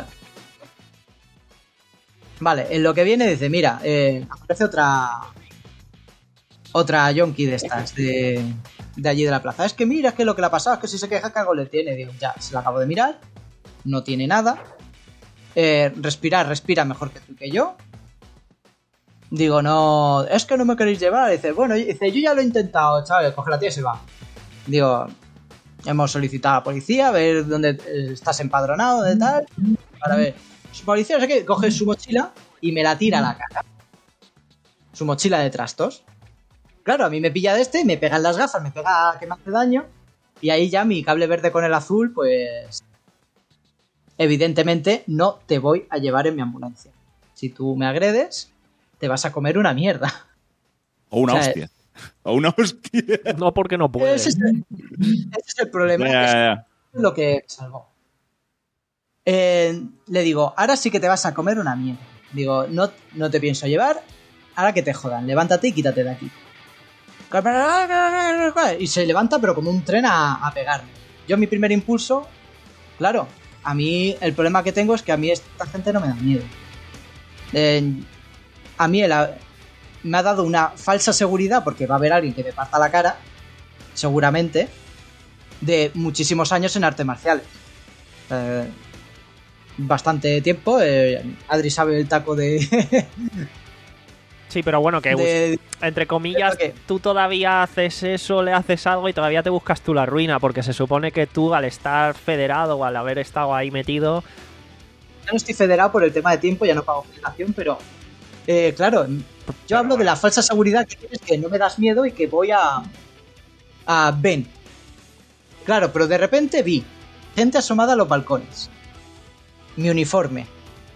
E: Vale, en lo que viene dice, mira, eh, aparece otra... Otra yonki de estas, de, de allí de la plaza. Es que mira, es que lo que le ha pasado es que si se queja, ¿qué algo le tiene? Digo, ya, se la acabo de mirar. No tiene nada. Eh, respirar, respira mejor que tú y que yo. Digo, no, es que no me queréis llevar. Dice, bueno, dice, yo ya lo he intentado, chaval, coge la tía y se va. Digo, hemos solicitado a la policía a ver dónde estás empadronado, dónde tal. Para ver, su policía, no sé qué, coge su mochila y me la tira a la cara. Su mochila de trastos. Claro, a mí me pilla de este, me pega en las gafas, me pega que me hace daño. Y ahí ya mi cable verde con el azul, pues... evidentemente no te voy a llevar en mi ambulancia. Si tú me agredes, te vas a comer una mierda.
C: O una
E: O sea,
C: hostia. O una hostia.
B: No, porque no puede.
E: Ese es el, ese es el problema.
C: Ya, ya, ya.
E: Eso es lo que salvó. Eh, le digo, ahora sí que te vas a comer una mierda. Digo, no, no te pienso llevar, ahora que te jodan, levántate y quítate de aquí. Y se levanta, pero como un tren a, a pegarme. Yo, mi primer impulso, claro, a mí el problema que tengo es que a mí esta gente no me da miedo. Eh, a mí el, me ha dado una falsa seguridad porque va a haber alguien que me parta la cara, seguramente, de muchísimos años en artes marciales. Eh, bastante tiempo. Eh, Adri sabe el taco de...
B: Sí, pero bueno, que
E: de-
B: entre comillas,
E: de-
B: tú todavía haces eso, le haces algo y todavía te buscas tú la ruina, porque se supone que tú, al estar federado o al haber estado ahí metido,
E: Ya no estoy federado por el tema de tiempo, ya no pago federación, pero eh, claro, yo hablo de la falsa seguridad que tienes, que no me das miedo y que voy a a Ben. Claro, pero de repente vi gente asomada a los balcones, mi uniforme,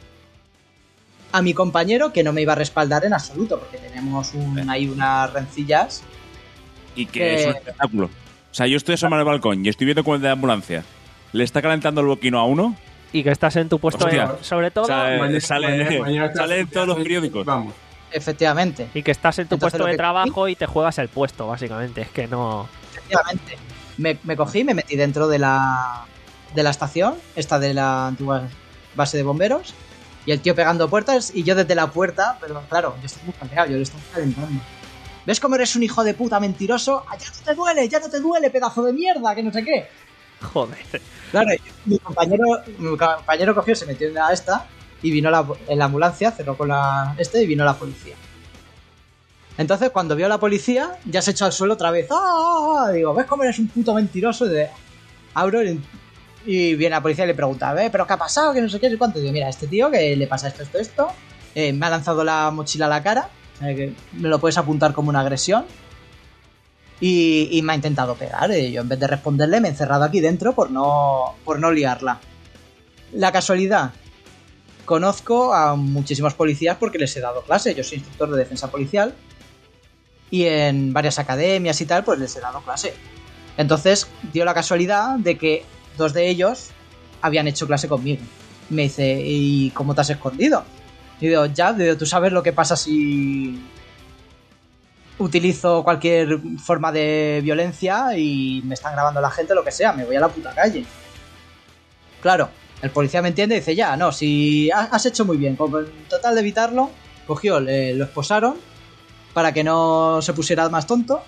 E: a mi compañero que no me iba a respaldar en absoluto porque tenemos un, ahí unas rencillas.
C: Y que
E: Que-
C: es un espectáculo. O sea, yo estoy asomado en el balcón y estoy viendo como el de la ambulancia le está calentando el boquino a uno.
B: y que estás en tu puesto
C: Hostia.
B: de... Sobre todo...
C: Sale-
D: Mañana-
C: sale-
D: mañana- mañana
C: sale en todos los
D: mañana-
C: periódicos.
D: Vamos.
E: Efectivamente,
B: Y que estás en tu
E: Entonces,
B: puesto
E: lo
B: de
E: que-
B: trabajo y te juegas el puesto, básicamente. Es que no...
E: efectivamente. Me, me cogí, me metí dentro de la de la estación, esta de la antigua base de bomberos, y el tío pegando puertas y yo desde la puerta, pero claro, yo estoy muy caldeado, yo le estoy calentando. ¿Ves cómo eres un hijo de puta mentiroso? ¡Ah, ya no te duele, ya no te duele, pedazo de mierda, que no sé qué!
B: Joder.
E: Claro, mi compañero, mi compañero cogió, se metió en la esta y vino la, en la ambulancia, cerró con la este y vino la policía. Entonces, cuando vio a la policía, ya se echó al suelo otra vez. ¡Ah! Digo, ¿ves cómo eres un puto mentiroso? Y de, abro el- y viene la policía y le pregunta, a ver, ¿pero qué ha pasado? Que no sé qué, no sé cuánto. Y digo, mira, este tío que le pasa esto, esto, esto, eh, me ha lanzado la mochila a la cara, o sea, que me lo puedes apuntar como una agresión. Y, y me ha intentado pegar. Y yo, en vez de responderle, me he encerrado aquí dentro por no, por no liarla. La casualidad. Conozco a muchísimos policías porque les he dado clase. Yo soy instructor de defensa policial. Y en varias academias y tal, pues les he dado clase. Entonces, dio la casualidad de que dos de ellos habían hecho clase conmigo. Me dice, ¿y cómo te has escondido? Y digo, ya, digo, tú sabes lo que pasa si utilizo cualquier forma de violencia y me están grabando la gente, lo que sea, me voy a la puta calle. Claro, el policía me entiende y dice, ya, no, si has hecho muy bien, con total de evitarlo, cogió, le, lo esposaron para que no se pusiera más tonto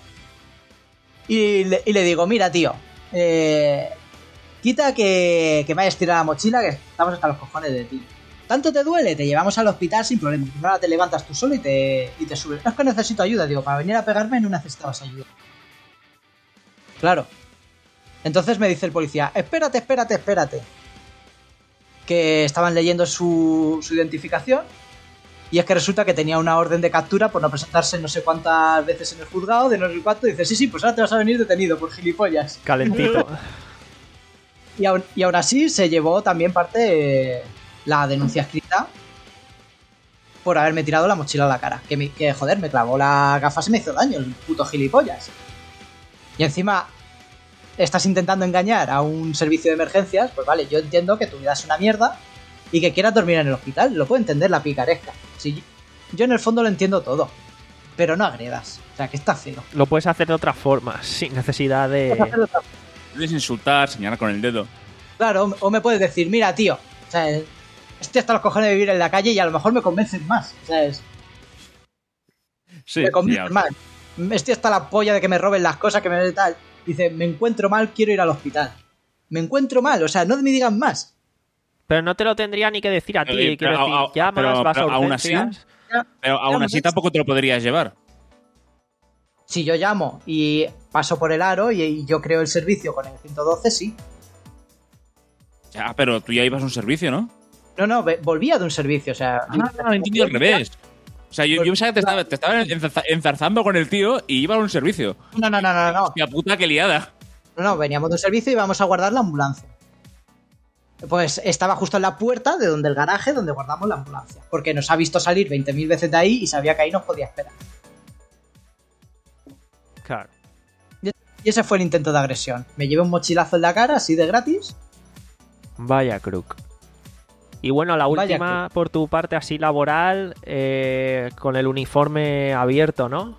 E: y le, y le digo, mira tío, eh, quita que, que me hayas tirado la mochila, que estamos hasta los cojones de ti. ¿Tanto te duele? Te llevamos al hospital sin problema. Ahora te levantas tú solo y te, y te subes. Es que necesito ayuda. Digo, para venir a pegarme no necesitabas ayuda. Claro. Entonces me dice el policía, espérate, espérate, espérate. Que estaban leyendo su, su identificación. Y es que resulta que tenía una orden de captura por no presentarse no sé cuántas veces en el juzgado, de no sé cuánto. Y dice, sí, sí, pues ahora te vas a venir detenido por gilipollas.
B: Calentito.
E: Y aún, y aún así se llevó también parte... Eh, la denuncia escrita por haberme tirado la mochila a la cara. Que, me, que joder, me clavó la gafas y me hizo daño, el puto gilipollas. Y encima estás intentando engañar a un servicio de emergencias. Pues vale, yo entiendo que tu vida es una mierda y que quieras dormir en el hospital. Lo puedo entender, la picaresca. Sí, yo en el fondo lo entiendo todo. Pero no agredas. O sea, que está feo.
B: Lo puedes hacer de otra forma, sin necesidad de...
C: Puedes insultar, señalar con el dedo.
E: Claro, o me puedes decir, mira, tío, o sea, estoy hasta los cojones de vivir en la calle y a lo mejor me convencen más, ¿sabes?
C: Sí,
E: Me convencen
C: ya.
E: más. Estoy hasta la polla de que me roben las cosas, que me tal. Dice, me encuentro mal, quiero ir al hospital. Me encuentro mal, o sea, no me digan más.
B: Pero no te lo tendría ni que decir a ti.
C: Eh,
B: Quiero
C: pero,
B: decir,
C: a- a-
B: llamas,
C: pero-
B: vas
C: pero
B: a
C: aún así-
B: urgencias...
C: Pero aún
E: Ya,
C: así
E: pues,
C: tampoco te lo podrías llevar.
E: Si yo llamo y paso por el aro y, y yo creo el servicio con el ciento doce, sí.
C: Ya, pero tú ya ibas a un servicio, ¿no?
E: No, no, ve- volvía de un servicio, o sea...
C: Ah, no, he entendido al revés. O sea, yo, yo pensaba que te estaba, te estaba enzarza- enzarzando con el tío y iba a un servicio.
E: No, no, no, no, no.
C: Hostia puta, qué liada.
E: No, no, veníamos de un servicio y íbamos a guardar la ambulancia. Pues estaba justo en la puerta de donde el garaje donde guardamos la ambulancia. Porque nos ha visto salir veinte mil veces de ahí y sabía que ahí nos podía esperar.
B: Claro.
E: Y ese fue el intento de agresión. Me llevé un mochilazo en la cara, así de gratis.
B: Vaya crook. Y bueno, la
E: Vaya
B: última por tu parte así laboral, eh, con el uniforme abierto, ¿no?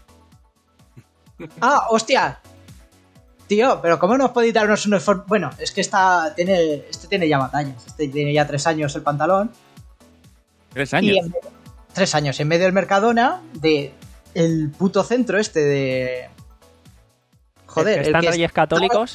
E: ¡Ah, hostia! Tío, pero ¿cómo nos podéis dar unos uniformes? Bueno, es que esta tiene, este tiene ya batallas. Este tiene ya tres años el pantalón.
C: Tres años.
E: Y en medio- tres años. En medio del Mercadona, de el puto centro este de... Joder,
B: el que está en
E: que
B: Reyes
E: es-
B: Católicos.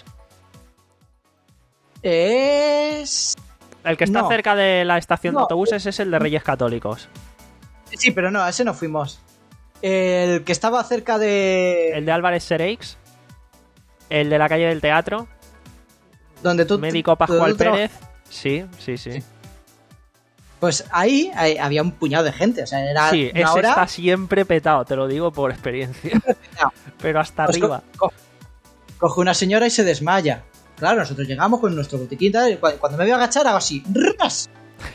E: Es...
B: El que está
E: No.
B: cerca de la estación de
E: No.
B: autobuses es el de Reyes Católicos.
E: Sí, pero no, a ese no fuimos. El que estaba cerca de...
B: El de Álvarez Sereix. El de la calle del Teatro.
E: donde tú...
B: Médico Pascual
E: donde tú traba-
B: Pérez. Sí, sí, sí.
E: Pues ahí, ahí había un puñado de gente. O sea, era
B: Sí,
E: una
B: ese
E: hora...
B: está siempre petado, te lo digo por experiencia. Pero hasta
E: Pues
B: arriba.
E: co- co- coge una señora y se desmaya. Claro, nosotros llegamos con nuestro botiquín tal, y cu- cuando me voy a agachar hago así. ¡Ras!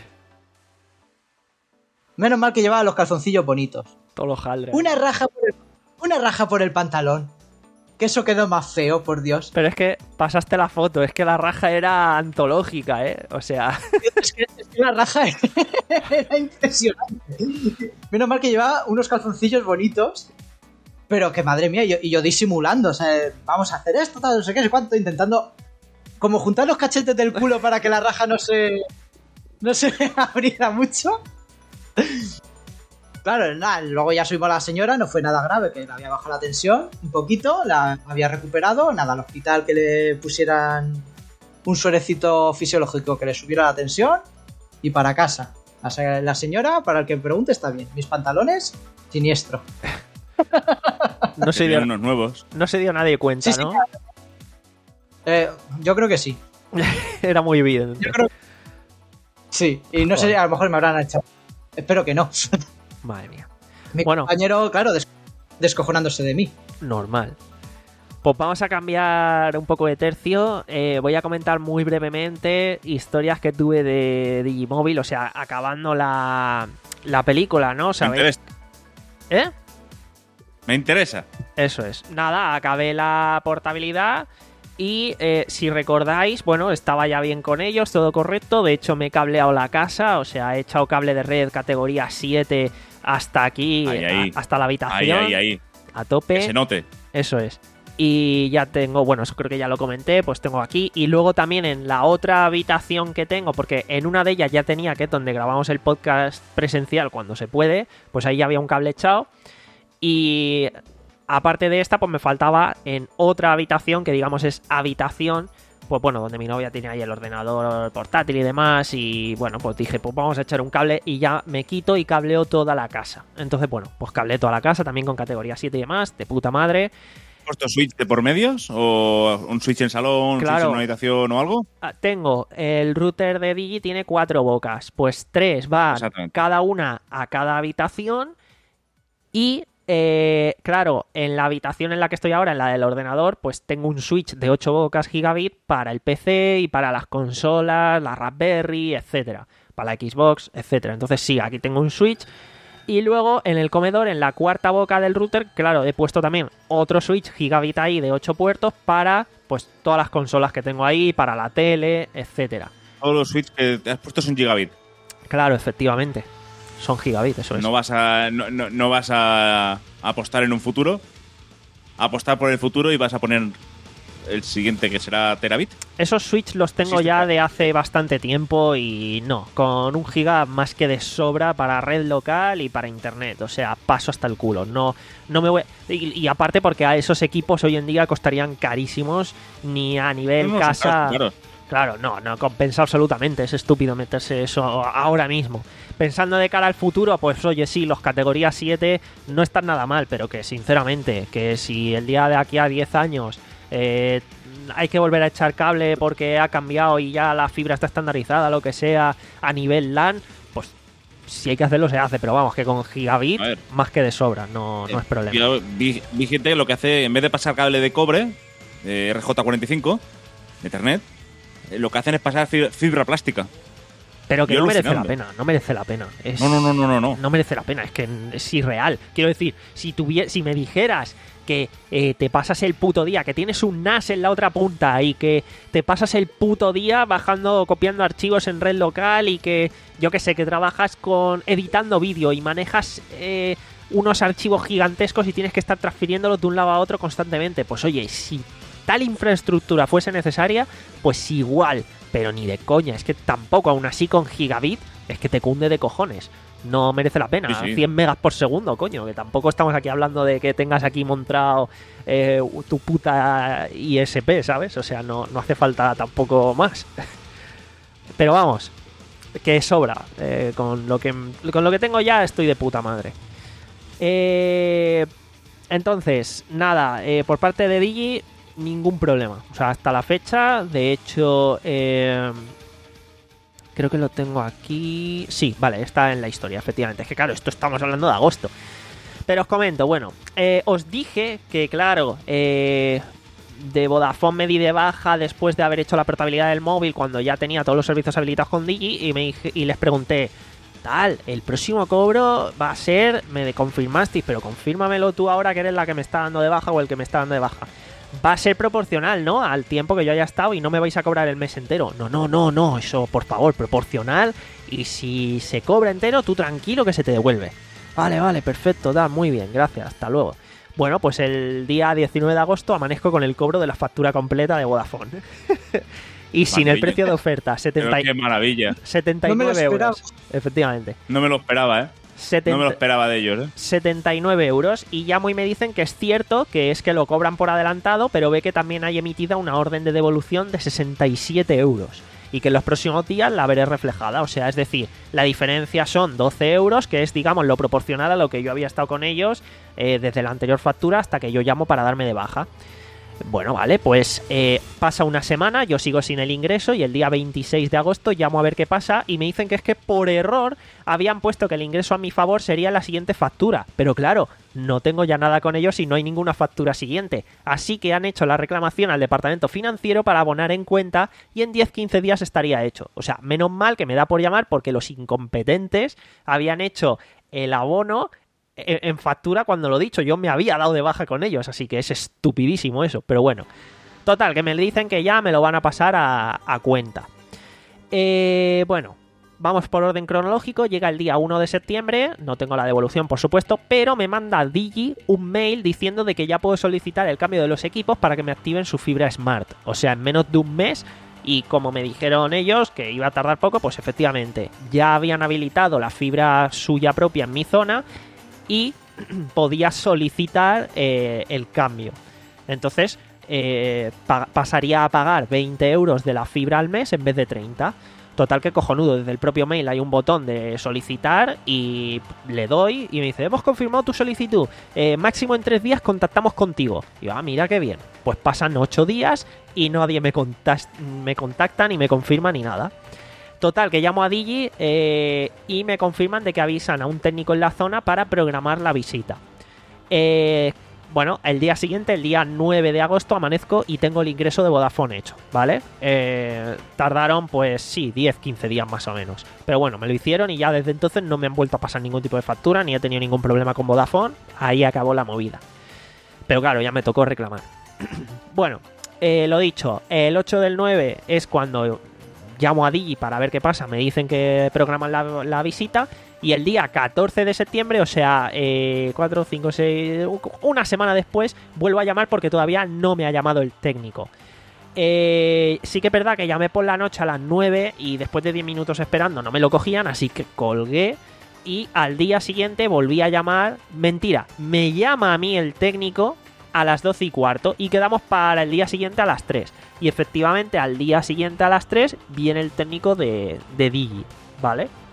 E: Menos mal que llevaba los calzoncillos bonitos.
B: Todos los jaldres.
E: Una raja por el, una raja por el pantalón. Que eso quedó más feo, por Dios.
B: Pero es que pasaste la foto, es que la raja era antológica, ¿eh? O sea,
E: Es que, es que la raja era impresionante. Menos mal que llevaba unos calzoncillos bonitos. Pero que madre mía, y yo, y yo disimulando. O sea, vamos a hacer esto, tal, no sé qué, no sé cuánto, intentando como juntar los cachetes del culo para que la raja no se. No se abriera mucho. Claro, nada, luego ya subimos a la señora, no fue nada grave, que le había bajado la tensión un poquito, la había recuperado, nada, al hospital que le pusieran un suerecito fisiológico que le subiera la tensión y para casa. La, se- la señora, para el que me pregunte, está bien. Mis pantalones, siniestro.
B: no se dio,
C: Tenían unos nuevos.
B: no se dio nadie cuenta,
E: Sí, sí,
B: ¿no?
E: Eh, yo creo que sí.
B: Era muy evidente.
E: Yo creo Sí, y no sé,
B: Joder.
E: a lo mejor me habrán echado. Espero que no.
B: Madre mía.
E: Mi
B: Bueno.
E: compañero, claro, des- descojonándose de mí.
B: Normal. Pues vamos a cambiar un poco de tercio. Eh, voy a comentar muy brevemente historias que tuve de Digimóvil, o sea, acabando la, la película, ¿no?
C: Me
B: ¿Sabéis?
C: interesa.
B: ¿Eh?
C: Me interesa.
B: Eso es. Nada, acabé la portabilidad y eh, si recordáis, bueno, estaba ya bien con ellos, todo correcto. De hecho, me he cableado la casa, o sea, he echado cable de red categoría siete hasta aquí,
C: Ahí, ahí.
B: a- hasta la
C: Ahí,
B: habitación,
C: ahí, ahí.
B: a tope.
C: Que se note.
B: Eso es. Y ya tengo, bueno, eso creo que ya lo comenté, pues tengo aquí. Y luego también en la otra habitación que tengo, porque en una de ellas ya tenía, que es donde grabamos el podcast presencial cuando se puede, pues ahí ya había un cable echado. Y aparte de esta, pues me faltaba en otra habitación, que digamos es habitación, pues bueno, donde mi novia tiene ahí el ordenador portátil y demás. Y bueno, pues dije, pues vamos a echar un cable y ya me quito y cableo toda la casa. Entonces, bueno, pues cableé toda la casa, también con categoría siete y demás, de puta madre.
C: ¿Has puesto switch de por medios? ¿O un switch en salón, un
B: Claro.
C: switch en una habitación o algo?
B: Ah, tengo el router de Digi, tiene cuatro bocas, pues tres van
C: Exactamente.
B: cada una a cada habitación y eh, claro, en la habitación en la que estoy ahora, en la del ordenador, pues tengo un switch de ocho bocas gigabit para el P C y para las consolas, la Raspberry, etcétera, para la Xbox, etcétera. Entonces sí, aquí tengo un switch. Y luego en el comedor, en la cuarta boca del router, claro, he puesto también otro switch gigabit ahí de ocho puertos para pues todas las consolas que tengo ahí, para la tele, etcétera.
C: Todos los switch que te has puesto son gigabit.
B: Claro, efectivamente. Son gigabit, eso es.
C: No vas a no, no- no vas a apostar en un futuro. A apostar por el futuro y vas a poner el siguiente que será terabit.
B: Esos switch los tengo
C: Sí, sí,
B: ya
C: claro.
B: de hace bastante tiempo y no, con un giga más que de sobra para red local y para internet. O sea, paso hasta el culo. No, no me voy. Y, y aparte porque a esos equipos hoy en día costarían carísimos, ni a nivel
C: No, no,
B: casa.
C: claro.
B: Claro, no, no compensa absolutamente. Es estúpido meterse eso ahora mismo. Pensando de cara al futuro, pues oye, sí, los categorías siete no están nada mal, pero que sinceramente, que si el día de aquí a diez años eh, hay que volver a echar cable porque ha cambiado y ya la fibra está estandarizada, lo que sea, a nivel LAN, pues si hay que hacerlo se hace, pero vamos, que con gigabit más que de sobra, no, no es problema.
C: Yo vi, vi gente lo que hace, en vez de pasar cable de cobre, de R J cuarenta y cinco, de Ethernet, eh, lo que hacen es pasar fibra, fibra plástica.
B: Pero que
C: Yo
B: no merece la
C: alucinando.
B: pena, no merece la pena. Es,
C: No, no, no, no, no, no.
B: No merece la pena, es que es irreal. Quiero decir, si tuvie- si me dijeras que eh, te pasas el puto día, que tienes un N A S en la otra punta y que te pasas el puto día bajando, copiando archivos en red local y que, yo que sé, que trabajas con editando vídeo y manejas eh, unos archivos gigantescos y tienes que estar transfiriéndolos de un lado a otro constantemente, pues oye, si tal infraestructura fuese necesaria, pues igual, pero ni de coña, es que tampoco, aún así con gigabit, es que te cunde de cojones. No merece la pena,
C: Sí, sí.
B: cien megas por segundo, coño, que tampoco estamos aquí hablando de que tengas aquí montado eh, tu puta I S P, ¿sabes? O sea, no, no hace falta tampoco más. Pero vamos, que sobra. Eh, con, lo que, con lo que tengo ya estoy de puta madre. Eh, entonces, nada, eh, por parte de Digi, ningún problema. O sea, hasta la fecha, de hecho... Eh, creo que lo tengo aquí. Sí, vale, está en la historia, efectivamente. Es que claro, esto estamos hablando de agosto. Pero os comento, bueno, eh, os dije que claro, eh, de Vodafone me di de baja después de haber hecho la portabilidad del móvil cuando ya tenía todos los servicios habilitados con Digi y, me dije, y les pregunté, tal, el próximo cobro va a ser, me confirmasteis, pero confírmamelo tú ahora que eres la que me está dando de baja o el que me está dando de baja. Va a ser proporcional, ¿no? Al tiempo que yo haya estado y no me vais a cobrar el mes entero. No, no, no, no, eso por favor, proporcional. Y si se cobra entero, tú tranquilo que se te devuelve. Vale, vale, perfecto, da, muy bien, gracias, hasta luego. Bueno, pues el día diecinueve de agosto amanezco con el cobro de la factura completa de Vodafone. Y sin el precio de oferta, setenta,
C: Pero qué maravilla.
B: setenta y
E: No me lo
B: nueve
E: esperaba.
B: euros. Efectivamente.
C: No me lo esperaba, ¿eh?
B: setenta,
C: No me lo esperaba de ellos, ¿eh?
B: setenta y nueve euros y llamo y me dicen que es cierto, que es que lo cobran por adelantado, pero ve que también hay emitida una orden de devolución de sesenta y siete euros y que en los próximos días la veré reflejada, o sea, es decir, la diferencia son doce euros, que es, digamos, lo proporcional a lo que yo había estado con ellos eh, desde la anterior factura hasta que yo llamo para darme de baja. Bueno, vale, pues eh, pasa una semana, yo sigo sin el ingreso y el día veintiséis de agosto llamo a ver qué pasa y me dicen que es que por error habían puesto que el ingreso a mi favor sería la siguiente factura. Pero claro, no tengo ya nada con ellos y no hay ninguna factura siguiente. Así que han hecho la reclamación al departamento financiero para abonar en cuenta y en diez a quince días estaría hecho. O sea, menos mal que me da por llamar porque los incompetentes habían hecho el abono en factura cuando lo dicho, yo me había dado de baja con ellos, así que es estupidísimo eso, pero bueno. Total, que me dicen que ya me lo van a pasar a, a cuenta. Eh, bueno, vamos por orden cronológico, llega el día uno de septiembre, no tengo la devolución por supuesto, pero me manda Digi un mail diciendo de que ya puedo solicitar el cambio de los equipos para que me activen su fibra Smart. O sea, en menos de un mes, y como me dijeron ellos que iba a tardar poco, pues efectivamente, ya habían habilitado la fibra suya propia en mi zona y podía solicitar eh, el cambio. Entonces eh, pa- pasaría a pagar veinte euros de la fibra al mes en vez de treinta. Total, que cojonudo, desde el propio mail hay un botón de solicitar y le doy y me dice, hemos confirmado tu solicitud, eh, máximo en tres días contactamos contigo. Y yo, ah, mira qué bien. Pues pasan ocho días y nadie me, contas- me contacta ni me confirma ni nada. Total, que llamo a Digi eh, y me confirman de que avisan a un técnico en la zona para programar la visita. Eh, bueno, el día siguiente, el día nueve de agosto, amanezco y tengo el ingreso de Vodafone hecho, ¿vale? Eh, tardaron, pues sí, diez a quince días más o menos. Pero bueno, me lo hicieron y ya desde entonces no me han vuelto a pasar ningún tipo de factura, ni he tenido ningún problema con Vodafone. Ahí acabó la movida. Pero claro, ya me tocó reclamar. Bueno, eh, lo dicho, el ocho del nueve es cuando llamo a Digi para ver qué pasa, me dicen que programan la, la visita y el día catorce de septiembre, o sea, eh, cuatro, cinco, seis, una semana después, vuelvo a llamar porque todavía no me ha llamado el técnico. Eh, sí que es verdad que llamé por la noche a las nueve y después de diez minutos esperando no me lo cogían, así que colgué y al día siguiente volví a llamar. Mentira, me llama a mí el técnico a las doce y cuarto y quedamos para el día siguiente a las tres. Y efectivamente al día siguiente a las tres viene el técnico de, de Digi, ¿vale?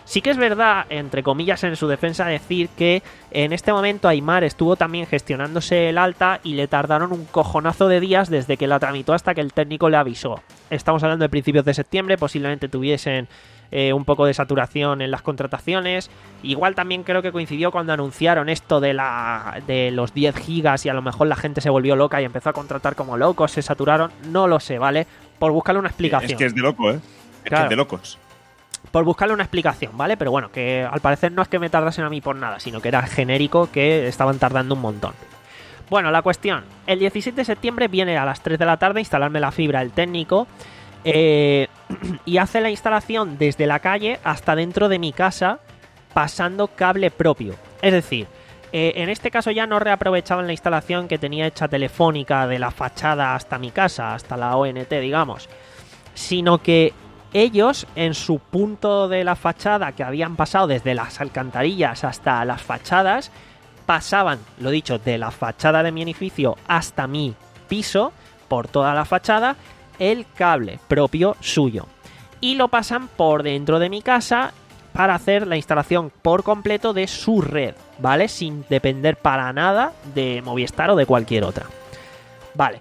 B: Sí que es verdad, entre comillas, en su defensa, decir que en este momento Aimar estuvo también gestionándose el alta y le tardaron un cojonazo de días desde que la tramitó hasta que el técnico le avisó. Estamos hablando de principios de septiembre, posiblemente tuviesen eh, un poco de saturación en las contrataciones. Igual también creo que coincidió cuando anunciaron esto de, la, de los diez gigas y a lo mejor la gente se volvió loca y empezó a contratar como locos, se saturaron, no lo sé, ¿vale? Por buscarle una explicación.
C: Es que es de loco, ¿eh? Es
B: Claro.
C: que es de locos.
B: Por buscarle una explicación, ¿vale? Pero bueno, que al parecer no es que me tardasen a mí por nada, sino que era genérico, que estaban tardando un montón. Bueno, la cuestión. El diecisiete de septiembre viene a las tres de la tarde a instalarme la fibra el técnico eh, y hace la instalación desde la calle hasta dentro de mi casa pasando cable propio. Es decir, eh, en este caso ya no reaprovechaban la instalación que tenía hecha telefónica de la fachada hasta mi casa, hasta la O N T, digamos, sino que ellos, en su punto de la fachada que habían pasado desde las alcantarillas hasta las fachadas, pasaban, lo dicho, de la fachada de mi edificio hasta mi piso, por toda la fachada, el cable propio suyo. Y lo pasan por dentro de mi casa para hacer la instalación por completo de su red, ¿vale? Sin depender para nada de Movistar o de cualquier otra. Vale.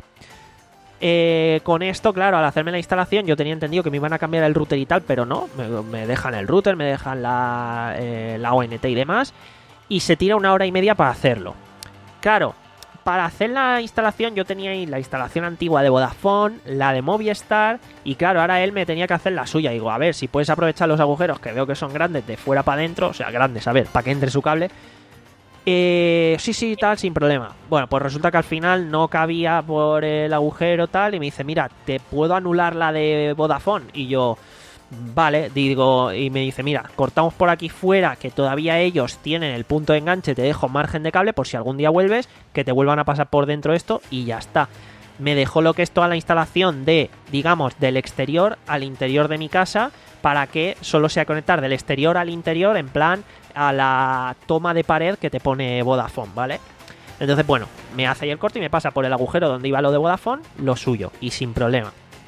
B: Eh, con esto, claro, al hacerme la instalación yo tenía entendido que me iban a cambiar el router y tal, pero no, me, me dejan el router, me dejan la, eh, la O N T y demás, y se tira una hora y media para hacerlo. Claro, para hacer la instalación yo tenía ahí la instalación antigua de Vodafone, la de Movistar, y claro, ahora él me tenía que hacer la suya. Digo, a ver, si puedes aprovechar los agujeros que veo que son grandes de fuera para adentro, o sea, grandes, a ver, para que entre su cable. Eh, sí, sí, tal, sin problema. Bueno, pues resulta que al final no cabía por el agujero tal y me dice, mira, ¿te puedo anular la de Vodafone? Y yo, vale, digo, y me dice, mira, cortamos por aquí fuera, que todavía ellos tienen el punto de enganche, te dejo margen de cable por si algún día vuelves, que te vuelvan a pasar por dentro esto y ya está. Me dejó lo que es toda la instalación de, digamos, del exterior al interior de mi casa, para que solo sea conectar del exterior al interior, en plan a la toma de pared que te pone Vodafone, ¿vale? Entonces, bueno, me hace ahí el corte y me pasa por el agujero donde iba lo de Vodafone, lo suyo, y sin problema.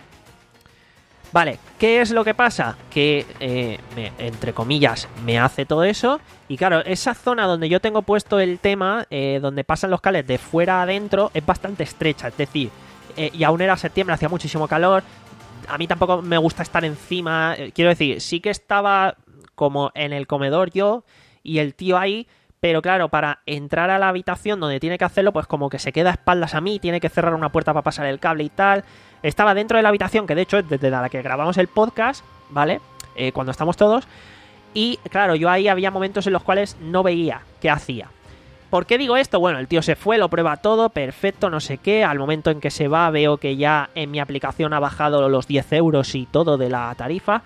B: Vale, ¿qué es lo que pasa? Que, eh, me, entre comillas, me hace todo eso. Y claro, esa zona donde yo tengo puesto el tema, eh, donde pasan los cables de fuera a adentro, es bastante estrecha. Es decir, eh, y aún era septiembre, hacía muchísimo calor. A mí tampoco me gusta estar encima. Eh, quiero decir, sí que estaba como en el comedor yo y el tío ahí. Pero claro, para entrar a la habitación donde tiene que hacerlo, pues como que se queda a espaldas a mí, tiene que cerrar una puerta para pasar el cable y tal. Estaba dentro de la habitación, que de hecho es desde la que grabamos el podcast, ¿vale? Eh, cuando estamos todos. Y claro, yo ahí había momentos en los cuales no veía qué hacía. ¿Por qué digo esto? Bueno, el tío se fue, lo prueba todo, perfecto, no sé qué. Al momento en que se va, veo que ya en mi aplicación ha bajado los diez euros y todo de la tarifa.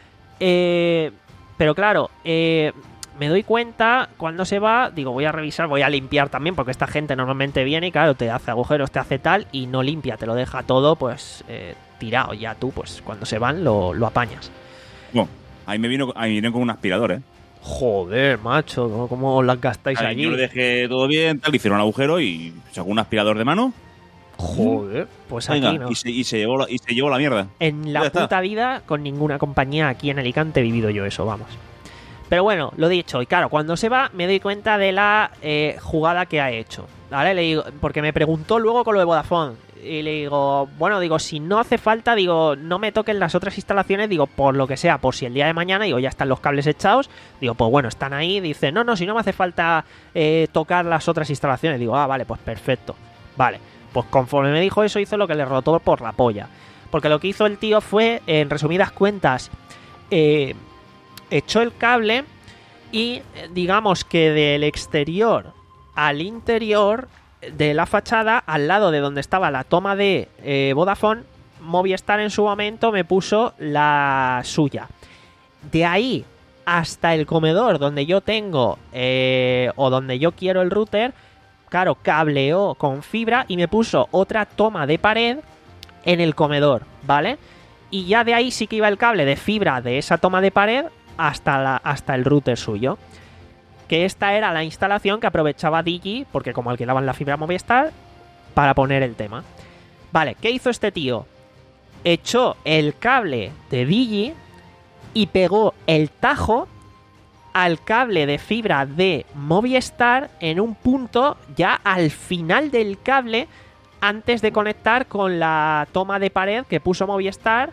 B: Eh, pero claro, eh... me doy cuenta, cuando se va, digo, voy a revisar, voy a limpiar también, porque esta gente normalmente viene y claro, te hace agujeros, te hace tal, y no limpia, te lo deja todo, pues, eh, tirado. Ya tú, pues, cuando se van, lo, lo apañas.
C: Bueno, ahí me vino, ahí me vino con un aspirador, ¿eh?
B: Joder, macho, ¿cómo, cómo las gastáis
C: Ahí
B: allí?
C: yo le dejé todo bien, tal, hicieron un agujero y sacó un aspirador de mano.
B: Joder, pues
C: Venga,
B: aquí no.
C: y, se, y, se llevó la, y se llevó la mierda.
B: En la
C: Ya está.
B: puta vida, con ninguna compañía aquí en Alicante he vivido yo eso, vamos. Pero bueno, lo dicho, y claro, cuando se va me doy cuenta de la eh, jugada que ha hecho, ¿vale? Le digo, porque me preguntó luego con lo de Vodafone, y le digo, bueno, digo, si no hace falta, digo, no me toquen las otras instalaciones, digo, por lo que sea, por si el día de mañana, digo, ya están los cables echados, digo, pues bueno, están ahí, dice, no, no, si no me hace falta eh, tocar las otras instalaciones, digo, ah, vale, pues perfecto, vale, pues conforme me dijo eso, hizo lo que le rotó por la polla, porque lo que hizo el tío fue, en resumidas cuentas, eh... echó el cable y digamos que del exterior al interior de la fachada, al lado de donde estaba la toma de eh, Vodafone, Movistar en su momento me puso la suya. De ahí hasta el comedor donde yo tengo eh, o donde yo quiero el router, claro, cableó con fibra y me puso otra toma de pared en el comedor, ¿vale? Y ya de ahí sí que iba el cable de fibra de esa toma de pared hasta, la, hasta el router suyo. Que esta era la instalación que aprovechaba Digi, porque como alquilaban la fibra Movistar, para poner el tema. Vale, ¿qué hizo este tío? Echó el cable de Digi y pegó el tajo al cable de fibra de Movistar en un punto ya al final del cable, antes de conectar con la toma de pared que puso Movistar,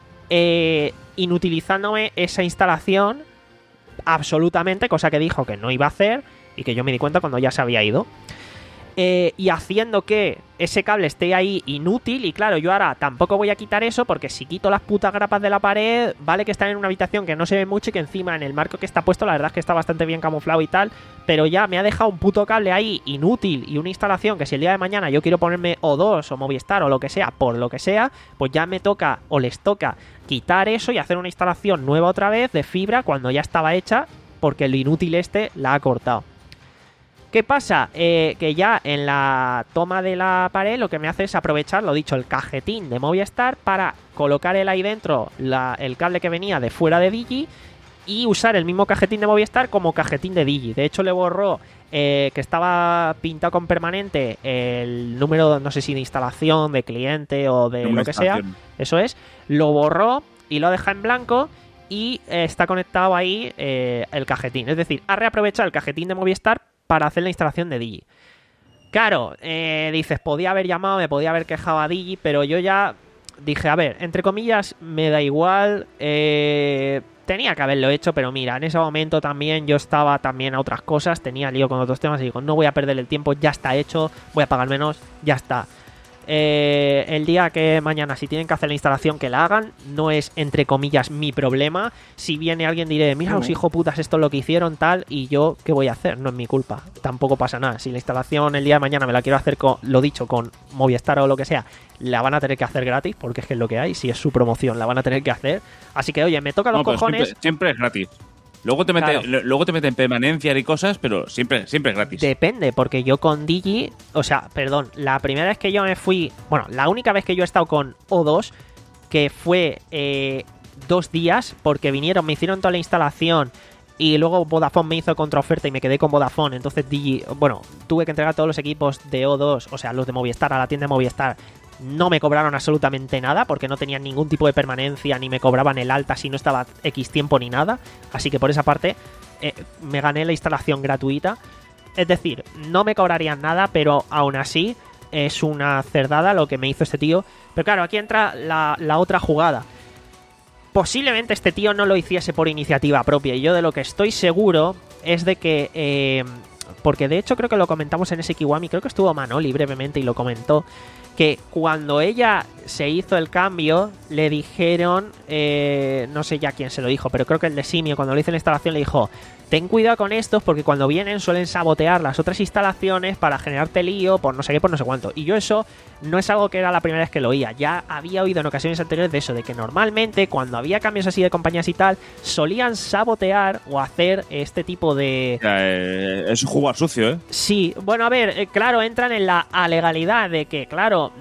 B: eh, inutilizándome esa instalación absolutamente, cosa que dijo que no iba a hacer y que yo me di cuenta cuando ya se había ido. Eh, y haciendo que ese cable esté ahí inútil. Y claro, yo ahora tampoco voy a quitar eso, porque si quito las putas grapas de la pared, vale que están en una habitación que no se ve mucho y que encima en el marco que está puesto la verdad es que está bastante bien camuflado y tal, pero ya me ha dejado un puto cable ahí inútil y una instalación que si el día de mañana yo quiero ponerme O dos o Movistar o lo que sea, por lo que sea, pues ya me toca o les toca quitar eso y hacer una instalación nueva otra vez de fibra cuando ya estaba hecha, porque lo inútil este la ha cortado. ¿Qué pasa? Eh, que ya en la toma de la pared lo que me hace es aprovechar, lo dicho, el cajetín de Movistar para colocar el ahí dentro la, el cable que venía de fuera de Digi y usar el mismo cajetín de Movistar como cajetín de Digi. De hecho le borró eh, que estaba pintado con permanente el número, no sé si de instalación, de cliente o de lo que sea. Eso es. Lo borró y lo deja en blanco. Y eh, está conectado ahí eh, el cajetín. Es decir, ha reaprovechado el cajetín de Movistar para hacer la instalación de Digi. Claro, eh, dices, podía haber llamado, me podía haber quejado a Digi, pero yo ya dije, a ver, entre comillas, me da igual, eh, tenía que haberlo hecho, pero mira, en ese momento también yo estaba también a otras cosas, tenía lío con otros temas y digo, no voy a perder el tiempo, ya está hecho, voy a pagar menos, ya está. Eh, el día que mañana, si tienen que hacer la instalación, que la hagan. No es, entre comillas, mi problema. Si viene alguien, diré, mira los hijos putas, esto es lo que hicieron, tal. Y yo, ¿qué voy a hacer? No es mi culpa. Tampoco pasa nada. Si la instalación el día de mañana me la quiero hacer con, lo dicho, con Movistar o lo que sea, la van a tener que hacer gratis, porque es que es lo que hay. Si es su promoción, la van a tener que hacer. Así que, oye, me toca los
C: no,
B: cojones.
C: Siempre, siempre es gratis. Luego te meten claro. luego te meten permanencias y cosas, pero siempre, siempre es gratis.
B: Depende, porque yo con Digi, o sea, perdón, la primera vez que yo me fui, bueno, la única vez que yo he estado con O dos, que fue eh, dos días, porque vinieron, me hicieron toda la instalación y luego Vodafone me hizo contraoferta y me quedé con Vodafone. Entonces Digi, bueno, tuve que entregar todos los equipos de O dos, o sea, los de Movistar, a la tienda de Movistar. No me cobraron absolutamente nada porque no tenían ningún tipo de permanencia ni me cobraban el alta si no estaba X tiempo ni nada. Así que por esa parte eh, me gané la instalación gratuita. Es decir, no me cobrarían nada, pero aún así es una cerdada lo que me hizo este tío. Pero claro, aquí entra la, la otra jugada. Posiblemente este tío no lo hiciese por iniciativa propia. Y yo de lo que estoy seguro es de que... Eh, porque de hecho creo que lo comentamos en ese Kiwami. Creo que estuvo Manoli brevemente y lo comentó. Que cuando ella se hizo el cambio, le dijeron, eh, no sé ya quién se lo dijo, pero creo que el de Simio, cuando le hizo la instalación, le dijo, ten cuidado con estos porque cuando vienen suelen sabotear las otras instalaciones para generarte lío, por no sé qué, por no sé cuánto. Y yo eso no es algo que era la primera vez que lo oía, ya había oído en ocasiones anteriores de eso, de que normalmente cuando había cambios así de compañías y tal, solían sabotear o hacer este tipo de...
C: Eh, es jugar sucio, ¿eh?
B: Sí, bueno, a ver, eh, claro, entran en la alegalidad de que, claro,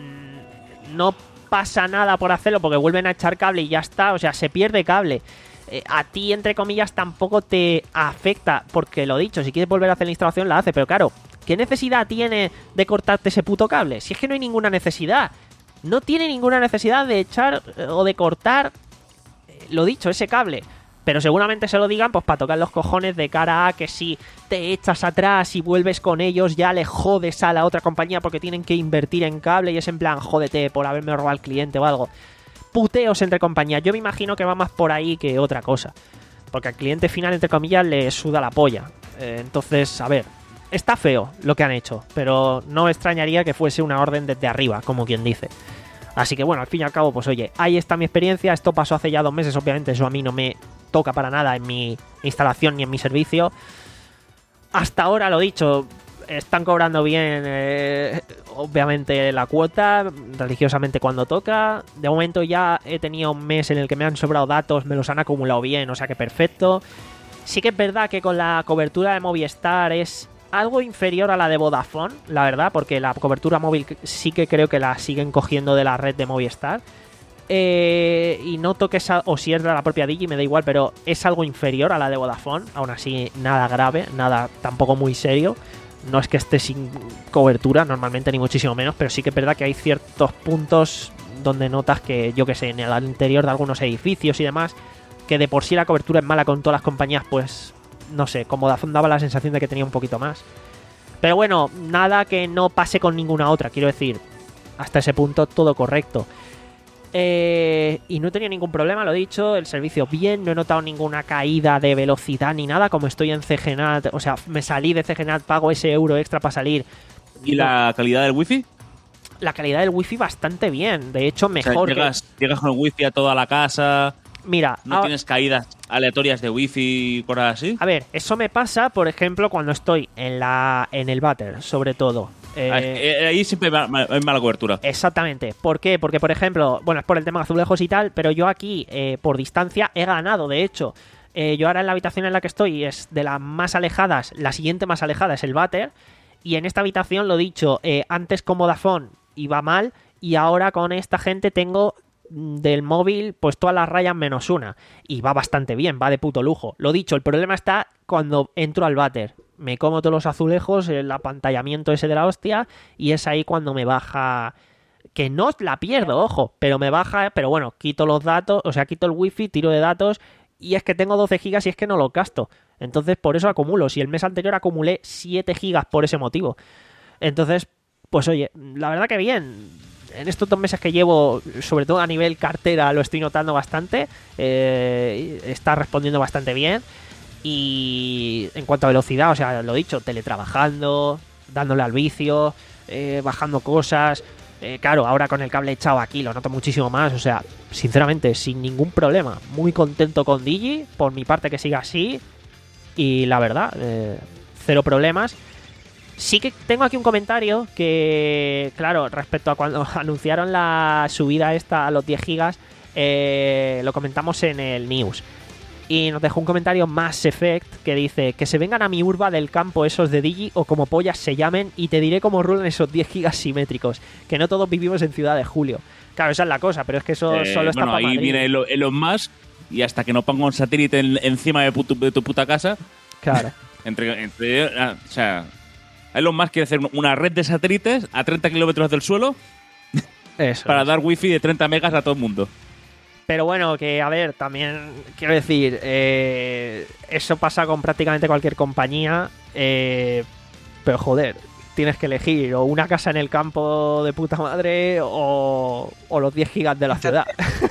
B: no pasa nada por hacerlo porque vuelven a echar cable y ya está, o sea, se pierde cable. Eh, a ti, entre comillas, tampoco te afecta, porque lo dicho, si quieres volver a hacer la instalación, la hace, pero claro, ¿qué necesidad tiene de cortarte ese puto cable? Si es que no hay ninguna necesidad. No tiene ninguna necesidad de echar eh, o de cortar, eh, lo dicho, ese cable. Pero seguramente se lo digan pues para tocar los cojones de cara a que si te echas atrás y vuelves con ellos ya le jodes a la otra compañía porque tienen que invertir en cable y es en plan, jódete por haberme robado al cliente o algo. Puteos entre compañías. Yo me imagino que va más por ahí que otra cosa. Porque al cliente final, entre comillas, le suda la polla. Eh, entonces, a ver, está feo lo que han hecho, pero no me extrañaría que fuese una orden desde arriba, como quien dice. Así que bueno, al fin y al cabo, pues oye, ahí está mi experiencia. Esto pasó hace ya dos meses, obviamente eso a mí no me toca para nada en mi instalación ni en mi servicio. Hasta ahora, lo dicho, están cobrando bien, eh, obviamente, la cuota, religiosamente cuando toca. De momento ya he tenido un mes en el que me han sobrado datos, me los han acumulado bien, o sea que perfecto. Sí que es verdad que con la cobertura de Movistar es algo inferior a la de Vodafone, la verdad, porque la cobertura móvil sí que creo que la siguen cogiendo de la red de Movistar. Eh, y noto que esa, o si es de la propia Digi, me da igual, pero es algo inferior a la de Vodafone. Aún así, nada grave, nada tampoco muy serio. No es que esté sin cobertura normalmente, ni muchísimo menos, pero sí que es verdad que hay ciertos puntos donde notas que, yo que sé, en el interior de algunos edificios y demás, que de por sí la cobertura es mala con todas las compañías, pues no sé, con Vodafone daba la sensación de que tenía un poquito más. Pero bueno, nada que no pase con ninguna otra, quiero decir, hasta ese punto todo correcto. Eh, y no he tenido ningún problema, lo he dicho, el servicio bien, no he notado ninguna caída de velocidad ni nada, como estoy en C G N A T, o sea, me salí de C G N A T, pago ese euro extra para salir.
C: ¿Y la calidad del wifi?
B: La calidad del wifi bastante bien, de hecho mejor.
C: O sea, llegas,
B: que...
C: llegas con el wifi a toda la casa.
B: Mira,
C: ¿no ahora... tienes caídas aleatorias de wifi y cosas así?
B: A ver, eso me pasa, por ejemplo, cuando estoy en la en el váter, sobre todo.
C: Eh, ahí siempre hay mala cobertura.
B: Exactamente. ¿Por qué? Porque, por ejemplo, bueno, es por el tema de azulejos y tal, pero yo aquí, eh, por distancia, he ganado, de hecho. Eh, yo ahora en la habitación en la que estoy es de las más alejadas, la siguiente más alejada es el váter, y en esta habitación, lo dicho, eh, antes con Vodafone iba mal, y ahora con esta gente tengo del móvil pues todas las rayas menos una, y va bastante bien, va de puto lujo. Lo dicho, el problema está cuando entro al váter. Me como todos los azulejos, el apantallamiento ese de la hostia, y es ahí cuando me baja, que no la pierdo, ojo, pero me baja, pero bueno, quito los datos, o sea, quito el wifi, tiro de datos, y es que tengo doce gigas y es que no lo gasto. Entonces, por eso acumulo. Si el mes anterior acumulé siete gigas por ese motivo. Entonces, pues oye, la verdad que bien. En estos dos meses que llevo, sobre todo a nivel cartera, lo estoy notando bastante. Eh, está respondiendo bastante bien. Y en cuanto a velocidad, o sea, lo dicho, teletrabajando, dándole al vicio, eh, bajando cosas. Eh, claro, ahora con el cable echado aquí lo noto muchísimo más. O sea, sinceramente, sin ningún problema. Muy contento con Digi, por mi parte que siga así. Y la verdad, eh, cero problemas. Sí que tengo aquí un comentario que, claro, respecto a cuando anunciaron la subida esta a los diez gigas, eh, lo comentamos en el news. Y nos dejó un comentario Mass Effect que dice que se vengan a mi urba del campo esos de Digi o como pollas se llamen y te diré cómo rulan esos diez gigas simétricos. Que no todos vivimos en Ciudad de Julio. Claro, esa es la cosa, pero es que eso
C: eh,
B: solo está
C: bueno,
B: para
C: ahí
B: Madrid.
C: Viene Elon, Elon Musk y hasta que no ponga un satélite en, encima de, putu, de tu puta casa.
B: Claro.
C: entre, entre, o sea, Elon Musk quiere hacer una red de satélites a treinta kilómetros del suelo
B: eso
C: para
B: es.
C: dar wifi de treinta megas a todo el mundo.
B: Pero bueno, que a ver, también quiero decir, eh, eso pasa con prácticamente cualquier compañía, eh, pero joder, tienes que elegir o una casa en el campo de puta madre o, o los diez gigas de la ciudad.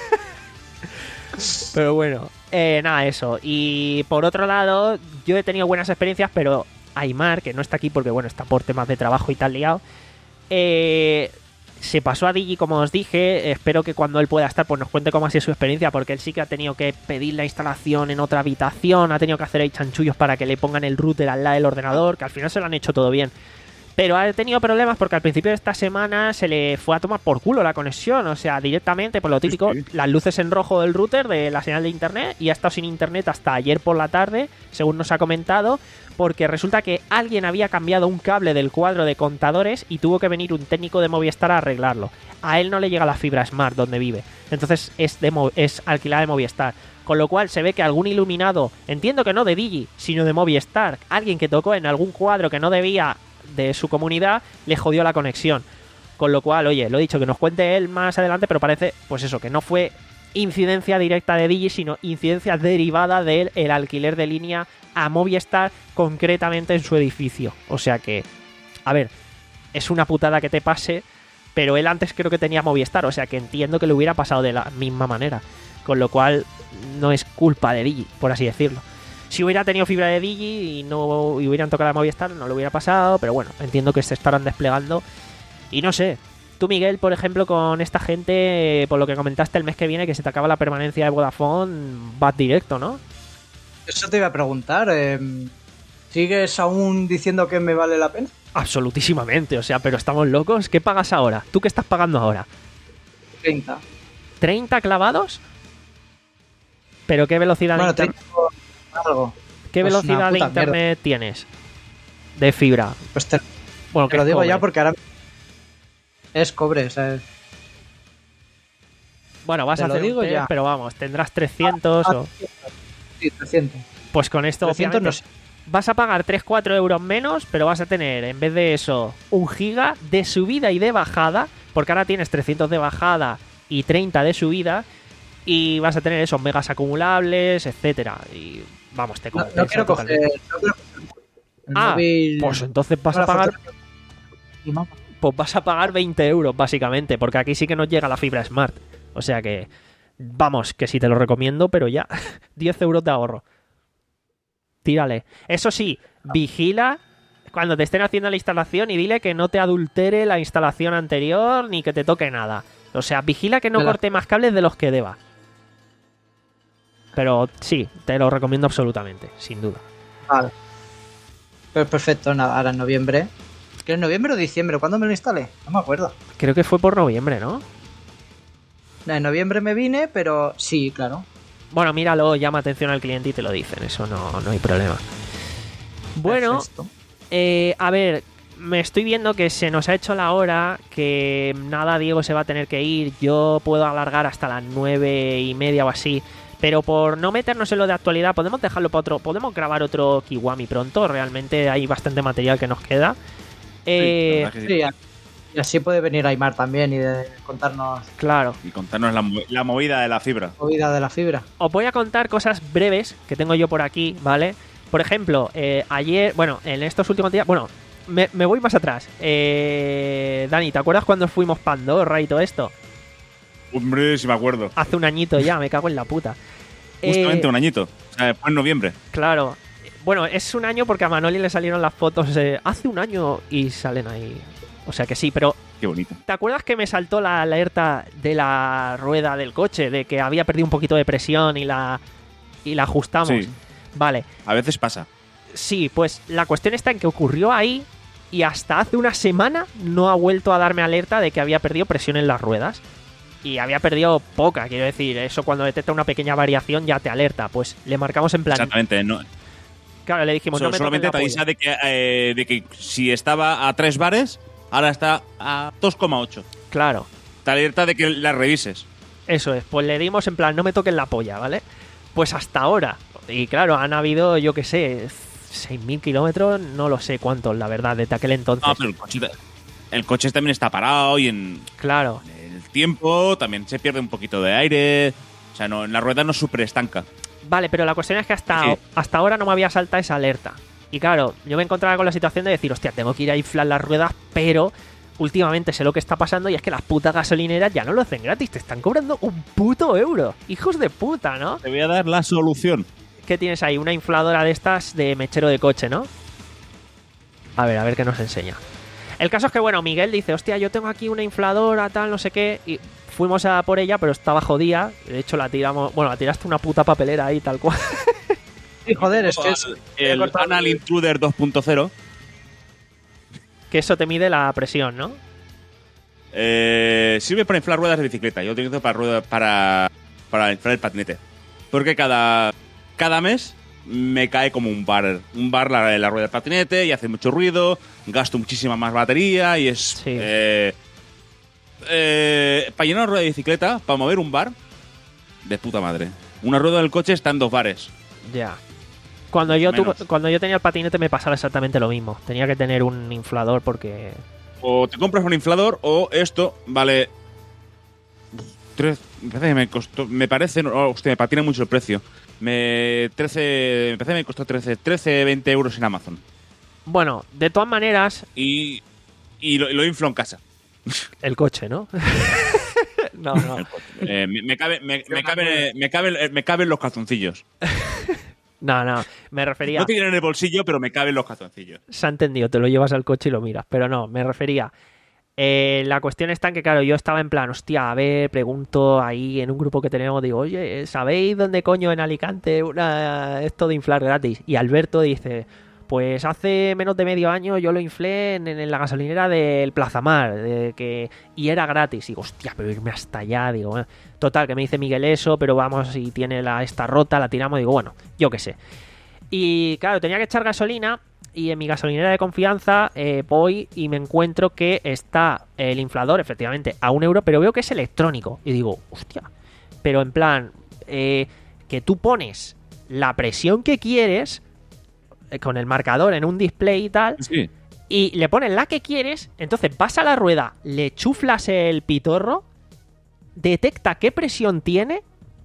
B: Pero bueno, eh, nada, eso. Y por otro lado, yo he tenido buenas experiencias, pero Aymar, que no está aquí porque bueno, está por temas de trabajo y tal liado, eh... se pasó a Digi, como os dije. Espero que cuando él pueda estar, pues nos cuente cómo ha sido su experiencia, porque él sí que ha tenido que pedir la instalación en otra habitación, ha tenido que hacer ahí chanchullos para que le pongan el router al lado del ordenador, que al final se lo han hecho todo bien. Pero ha tenido problemas porque al principio de esta semana se le fue a tomar por culo la conexión, o sea, directamente, por lo típico, sí, sí. Las luces en rojo del router de la señal de internet, y ha estado sin internet hasta ayer por la tarde, según nos ha comentado, porque resulta que alguien había cambiado un cable del cuadro de contadores y tuvo que venir un técnico de Movistar a arreglarlo. A él no le llega la fibra Smart donde vive, entonces es, de Mo- es alquilada de Movistar. Con lo cual se ve que algún iluminado, entiendo que no de Digi, sino de Movistar, alguien que tocó en algún cuadro que no debía de su comunidad, le jodió la conexión. Con lo cual, oye, lo he dicho, que nos cuente él más adelante, pero parece, pues eso, que no fue incidencia directa de Digi, sino incidencia derivada del el alquiler de línea a Movistar, concretamente en su edificio. O sea que, a ver, es una putada que te pase, pero él antes creo que tenía Movistar, o sea que entiendo que le hubiera pasado de la misma manera. Con lo cual, no es culpa de Digi, por así decirlo. Si hubiera tenido fibra de Digi y no y hubieran tocado a Movistar, no lo hubiera pasado, pero bueno, entiendo que se estarán desplegando. Y no sé, tú, Miguel, por ejemplo, con esta gente, por lo que comentaste el mes que viene, que se te acaba la permanencia de Vodafone, vas directo, ¿no?
E: Eso te iba a preguntar, eh, ¿sigues aún diciendo que me vale la pena?
B: Absolutísimamente, o sea, pero estamos locos. ¿Qué pagas ahora? ¿Tú qué estás pagando ahora?
E: treinta.
B: ¿treinta clavados? ¿Pero qué velocidad
E: Bueno,
B: de internet?
E: Algo.
B: ¿Qué
E: Pues
B: velocidad de
E: puta
B: internet
E: mierda.
B: tienes? De fibra.
E: Pues te,
B: Bueno,
E: te
B: que
E: lo
B: es
E: digo
B: cobre.
E: ya porque ahora es cobre, ¿sabes?
B: Bueno, vas
E: te
B: a
E: lo
B: hacer un
E: digo
B: test,
E: ya.
B: pero vamos, tendrás trescientos
E: Ah,
B: o...
E: Sí, trescientos.
B: Pues con esto,
E: trescientos
B: obviamente,
E: no sé.
B: vas a pagar tres cuatro euros menos, pero vas a tener, en vez de eso, un giga de subida y de bajada, porque ahora tienes trescientos de bajada y treinta de subida, y vas a tener esos megas acumulables, etcétera. Y vamos, te
E: No,
B: compensa
E: no quiero coger.
B: totalmente.
E: No quiero coger el
B: Ah,
E: móvil.
B: pues entonces vas
E: con
B: a
E: la
B: pagar
E: fotografía. Y mapa.
B: pues vas a pagar veinte euros, básicamente, porque aquí sí que nos llega la fibra Smart. O sea que, vamos, que sí te lo recomiendo, pero ya, diez euros de ahorro. Tírale. Eso sí, vigila cuando te estén haciendo la instalación y dile que no te adultere la instalación anterior ni que te toque nada. O sea, vigila que no
E: Me la-
B: corte más cables de los que deba. Pero sí, te lo recomiendo absolutamente, sin duda.
E: Vale. Pues perfecto, nada, ahora en noviembre. ¿Que en noviembre o diciembre? ¿Cuándo me lo instalé? No me acuerdo.
B: Creo que fue por noviembre, ¿no?
E: En noviembre me vine, pero sí, claro.
B: Bueno, míralo, llama atención al cliente y te lo dicen, eso no, no hay problema. Bueno,
E: Perfecto.
B: eh, a ver, me estoy viendo que se nos ha hecho la hora, que nada, Diego se va a tener que ir, yo puedo alargar hasta las nueve y media o así, pero por no meternos en lo de actualidad, podemos dejarlo para otro, podemos grabar otro Kiwami pronto, realmente hay bastante material que nos queda. Eh,
C: la verdad que sí.
E: Sí, a- y así puede venir Aymar también y de contarnos
B: claro.
C: Y contarnos la, mo- la movida de la fibra.
E: la movida de la fibra.
B: Os voy a contar cosas breves que tengo yo por aquí, ¿vale? Por ejemplo, eh, ayer, bueno, en estos últimos días, bueno, me, me voy más atrás. Eh, Dani, ¿te acuerdas cuando fuimos Pandora y todo esto?
C: Hombre, si me acuerdo.
B: Hace un añito ya, me cago en la puta.
C: Justamente
B: Eh,
C: un añito. O sea, fue en noviembre.
B: Claro. Bueno, es un año porque a Manoli le salieron las fotos eh, hace un año y salen ahí. O sea que sí, pero
C: Qué bonito.
B: ¿te acuerdas que me saltó la alerta de la rueda del coche? De que había perdido un poquito de presión y la, y la ajustamos.
C: Sí.
B: Vale.
C: A veces pasa.
B: Sí, pues la cuestión está en que ocurrió ahí y hasta hace una semana no ha vuelto a darme alerta de que había perdido presión en las ruedas. Y había perdido poca, quiero decir, eso cuando detecta una pequeña variación ya te alerta. Pues le marcamos en plan...
C: Exactamente. No,
B: Claro, le dijimos...
C: so-
B: no me
C: solamente te
B: toques la
C: avisa de que, eh, de que si estaba a tres bares, ahora está a dos coma ocho.
B: polla. Claro,
C: Te alerta de que la revises.
B: eso es. Pues le dimos en plan, no me toques la polla, ¿vale? Pues hasta ahora. Y claro, han habido, yo qué sé, seis mil kilómetros, no lo sé cuántos, la verdad, desde aquel entonces.
C: No, pero el coche, el coche también está parado y en
B: Claro.
C: el tiempo también se pierde un poquito de aire. O sea, no, en la rueda no es súper estanca.
B: Vale, pero la cuestión es que hasta,
C: Sí.
B: hasta ahora no me había saltado esa alerta. Y claro, yo me encontraba con la situación de decir, hostia, tengo que ir a inflar las ruedas, pero últimamente sé lo que está pasando y es que las putas gasolineras ya no lo hacen gratis, te están cobrando un puto euro. Hijos de puta, ¿no?
C: Te voy a dar la solución.
B: ¿Qué tienes ahí? Una infladora de estas de mechero de coche, ¿no? A ver, a ver qué nos enseña. El caso es que, bueno, Miguel dice, hostia, yo tengo aquí una infladora, tal, no sé qué, y fuimos a por ella, pero estaba jodida. De hecho, la tiramos, bueno, la tiraste una puta papelera ahí, tal cual.
E: Sí, joder, es que es...
C: El Anal Intruder dos punto cero
B: Que eso te mide la presión, ¿no?
C: eh, sirve para inflar ruedas de bicicleta. Yo lo utilizo para, rueda- para, para inflar el patinete. Porque cada, cada mes me cae como un bar, un bar la, la rueda del patinete y hace mucho ruido, gasto muchísima más batería y es...
B: Sí.
C: Eh, eh, para llenar una rueda de bicicleta, para mover un bar, de puta madre. Una rueda del coche está en dos bares.
B: Ya. Cuando yo, tuve-
C: Menos.
B: cuando yo tenía el patinete me pasaba exactamente lo mismo. Tenía que tener un inflador porque...
C: O te compras un inflador o esto vale... Tres, me parece que me costó... Me parece... Oh, hostia, me patina mucho el precio. Me... trece... Me parece que me costó trece, trece, veinte euros en Amazon.
B: Bueno, de todas maneras,
C: Y... Y lo, lo inflo en casa.
B: el coche, ¿no? no, no.
C: Eh, me, me cabe, me, me cabe, me, cabe, me caben los calzoncillos.
B: No, no. Me refería...
C: No te vienen en el bolsillo, pero me caben los calzoncillos.
B: Se ha entendido, te lo llevas al coche y lo miras. Pero no, me refería... Eh, la cuestión está en que, claro, yo estaba en plan, hostia, a ver, pregunto ahí en un grupo que tenemos, digo, oye, ¿sabéis dónde coño en Alicante una, esto de inflar gratis? Y Alberto dice, pues hace menos de medio año yo lo inflé en, en la gasolinera del Plaza Mar, de que, y era gratis. Y digo, hostia, pero irme hasta allá, digo, eh. Total, que me dice Miguel eso, pero vamos, si tiene la esta rota, la tiramos, digo, bueno, yo qué sé. Y claro, tenía que echar gasolina. Y en mi gasolinera de confianza eh, voy y me encuentro que está el inflador, efectivamente, a un euro, pero veo que es electrónico. Y digo, hostia, pero en plan, eh, que tú pones la presión que quieres eh, con el marcador en un display y tal,
C: Sí.
B: y le pones la que quieres, entonces vas a la rueda, le chuflas el pitorro, detecta qué presión tiene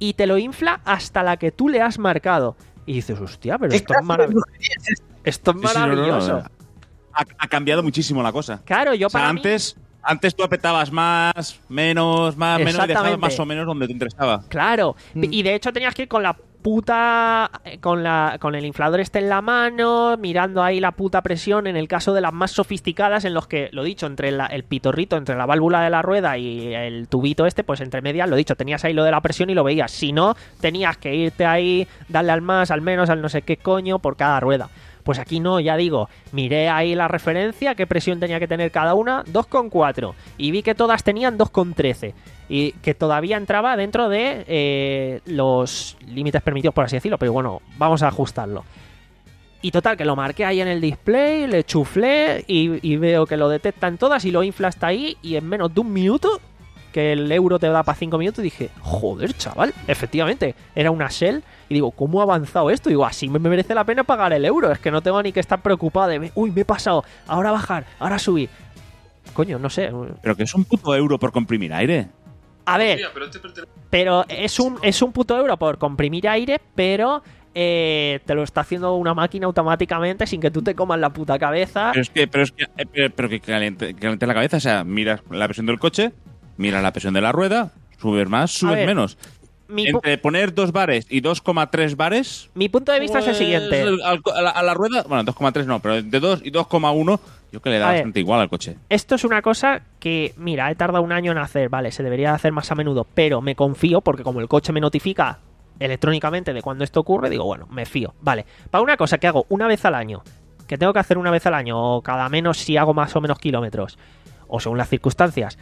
B: y te lo infla hasta la que tú le has marcado. Y dices, hostia, pero esto es maravilloso. Esto es
C: Sí, sí, no, no, no.
B: maravilloso.
C: Ha, ha cambiado muchísimo la cosa.
B: Claro, yo
C: O sea,
B: para
C: antes, antes tú apretabas más, menos, más, menos y dejabas
B: Exactamente.
C: más o menos donde te interesaba.
B: mí, claro.
E: Mm.
B: Y de hecho tenías que ir con la puta con la con el inflador este en la mano, mirando ahí la puta presión en el caso de las más sofisticadas, en los que, lo dicho, entre la- el pitorrito, entre la válvula de la rueda y el tubito este, pues entre medias, lo dicho, tenías ahí lo de la presión y lo veías. Si no, tenías que irte ahí, darle al más, al menos, al no sé qué coño por cada rueda. Pues aquí no, ya digo, miré ahí la referencia, qué presión tenía que tener cada una, dos coma cuatro, y vi que todas tenían dos coma trece, y que todavía entraba dentro de eh, los límites permitidos, por así decirlo, pero bueno, vamos a ajustarlo. Y total, que lo marqué ahí en el display, le chuflé y, y veo que lo detectan todas y lo infla hasta ahí, y en menos de un minuto, que el euro te da para cinco minutos, dije, joder, chaval, efectivamente, era una Shell, y digo, ¿cómo ha avanzado esto? Y digo, así me merece la pena pagar el euro, es que no tengo ni que estar preocupado de, uy, me he pasado, ahora bajar, ahora subir. Coño, no sé.
C: Pero que es un puto euro por comprimir aire.
B: A ver, pero es un, es un puto euro por comprimir aire, pero eh, te lo está haciendo una máquina automáticamente sin que tú te comas la puta cabeza.
C: Pero es que, pero es que, eh, pero, pero que caliente, caliente la cabeza. O sea, miras la presión del coche, miras la presión de la rueda, subes más, subes
B: ver,
C: menos.
B: Mi, pu-
C: Entre poner dos bares y dos coma tres bares.
B: mi punto de vista es el
C: pues,
B: siguiente.
C: al- a, la, a la rueda, bueno, dos coma tres no, pero de dos y dos coma uno, yo que le da
B: A ver.
C: bastante igual al coche.
B: Esto es una cosa que, mira, he tardado un año en hacer, vale, se debería hacer más a menudo, pero me confío porque como el coche me notifica electrónicamente de cuando esto ocurre, digo, bueno, me fío. Vale, para una cosa que hago una vez al año, que tengo que hacer una vez al año, o cada menos si hago más o menos kilómetros, o según las circunstancias,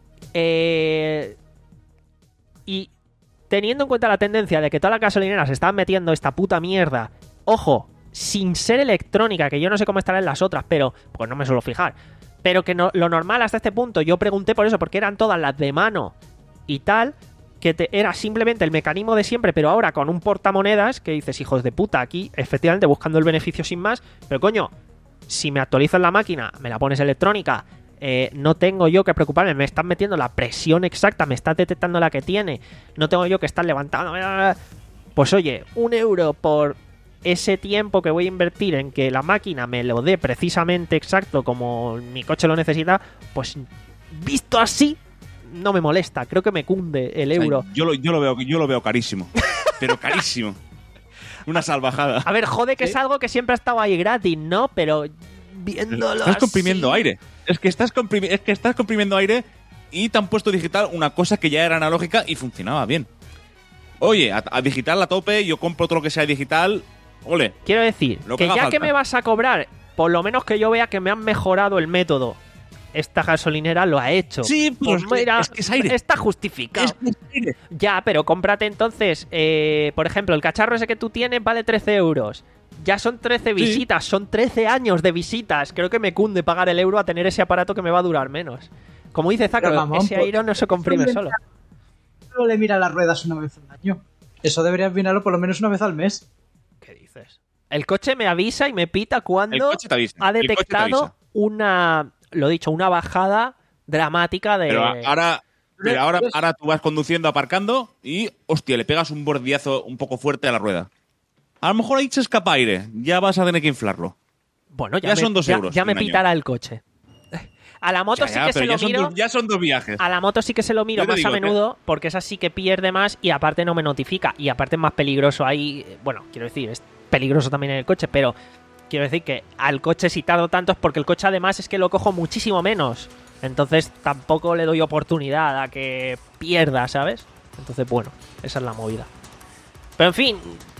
B: eh... y teniendo en cuenta la tendencia de que todas las gasolineras están metiendo esta puta mierda, ojo, sin ser electrónica, que yo no sé cómo estará en las otras, pero pues no me suelo fijar, pero que no, lo normal hasta este punto, yo pregunté por eso, porque eran todas las de mano y tal, que te, era simplemente el mecanismo de siempre, pero ahora con un portamonedas, que dices, hijos de puta, aquí efectivamente buscando el beneficio sin más, pero coño, si me actualizas la máquina, me la pones electrónica, eh, no tengo yo que preocuparme, me están metiendo la presión exacta, me estás detectando la que tiene, no tengo yo que estar levantando, pues oye, un euro por ese tiempo que voy a invertir en que la máquina me lo dé precisamente exacto como mi coche lo necesita, pues visto así no me molesta, creo que me cunde el
C: O sea,
B: euro.
C: yo, lo, yo, lo veo, yo lo veo carísimo. Pero carísimo. Una salvajada.
B: A ver, jode que
E: ¿Sí?
B: es algo que siempre ha estado ahí gratis, ¿no? Pero viéndolo
C: Estás
B: así...
C: comprimiendo aire. Es que estás, comprimi- es que estás comprimiendo aire y te han puesto digital una cosa que ya era analógica y funcionaba bien. Oye, a, a digital a tope, yo compro todo lo que sea digital. Ole.
B: Quiero decir,
C: Lo que
B: que
C: haga
B: ya
C: falta.
B: que me vas a cobrar, por lo menos que yo vea que me han mejorado el método. Esta gasolinera lo ha hecho.
C: Sí, pero
B: pues
C: es que-
B: mira,
C: es que es aire.
B: está justificado.
C: Es que es aire.
B: Ya, pero cómprate entonces, eh, por ejemplo, el cacharro ese que tú tienes vale trece euros. Ya son trece visitas, son trece años de visitas. Creo que me cunde pagar el euro a tener ese aparato que me va a durar menos. Como dice Zacro,
E: Pero, mamón,
B: ese
E: pues,
B: aire no se comprime
E: eso
B: solo.
E: Solo le mira las ruedas una vez al año. Eso deberías mirarlo por lo menos una vez al mes.
B: ¿Qué dices? El coche me avisa y me pita
C: El
B: cuando
C: coche te avisa.
B: ha
C: el coche te
B: detectado
C: avisa.
B: una, lo dicho, una bajada dramática de...
C: Pero ahora, pero ahora, ahora tú vas conduciendo, aparcando y, hostia, le pegas un bordillazo un poco fuerte a la rueda. A lo mejor ahí se escapa aire. Ya vas a tener que inflarlo.
B: Bueno, ya,
C: ya
B: me,
C: son dos
B: ya-
C: euros
B: Ya
C: en
B: me
C: un año.
B: pitará el coche. A la moto
C: Ya,
B: sí
C: ya,
B: que se
C: pero
B: lo
C: ya son,
B: miro...
C: dos, ya son dos viajes.
B: A la moto sí que se lo miro
C: Yo te
B: más a
C: digo que-
B: menudo porque esa sí que pierde más y aparte no me notifica y aparte es más peligroso ahí, eh, bueno, quiero decir, es peligroso también en el coche, pero quiero decir que al coche si tardo tanto es porque el coche además es que lo cojo muchísimo menos, entonces tampoco le doy oportunidad a que pierda, ¿sabes? Entonces bueno, esa es la movida. Pero en fin,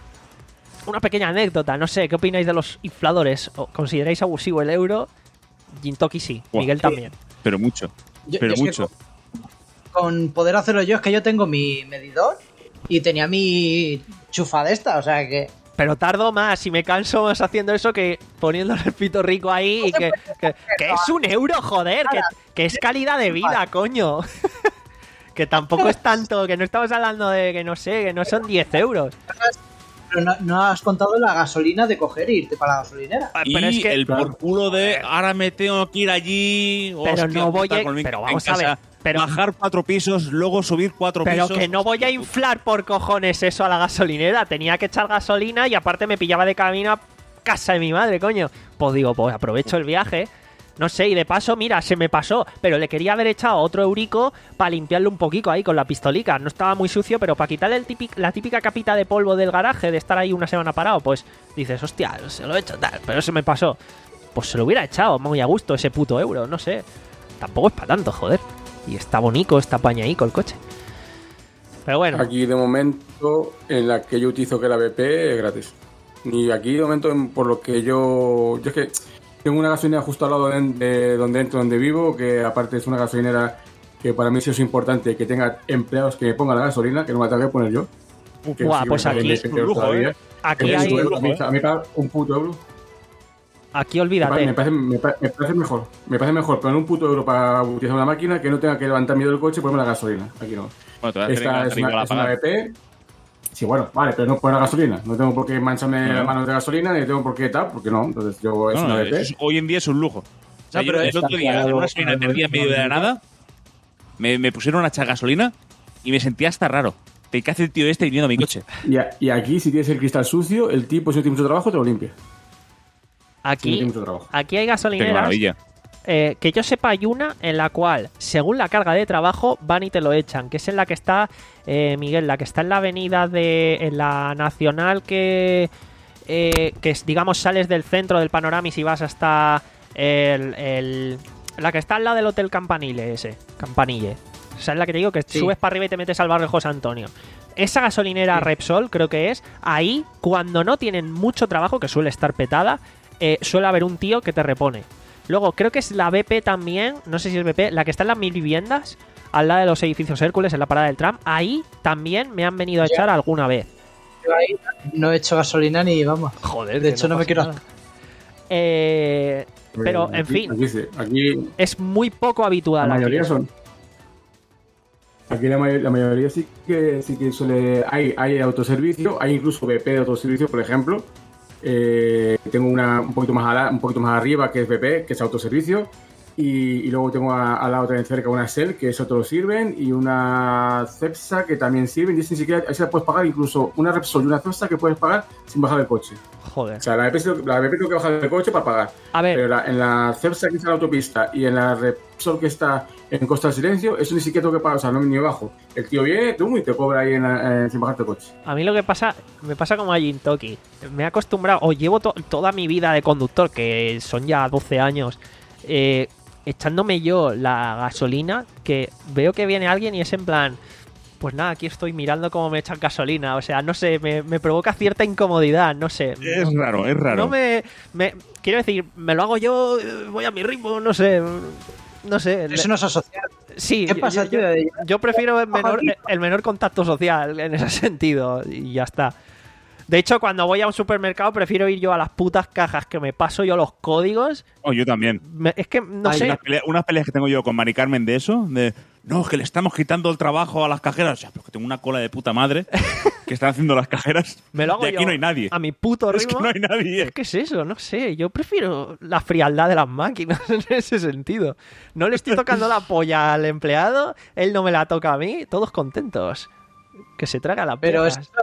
B: una pequeña anécdota, no sé, ¿qué opináis de los infladores? ¿O ¿Consideráis abusivo el euro? Gintoki sí,
C: Buah,
B: Miguel
C: sí.
B: también.
C: Pero mucho.
E: Yo-
C: pero
E: yo es que
C: mucho.
E: Con, con poder hacerlo yo, es que yo tengo mi medidor y tenía mi chufa de esta, o sea que.
B: Pero tardo más y me canso más haciendo eso que poniéndole el pito rico ahí y que, que, que es un euro, joder, que, que es calidad de vida, coño. Que tampoco es tanto, que no estamos hablando de que no sé, que no son diez euros.
E: Pero no, no has contado la gasolina de coger e irte para la gasolinera.
C: Y
B: Pero es que-
C: el por culo de ahora me tengo que ir allí.
B: Pero
C: hostia,
B: no voy
C: puta,
B: a-
C: con mi-
B: pero
C: en
B: vamos a ver,
C: casa,
B: pero-
C: bajar cuatro pisos, luego subir cuatro
B: Pero
C: pisos.
B: que no voy a inflar por cojones eso a la gasolinera. Tenía que echar gasolina y aparte me pillaba de camino a casa de mi madre, coño. Pues digo, pues aprovecho el viaje. No sé, y de paso, mira, se me pasó. Pero le quería haber echado otro eurico para limpiarlo un poquito ahí con la pistolica. No estaba muy sucio, pero para quitarle el típic- la típica capita de polvo del garaje de estar ahí una semana parado, pues dices, hostia, se lo he hecho tal. Pero se me pasó. Pues se lo hubiera echado muy a gusto ese puto euro, no sé. Tampoco es para tanto, joder. Y está bonito, está pañaico el coche. Pero bueno.
D: Aquí de momento, en la que yo utilizo que la B P es gratis. Y aquí de momento, en- por lo que yo... Yo es que tengo una gasolinera justo al lado de, de donde entro, donde vivo, que aparte es una gasolinera que para mí sí es importante que tenga empleados que me pongan la gasolina, que no me la tengo que poner yo. Que
B: Buah,
D: sí,
B: pues
D: me
B: aquí-
D: sale peor
C: lujo,
D: todavía.
C: ¿eh?
B: Aquí
D: Es
B: hay...
D: un euro, a mí- a mí me paga un puto euro.
B: Aquí
D: Me
B: olvídate.
D: parece, me, pa- me parece mejor. Me parece mejor poner un puto euro para utilizar una máquina que no tenga que levantar miedo del coche y ponerme la gasolina. Aquí no.
C: Bueno, te voy a hacer
D: Esta
C: una
D: es una,
C: tarifa
D: es una
C: a
D: B P. Sí, bueno, vale, pero no poner la gasolina. No tengo por qué mancharme
C: No.
D: las manos de gasolina ni tengo por qué tal, porque no. Entonces yo es
C: No,
D: una
C: no,
D: B P.
C: eso es- hoy en día es un lujo. O sea,
E: No,
C: yo
E: pero
C: el
E: está
C: otro día, en
D: claro,
C: una gasolina
D: claro,
C: perdida en medio de la
D: claro.
C: nada, me, me pusieron a echar gasolina y me sentía hasta raro. ¿Qué hace el tío este viniendo a mi coche?
D: Y, a- y aquí, si tienes el cristal sucio, el tipo, si no tiene mucho trabajo, te lo limpia. Si no
B: Aquí,
D: tiene mucho trabajo.
B: aquí hay
C: Qué
B: gasolineras.
C: maravilla.
B: eh, que yo sepa, hay una en la cual, según la carga de trabajo, van y te lo echan. Que es en la que está, eh, Miguel, la que está en la avenida de. En la nacional que. eh, que es, digamos, sales del centro del Panoramis y vas hasta. El, el- la que está al lado del Hotel Campanile, ese. Campanille. Esa es la que te digo que
E: Sí.
B: subes para arriba y te metes al barrio José Antonio. Esa gasolinera
E: Sí.
B: Repsol, creo que es, ahí, cuando no tienen mucho trabajo, que suele estar petada, eh, suele haber un tío que te repone. Luego, creo que es la B P también, no sé si es B P, la que está en las mil viviendas, al lado de los edificios Hércules, en la parada del tram. Ahí también me han venido a
E: Ya.
B: echar alguna vez.
E: Yo ahí no he hecho gasolina ni vamos.
B: Joder,
E: De
B: que
E: hecho, no me
B: pasa
E: quiero
B: nada. Eh, pero, en
D: Aquí-
B: fin,
D: Aquí, sí, aquí
B: es muy poco habitual
D: la
B: aquí
D: mayoría
B: eso.
D: son. Aquí la, may- la mayoría sí que sí que suele. Hay, hay autoservicio, hay incluso B P de autoservicio, por ejemplo. Eh, tengo una un poquito más ala- un poquito más arriba que es B P, que es autoservicio. Y, y luego tengo a- al lado también cerca una Shell, que eso te lo sirven, y una Cepsa que también sirven. Y esa ni siquiera, esa la puedes pagar incluso una Repsol y una Cepsa que puedes pagar sin bajar del coche.
B: Joder.
D: O sea, la B P, se- la B P tengo que bajar del coche para pagar.
B: A ver,
D: Pero la- en la Cepsa que está en la autopista y en la Repsol que está en Costa del Silencio, eso ni siquiera tengo que pagar, o sea, no ni bajo. El tío viene, tú, y te cobra ahí en la- eh, sin bajarte el coche.
B: a mí lo que pasa, me pasa como a Jintoki. Me he acostumbrado, o llevo to- toda mi vida de conductor, que son ya doce años, eh, echándome yo la gasolina, que veo que viene alguien y es en plan, pues nada, aquí estoy mirando cómo me echan gasolina. O sea, no sé, me, me provoca cierta incomodidad, no sé.
C: Es raro, es raro.
B: No me, me- Quiero decir, me lo hago yo, eh, voy a mi ritmo, no sé. No sé.
E: Eso no es asociar.
B: Sí,
E: ¿Qué
B: yo-
E: pasa,
B: yo,
E: tío?
B: yo- yo prefiero el menor,
E: Ojalá.
B: el menor contacto social en ese sentido y ya está. De hecho, cuando voy a un supermercado prefiero ir yo a las putas cajas que me paso yo los códigos.
C: Oh, yo también.
B: Me- es que no
E: Ay,
B: sé.
C: Unas, pelea- unas peleas que tengo yo con Mari Carmen de eso, de no, es que le estamos quitando el trabajo a las cajeras. O sea, pero que tengo una cola de puta madre que están haciendo las cajeras.
B: Me lo hago
C: y aquí
B: yo
C: no hay nadie.
B: a mi puto
C: Es
B: ritmo.
C: que no hay nadie.
B: ¿Qué es eso? No sé. Yo prefiero la frialdad de las máquinas en ese sentido. No le estoy tocando la polla al empleado, él no me la toca a mí, todos contentos. Que se traga la
E: Pero
B: perra.
E: eso,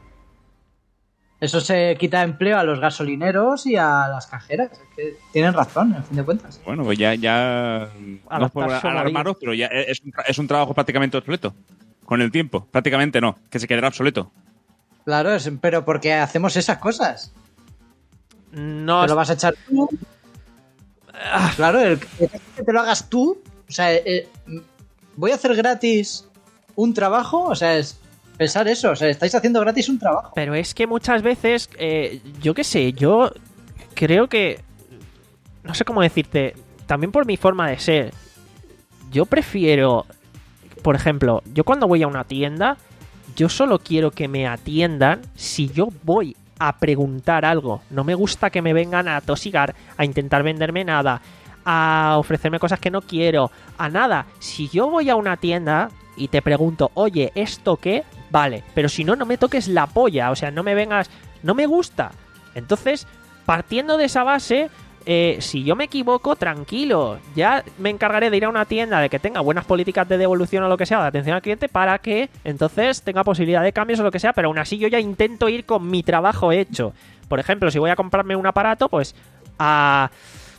E: eso se quita empleo a los gasolineros y a las cajeras. Es que tienen razón, en fin de cuentas.
C: Bueno, pues ya, ya no es por
B: Adaptarse a la
C: alarmaros, pero ya es un, tra- es un trabajo prácticamente obsoleto. Con el tiempo. Prácticamente no, que se quedará obsoleto.
E: Claro, es- pero porque hacemos esas cosas.
B: No,
E: Te lo vas a echar tú. Claro, el que que te lo hagas tú. O sea, eh, voy a hacer gratis un trabajo. O sea, es pensar eso. O sea, estáis haciendo gratis un trabajo.
B: pero es que muchas veces, eh, yo qué sé, yo creo que, no sé cómo decirte, también por mi forma de ser, yo prefiero, por ejemplo, yo cuando voy a una tienda, yo solo quiero que me atiendan si yo voy a preguntar algo. No me gusta que me vengan a tosigar, a intentar venderme nada, a ofrecerme cosas que no quiero, a nada. Si yo voy a una tienda y te pregunto, oye, ¿esto qué? vale, pero si no, no me toques la polla, o sea, no me vengas, no me gusta. Entonces, partiendo de esa base, eh, si yo me equivoco, tranquilo, ya me encargaré de ir a una tienda de que tenga buenas políticas de devolución o lo que sea, de atención al cliente, para que entonces tenga posibilidad de cambios o lo que sea, pero aún así yo ya intento ir con mi trabajo hecho. Por ejemplo, si voy a comprarme un aparato, pues a...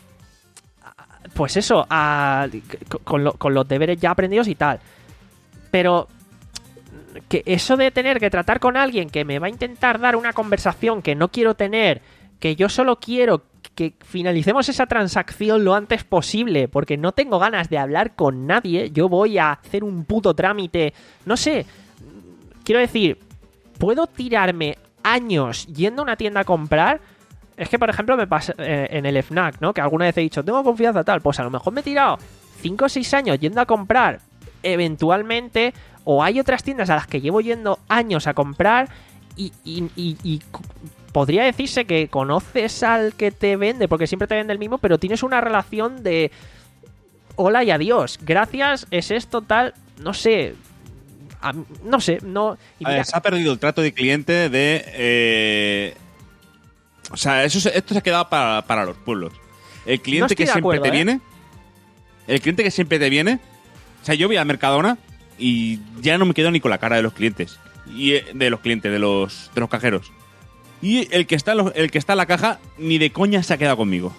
B: Pues eso, a, con, lo, con los deberes ya aprendidos y tal. Pero que eso de tener que tratar con alguien que me va a intentar dar una conversación que no quiero tener, que yo solo quiero que finalicemos esa transacción lo antes posible, porque no tengo ganas de hablar con nadie, yo voy a hacer un puto trámite, no sé, quiero decir, ¿puedo tirarme años yendo a una tienda a comprar? Es que, por ejemplo, me pasa eh, en el FNAC, ¿no? Que alguna vez he dicho, tengo confianza tal, pues a lo mejor me he tirado cinco o seis años yendo a comprar eventualmente, o hay otras tiendas a las que llevo yendo años a comprar y, y, y, y podría decirse que conoces al que te vende, porque siempre te vende el mismo, pero tienes una relación de hola y adiós, gracias, es esto, tal, no sé, a, no sé, no... Y
C: a
B: mira,
C: ver, se ha perdido el trato de cliente de... Eh... O sea, eso, se- esto se ha quedado para, para los pueblos. El cliente
B: No estoy
C: que
B: de
C: siempre
B: acuerdo,
C: te
B: ¿eh?
C: viene... El cliente que siempre te viene... O sea, yo voy a Mercadona y ya no me quedo ni con la cara de los clientes. Y eh, de los clientes, de los, de los cajeros. Y el que, está en los- el que está en la caja, ni de coña se ha quedado conmigo.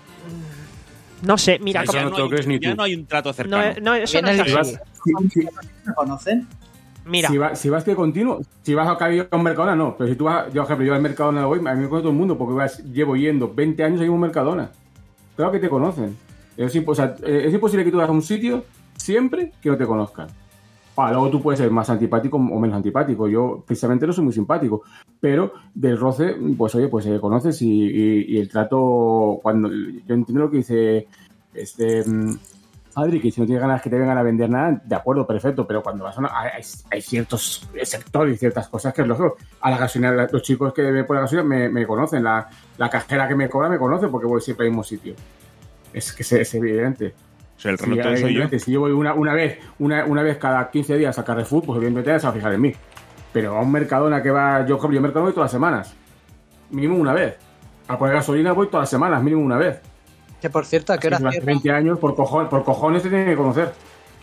B: no sé, mira,
C: O sea,
D: Eso
B: como-
D: no
C: ya
D: te lo
C: hay-
D: crees ni
C: ya
D: tú.
C: no hay un trato
B: no,
C: cercano.
B: no, eso no
E: Viene
B: es
E: el-
B: así.
D: Si, si-
E: ¿Me conocen?
B: Mira,
D: si, va- si vas de continuo, si vas a caer a un Mercadona, no. Pero si tú vas, yo, por ejemplo, yo al Mercadona voy, a mí me conoce todo el mundo porque vas- llevo yendo veinte años a un Mercadona. Claro que te conocen. Es, impo- o sea, eh, es imposible que tú vas a un sitio siempre que no te conozcan. Ah, luego tú puedes ser más antipático o menos antipático. Yo precisamente no soy muy simpático. Pero del roce, pues oye, pues se conoces y, y- y el trato, cuando yo entiendo lo que dice este mm, Adri, que si no tienes ganas que te vengan a vender nada, de acuerdo, perfecto, pero cuando vas a una, hay, hay ciertos sectores y ciertas cosas que es lógico. A la gasolina, los chicos que me ponen gasolina me, me conocen, la, la cajera que me cobra me conoce porque voy siempre al mismo sitio. Es que es, es evidente.
C: O sea, el
D: Sí,
C: reloj soy yo.
D: evidentemente, si yo voy una, una vez una, una vez cada quince días a Carrefour, pues evidentemente se va a fijar en mí. Pero a un Mercadona que va, yo compro yo Mercadona voy todas las semanas, mínimo una vez. A poner gasolina voy todas las semanas, mínimo una vez.
E: Que por cierto, ¿a qué hora
D: Así que hace
E: cierra?
D: veinte años, por cojones, por cojones te tienen que conocer.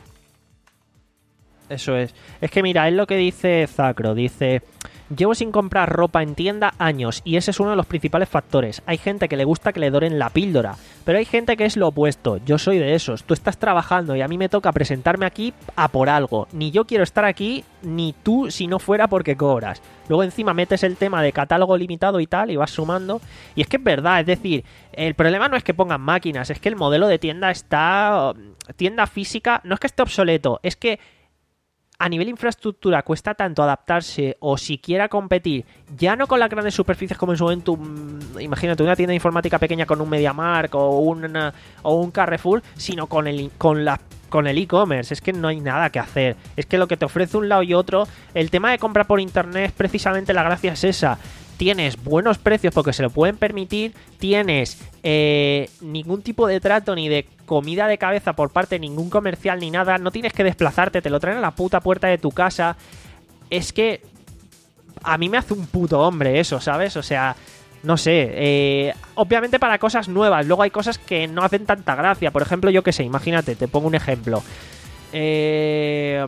B: eso es. Es que mira, es lo que dice Zacro. Dice, llevo sin comprar ropa en tienda años y ese es uno de los principales factores. Hay gente que le gusta que le doren la píldora, pero hay gente que es lo opuesto. Yo soy de esos. Tú estás trabajando y a mí me toca presentarme aquí a por algo. Ni yo quiero estar aquí, ni tú si no fuera porque cobras. Luego encima metes el tema de catálogo limitado y tal y vas sumando. Y es que es verdad, es decir, el problema no es que pongan máquinas, es que el modelo de tienda está... Tienda física, no es que esté obsoleto, es que a nivel infraestructura cuesta tanto adaptarse o siquiera competir, ya no con las grandes superficies como en su momento, mm, imagínate una tienda de informática pequeña con un MediaMarkt o, una, o un Carrefour, sino con el con la con el e-commerce. Es que no hay nada que hacer. Es que lo que te ofrece un lado y otro, el tema de compra por internet, precisamente la gracia es esa. Tienes buenos precios porque se lo pueden permitir, tienes eh, ningún tipo de trato ni de comida de cabeza por parte de ningún comercial ni nada, no tienes que desplazarte, te lo traen a la puta puerta de tu casa. Es que a mí me hace un puto hombre eso, ¿sabes? O sea, no sé, eh, obviamente para cosas nuevas, luego hay cosas que no hacen tanta gracia. Por ejemplo, yo qué sé, imagínate, te pongo un ejemplo. Eh...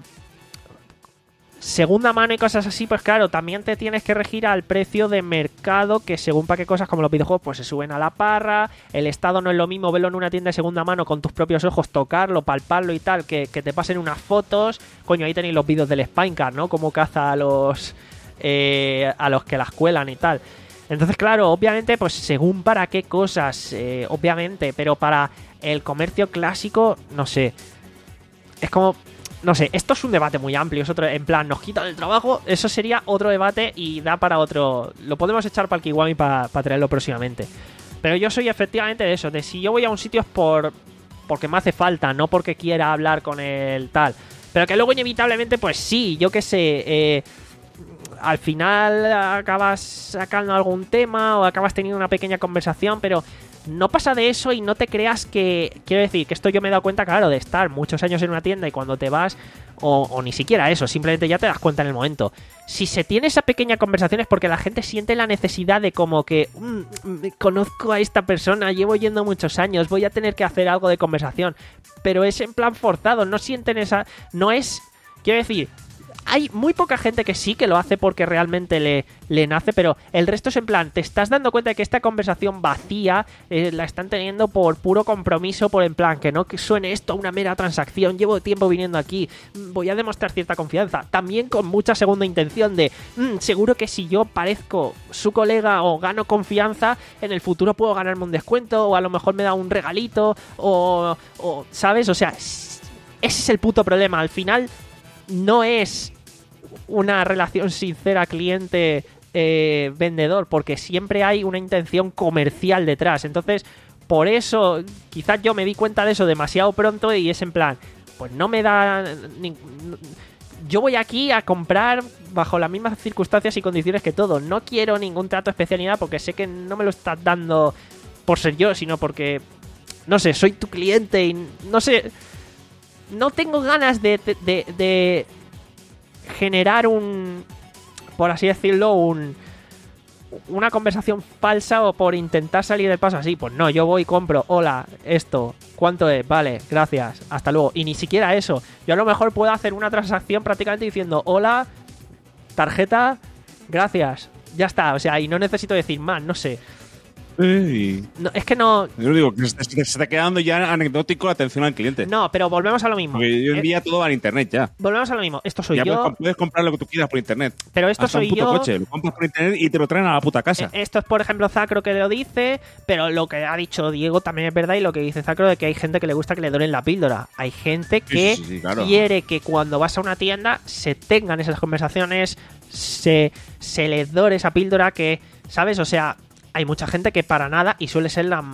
B: Segunda mano y cosas así, pues claro, también te tienes que regir al precio de mercado, que según para qué cosas como los videojuegos pues se suben a la parra. El estado no es lo mismo verlo en una tienda de segunda mano con tus propios ojos, tocarlo, palparlo y tal, que, que te pasen unas fotos. Coño, ahí tenéis los vídeos del Spinecart, ¿no? Cómo caza a los eh, a los que las cuelan y tal. Entonces, claro, obviamente, pues según para qué cosas, eh, obviamente, pero para el comercio clásico, no sé. Es como... No sé, esto es un debate muy amplio, es otro, en plan, nos quitan el trabajo, eso sería otro debate y da para otro, lo podemos echar para el Kiwami para pa traerlo próximamente. Pero yo soy efectivamente de eso, de si yo voy a un sitio es por porque me hace falta, no porque quiera hablar con el tal. Pero que luego inevitablemente, pues sí, yo qué sé, eh, al final acabas sacando algún tema o acabas teniendo una pequeña conversación, pero... No pasa de eso y no te creas que... Quiero decir, que esto yo me he dado cuenta, claro, de estar muchos años en una tienda y cuando te vas O, o ni siquiera eso, simplemente ya te das cuenta en el momento. Si se tiene esa pequeña conversación es porque la gente siente la necesidad de como que mmm, conozco a esta persona, llevo yendo muchos años, voy a tener que hacer algo de conversación. Pero es en plan forzado, no sienten esa... No es... Quiero decir... Hay muy poca gente que sí que lo hace porque realmente le, le nace, pero el resto es en plan, te estás dando cuenta de que esta conversación vacía eh, la están teniendo por puro compromiso, por en plan, que no que suene esto a una mera transacción, llevo tiempo viniendo aquí, voy a demostrar cierta confianza, también con mucha segunda intención de, mmm, seguro que si yo parezco su colega o gano confianza, en el futuro puedo ganarme un descuento, o a lo mejor me da un regalito, o, o ¿sabes? O sea, ese es el puto problema, al final... No es una relación sincera cliente-vendedor, eh, porque siempre hay una intención comercial detrás. Entonces, por eso, quizás yo me di cuenta de eso demasiado pronto y es en plan, pues no me da... Ni, yo voy aquí a comprar bajo las mismas circunstancias y condiciones que todo. No quiero ningún trato especial ni nada porque sé que no me lo estás dando por ser yo, sino porque, no sé, soy tu cliente y no sé... No tengo ganas de, de, de, de generar un, por así decirlo, un una conversación falsa o por intentar salir del paso así. Pues no, yo voy y compro, hola, esto, ¿cuánto es? Vale, gracias, hasta luego. Y ni siquiera eso. Yo a lo mejor puedo hacer una transacción prácticamente diciendo, hola, tarjeta, gracias, ya está. O sea, y no necesito decir más, no sé.
C: Ey.
B: No, es que no...
C: Yo digo que se, se está quedando ya anecdótico la atención al cliente.
B: No, pero volvemos a lo mismo.
C: Porque hoy en
B: eh,
C: día todo va en internet ya.
B: Volvemos a lo mismo. Esto soy
C: ya
B: yo.
C: Puedes, puedes comprar lo que tú quieras por internet.
B: Pero esto
C: Hasta
B: soy
C: un puto
B: yo.
C: coche. Lo compras por internet y te lo traen a la puta casa.
B: Esto es, por ejemplo, Zacro que lo dice, pero lo que ha dicho Diego también es verdad y lo que dice Zacro de que hay gente que le gusta que le doren la píldora. Hay gente que
C: Sí, sí, sí, claro.
B: quiere que cuando vas a una tienda se tengan esas conversaciones, se, se les dore esa píldora que, ¿sabes? O sea, hay mucha gente que para nada, y suele ser la...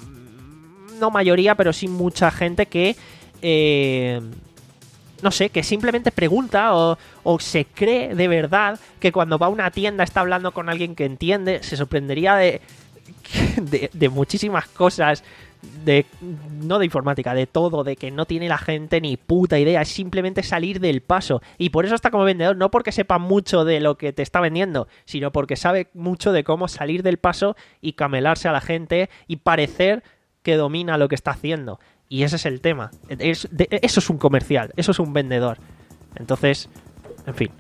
B: no mayoría, pero sí mucha gente que... Eh, no sé, que simplemente pregunta o, o se cree de verdad que cuando va a una tienda está hablando con alguien que entiende, se sorprendería de, de, de muchísimas cosas, de no de informática, de todo, de que no tiene la gente ni puta idea, es simplemente salir del paso. Y por eso está como vendedor, no porque sepa mucho de lo que te está vendiendo, sino porque sabe mucho de cómo salir del paso y camelarse a la gente y parecer que domina lo que está haciendo. Y ese es el tema. Es, de, eso es un comercial, eso es un vendedor. Entonces, en fin,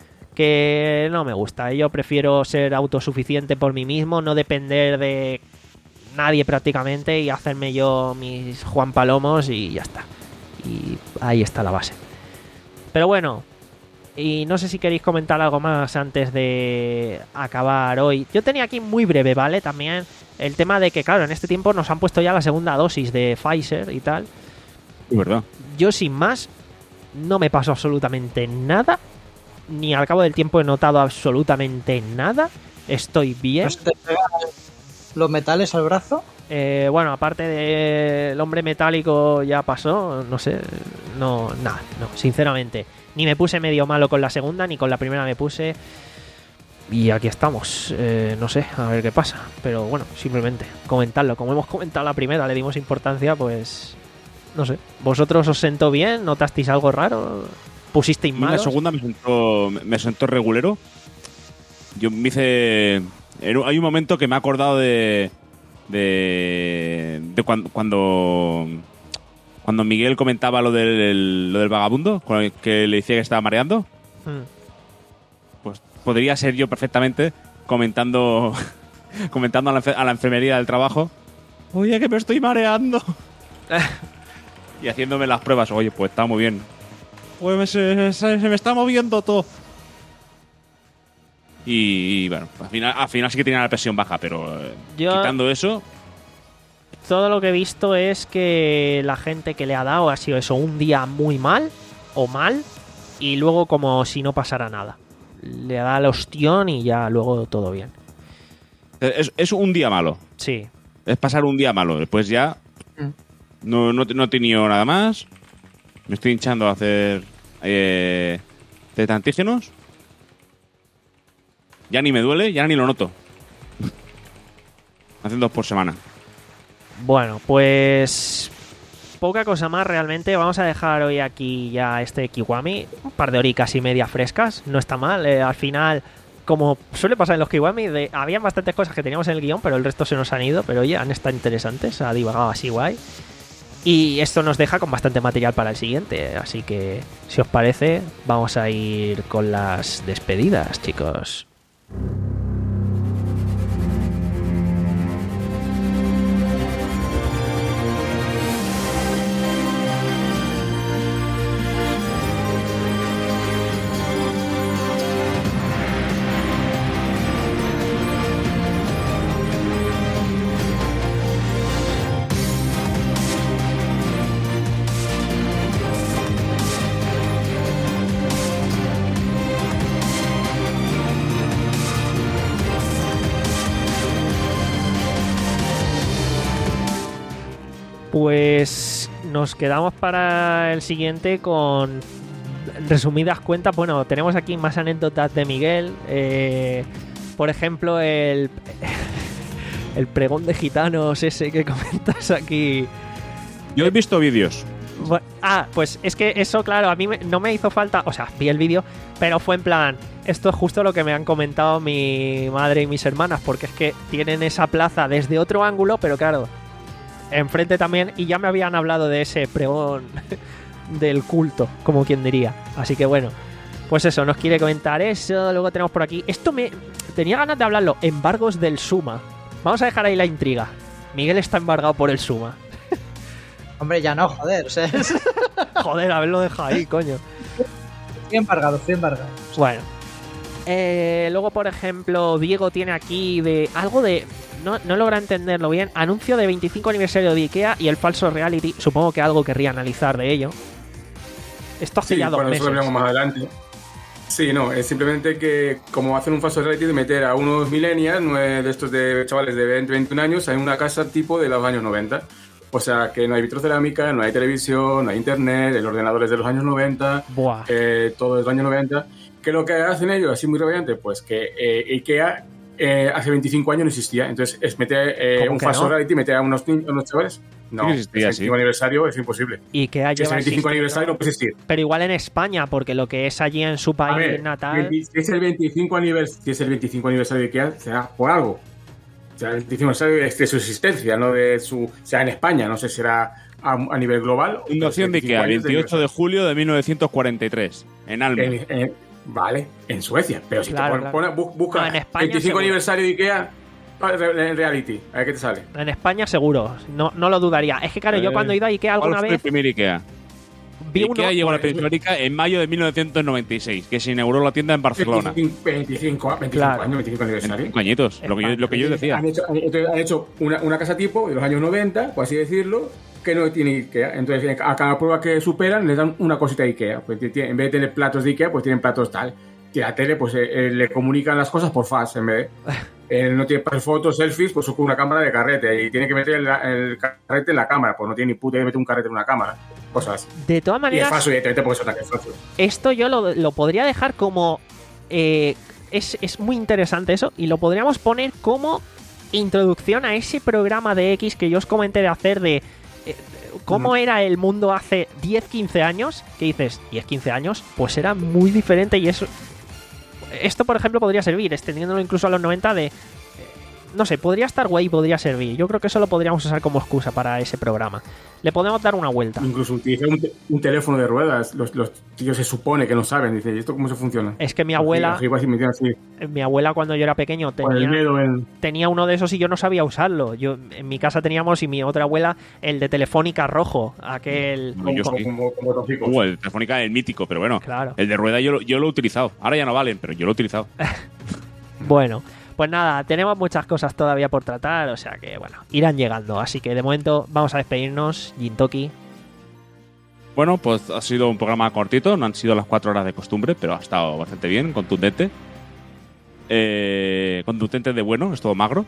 B: que no me gusta. Yo prefiero ser autosuficiente por mí mismo, no depender de nadie prácticamente y hacerme yo mis Juan Palomos y ya está. Y ahí está la base. Pero bueno, y no sé si queréis comentar algo más antes de acabar hoy. Yo tenía aquí muy breve, ¿vale? También el tema de que, claro, en este tiempo nos han puesto ya la segunda dosis de Pfizer y tal.
C: Es verdad.
B: Yo sin más no me pasó absolutamente nada. Ni al cabo del tiempo he notado absolutamente nada. Estoy bien.
E: ¿No se te pegan los metales al brazo?
B: Eh, bueno, aparte del hombre metálico ya pasó, no sé, no, nada, no, sinceramente. Ni me puse medio malo con la segunda, ni con la primera me puse. Y aquí estamos, eh, no sé, a ver qué pasa. Pero bueno, simplemente comentarlo. Como hemos comentado la primera, le dimos importancia, pues... No sé, ¿vosotros os sentó bien? ¿Notasteis algo raro? ¿Pusisteis
C: Y la
B: malos?
C: segunda me sentó, me sentó regulero. Yo me hice... Hay un momento que me he acordado de... De, de cuando, cuando cuando Miguel comentaba lo del, lo del vagabundo, con el que le decía que estaba mareando.
B: Hmm.
C: Pues podría ser yo perfectamente comentando comentando a la, a la enfermería del trabajo, oye, que me estoy mareando. Y haciéndome las pruebas, oye, pues está muy bien. Pues se, se, se me está moviendo todo. Y, y bueno, al final, al final sí que tenía la presión baja, pero eh,
B: Yo-
C: quitando eso,
B: Todo lo que he visto es que la gente que le ha dado ha sido eso, un día muy mal o mal y luego como si no pasara nada. Le da el ostión y ya luego todo bien.
C: es, es un día malo.
B: Sí.
C: Es pasar un día malo. Después ya no, no, no he tenido nada más. Me estoy hinchando a hacer eh, test de antígenos. Ya ni me duele, ya ni lo noto. Hacen dos por semana.
B: Bueno, pues poca cosa más realmente. Vamos a dejar hoy aquí ya este Kiwami. Un par de horicas y media frescas. No está mal. Eh, al final, como suele pasar en los Kiwami, de, habían bastantes cosas que teníamos en el guión, pero el resto se nos han ido. Pero oye, han estado interesantes. Ha divagado así guay. Y esto nos deja con bastante material para el siguiente. Así que, si os parece, vamos a ir con las despedidas, chicos. Pues nos quedamos para el siguiente con resumidas cuentas. Bueno, tenemos aquí más anécdotas de Miguel. Eh, por ejemplo, el, el pregón de gitanos ese que comentas aquí.
C: Yo he visto vídeos.
B: Bueno, ah, pues es que eso, claro, a mí me, no me hizo falta. O sea, vi el vídeo, pero fue en plan... Esto es justo lo que me han comentado mi madre y mis hermanas, porque es que tienen esa plaza desde otro ángulo, pero claro... enfrente también, y ya me habían hablado de ese pregón del culto, como quien diría. Así que bueno, pues eso, nos quiere comentar eso. Luego tenemos por aquí, esto me... tenía ganas de hablarlo, embargos del Suma. Vamos a dejar ahí la intriga. Miguel está embargado por el Suma.
E: Hombre, ya no, joder, o sea...
B: Joder, haberlo dejado ahí, coño.
E: Estoy embargado, estoy embargado.
B: Bueno. Eh, luego, por ejemplo, Diego tiene aquí de algo de... No, no logra entenderlo bien. Anuncio de veinticinco aniversario de IKEA y el falso reality. Supongo que algo querría analizar de ello. Esto hace
D: sí,
B: ya dos
D: bueno,
B: meses.
D: eso lo veremos más adelante. Sí, no, es simplemente que como hacen un falso reality de meter a unos millennials, de estos de chavales de veinte, veintiún años, en una casa tipo de los años noventa. O sea, que no hay vitrocerámica, no hay televisión, no hay internet, el ordenador es de los años noventa, eh, todo es de los años noventa. ¿Qué es lo que hacen ellos? Así muy radiante, pues que eh, IKEA eh, hace veinticinco años no existía. Entonces es meter eh, un falso no? reality, meter a unos, a unos chavales. No, sí existía, el veinticinco sí. aniversario es imposible.
B: IKEA
D: lleva el veinticinco aniversario no puede existir.
B: Pero igual en España, porque lo que es allí en su país ver, natal...
D: Si es el veinticinco aniversario, si es el veinticinco aniversario de IKEA, será por algo. O sea, el veinticinco aniversario de su existencia, no de su... O sea, en España, no sé si será a, a nivel global.
C: Fundación de IKEA, veintiocho de julio de mil novecientos cuarenta y tres, en Alma.
D: En, en, vale, en Suecia. Pero si
B: claro,
D: te
B: claro.
D: pones, bu, busca
B: no, en España
D: veinticinco
B: seguro.
D: Aniversario de IKEA en reality, a ver qué te sale.
B: En España seguro, no, no lo dudaría. Es que claro, eh, yo cuando he ido a IKEA alguna vez...
C: el primer IKEA?
B: Vi
C: IKEA
B: uno...
C: llegó a la península ibérica en mayo de mil novecientos noventa y seis, que se inauguró la tienda en Barcelona.
D: veinticinco, veinticinco, veinticinco claro. años, veinticinco aniversario.
C: veinticinco añitos, lo que, yo, lo que yo decía.
D: Han hecho, han hecho una, una casa tipo de los años noventa, por así decirlo, que no tiene IKEA. Entonces, a cada prueba que superan, les dan una cosita de IKEA. Pues, en vez de tener platos de IKEA, pues tienen platos tal. Y a la tele, pues eh, eh, le comunican las cosas por fax en vez de. Eh, no tiene para fotos, selfies, pues con una cámara de carrete. Y tiene que meter el, el carrete en la cámara. Pues no tiene ni puta idea de meter un carrete en una cámara. Cosas.
B: De todas maneras.
D: Y es falso, evidentemente, porque eso es falso.
B: Esto yo lo, lo podría dejar como. Eh, es, es muy interesante eso. Y lo podríamos poner como introducción a ese programa de X que yo os comenté de hacer de. Eh, ¿Cómo era el mundo hace diez, quince años? Que dices, diez, quince años, pues era muy diferente y eso... Esto, por ejemplo, podría servir, extendiéndolo incluso a los noventa de... No sé, podría estar guay y podría servir. Yo creo que eso lo podríamos usar como excusa para ese programa. Le podemos dar una vuelta.
D: Incluso utilizar un, te un teléfono de ruedas. Los, los tíos se supone que no saben. Dicen, ¿y esto cómo se funciona?
B: Es que mi abuela...
D: Así, así, así.
B: Mi abuela cuando yo era pequeño tenía,
D: en...
B: tenía uno de esos y yo no sabía usarlo. Yo En mi casa teníamos, y mi otra abuela, el de Telefónica rojo. Aquel...
C: No, yo
D: como,
C: sí.
D: como, como, como
C: uh, el Telefónica, el mítico, pero bueno.
B: Claro.
C: El de rueda yo, yo lo he utilizado. Ahora ya no valen, pero yo lo he utilizado.
B: Bueno... Pues nada, tenemos muchas cosas todavía por tratar, o sea que, bueno, irán llegando. Así que de momento vamos a despedirnos, Jintoki.
C: Bueno, pues ha sido un programa cortito, no han sido las cuatro horas de costumbre, pero ha estado bastante bien, contundente. Eh, contundente de bueno, es todo magro.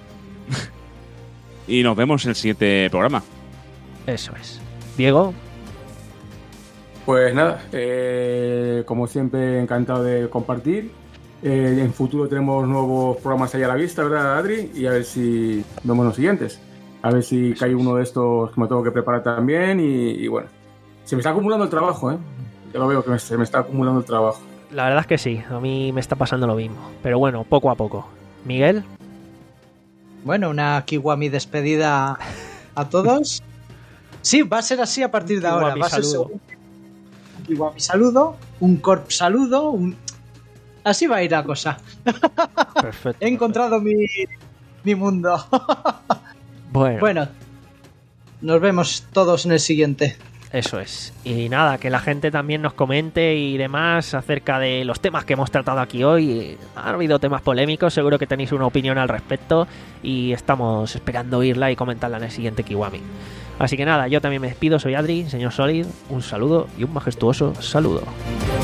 C: Y nos vemos en el siguiente programa.
B: Eso es. Diego.
D: Pues nada, eh, como siempre, encantado de compartir. Eh, en futuro tenemos nuevos programas ahí a la vista, ¿verdad, Adri? Y a ver si vemos los siguientes. A ver si cae uno de estos que me tengo que preparar también y, y bueno. Se me está acumulando el trabajo, ¿eh? Ya lo veo que me, se me está acumulando el trabajo.
B: La verdad es que sí, a mí me está pasando lo mismo. Pero bueno, poco a poco. Miguel.
E: Bueno, una Kiwami despedida a todos. Sí, va a ser así a partir de
B: Kiwami
E: ahora. Va a ser
B: saludo.
E: según- un Kiwami saludo, un Corp saludo, un... Así va a ir la cosa.
B: Perfecto.
E: He encontrado mi, mi mundo.
B: Bueno,
E: Bueno, nos vemos todos en el siguiente.
B: eso es. Y nada, que la gente también nos comente y demás acerca de los temas que hemos tratado aquí hoy. Ha habido temas polémicos, seguro que tenéis una opinión al respecto y estamos esperando oírla y comentarla en el siguiente Kiwami. Así que nada, yo también me despido, soy Adri, señor Solid, un saludo y un majestuoso saludo.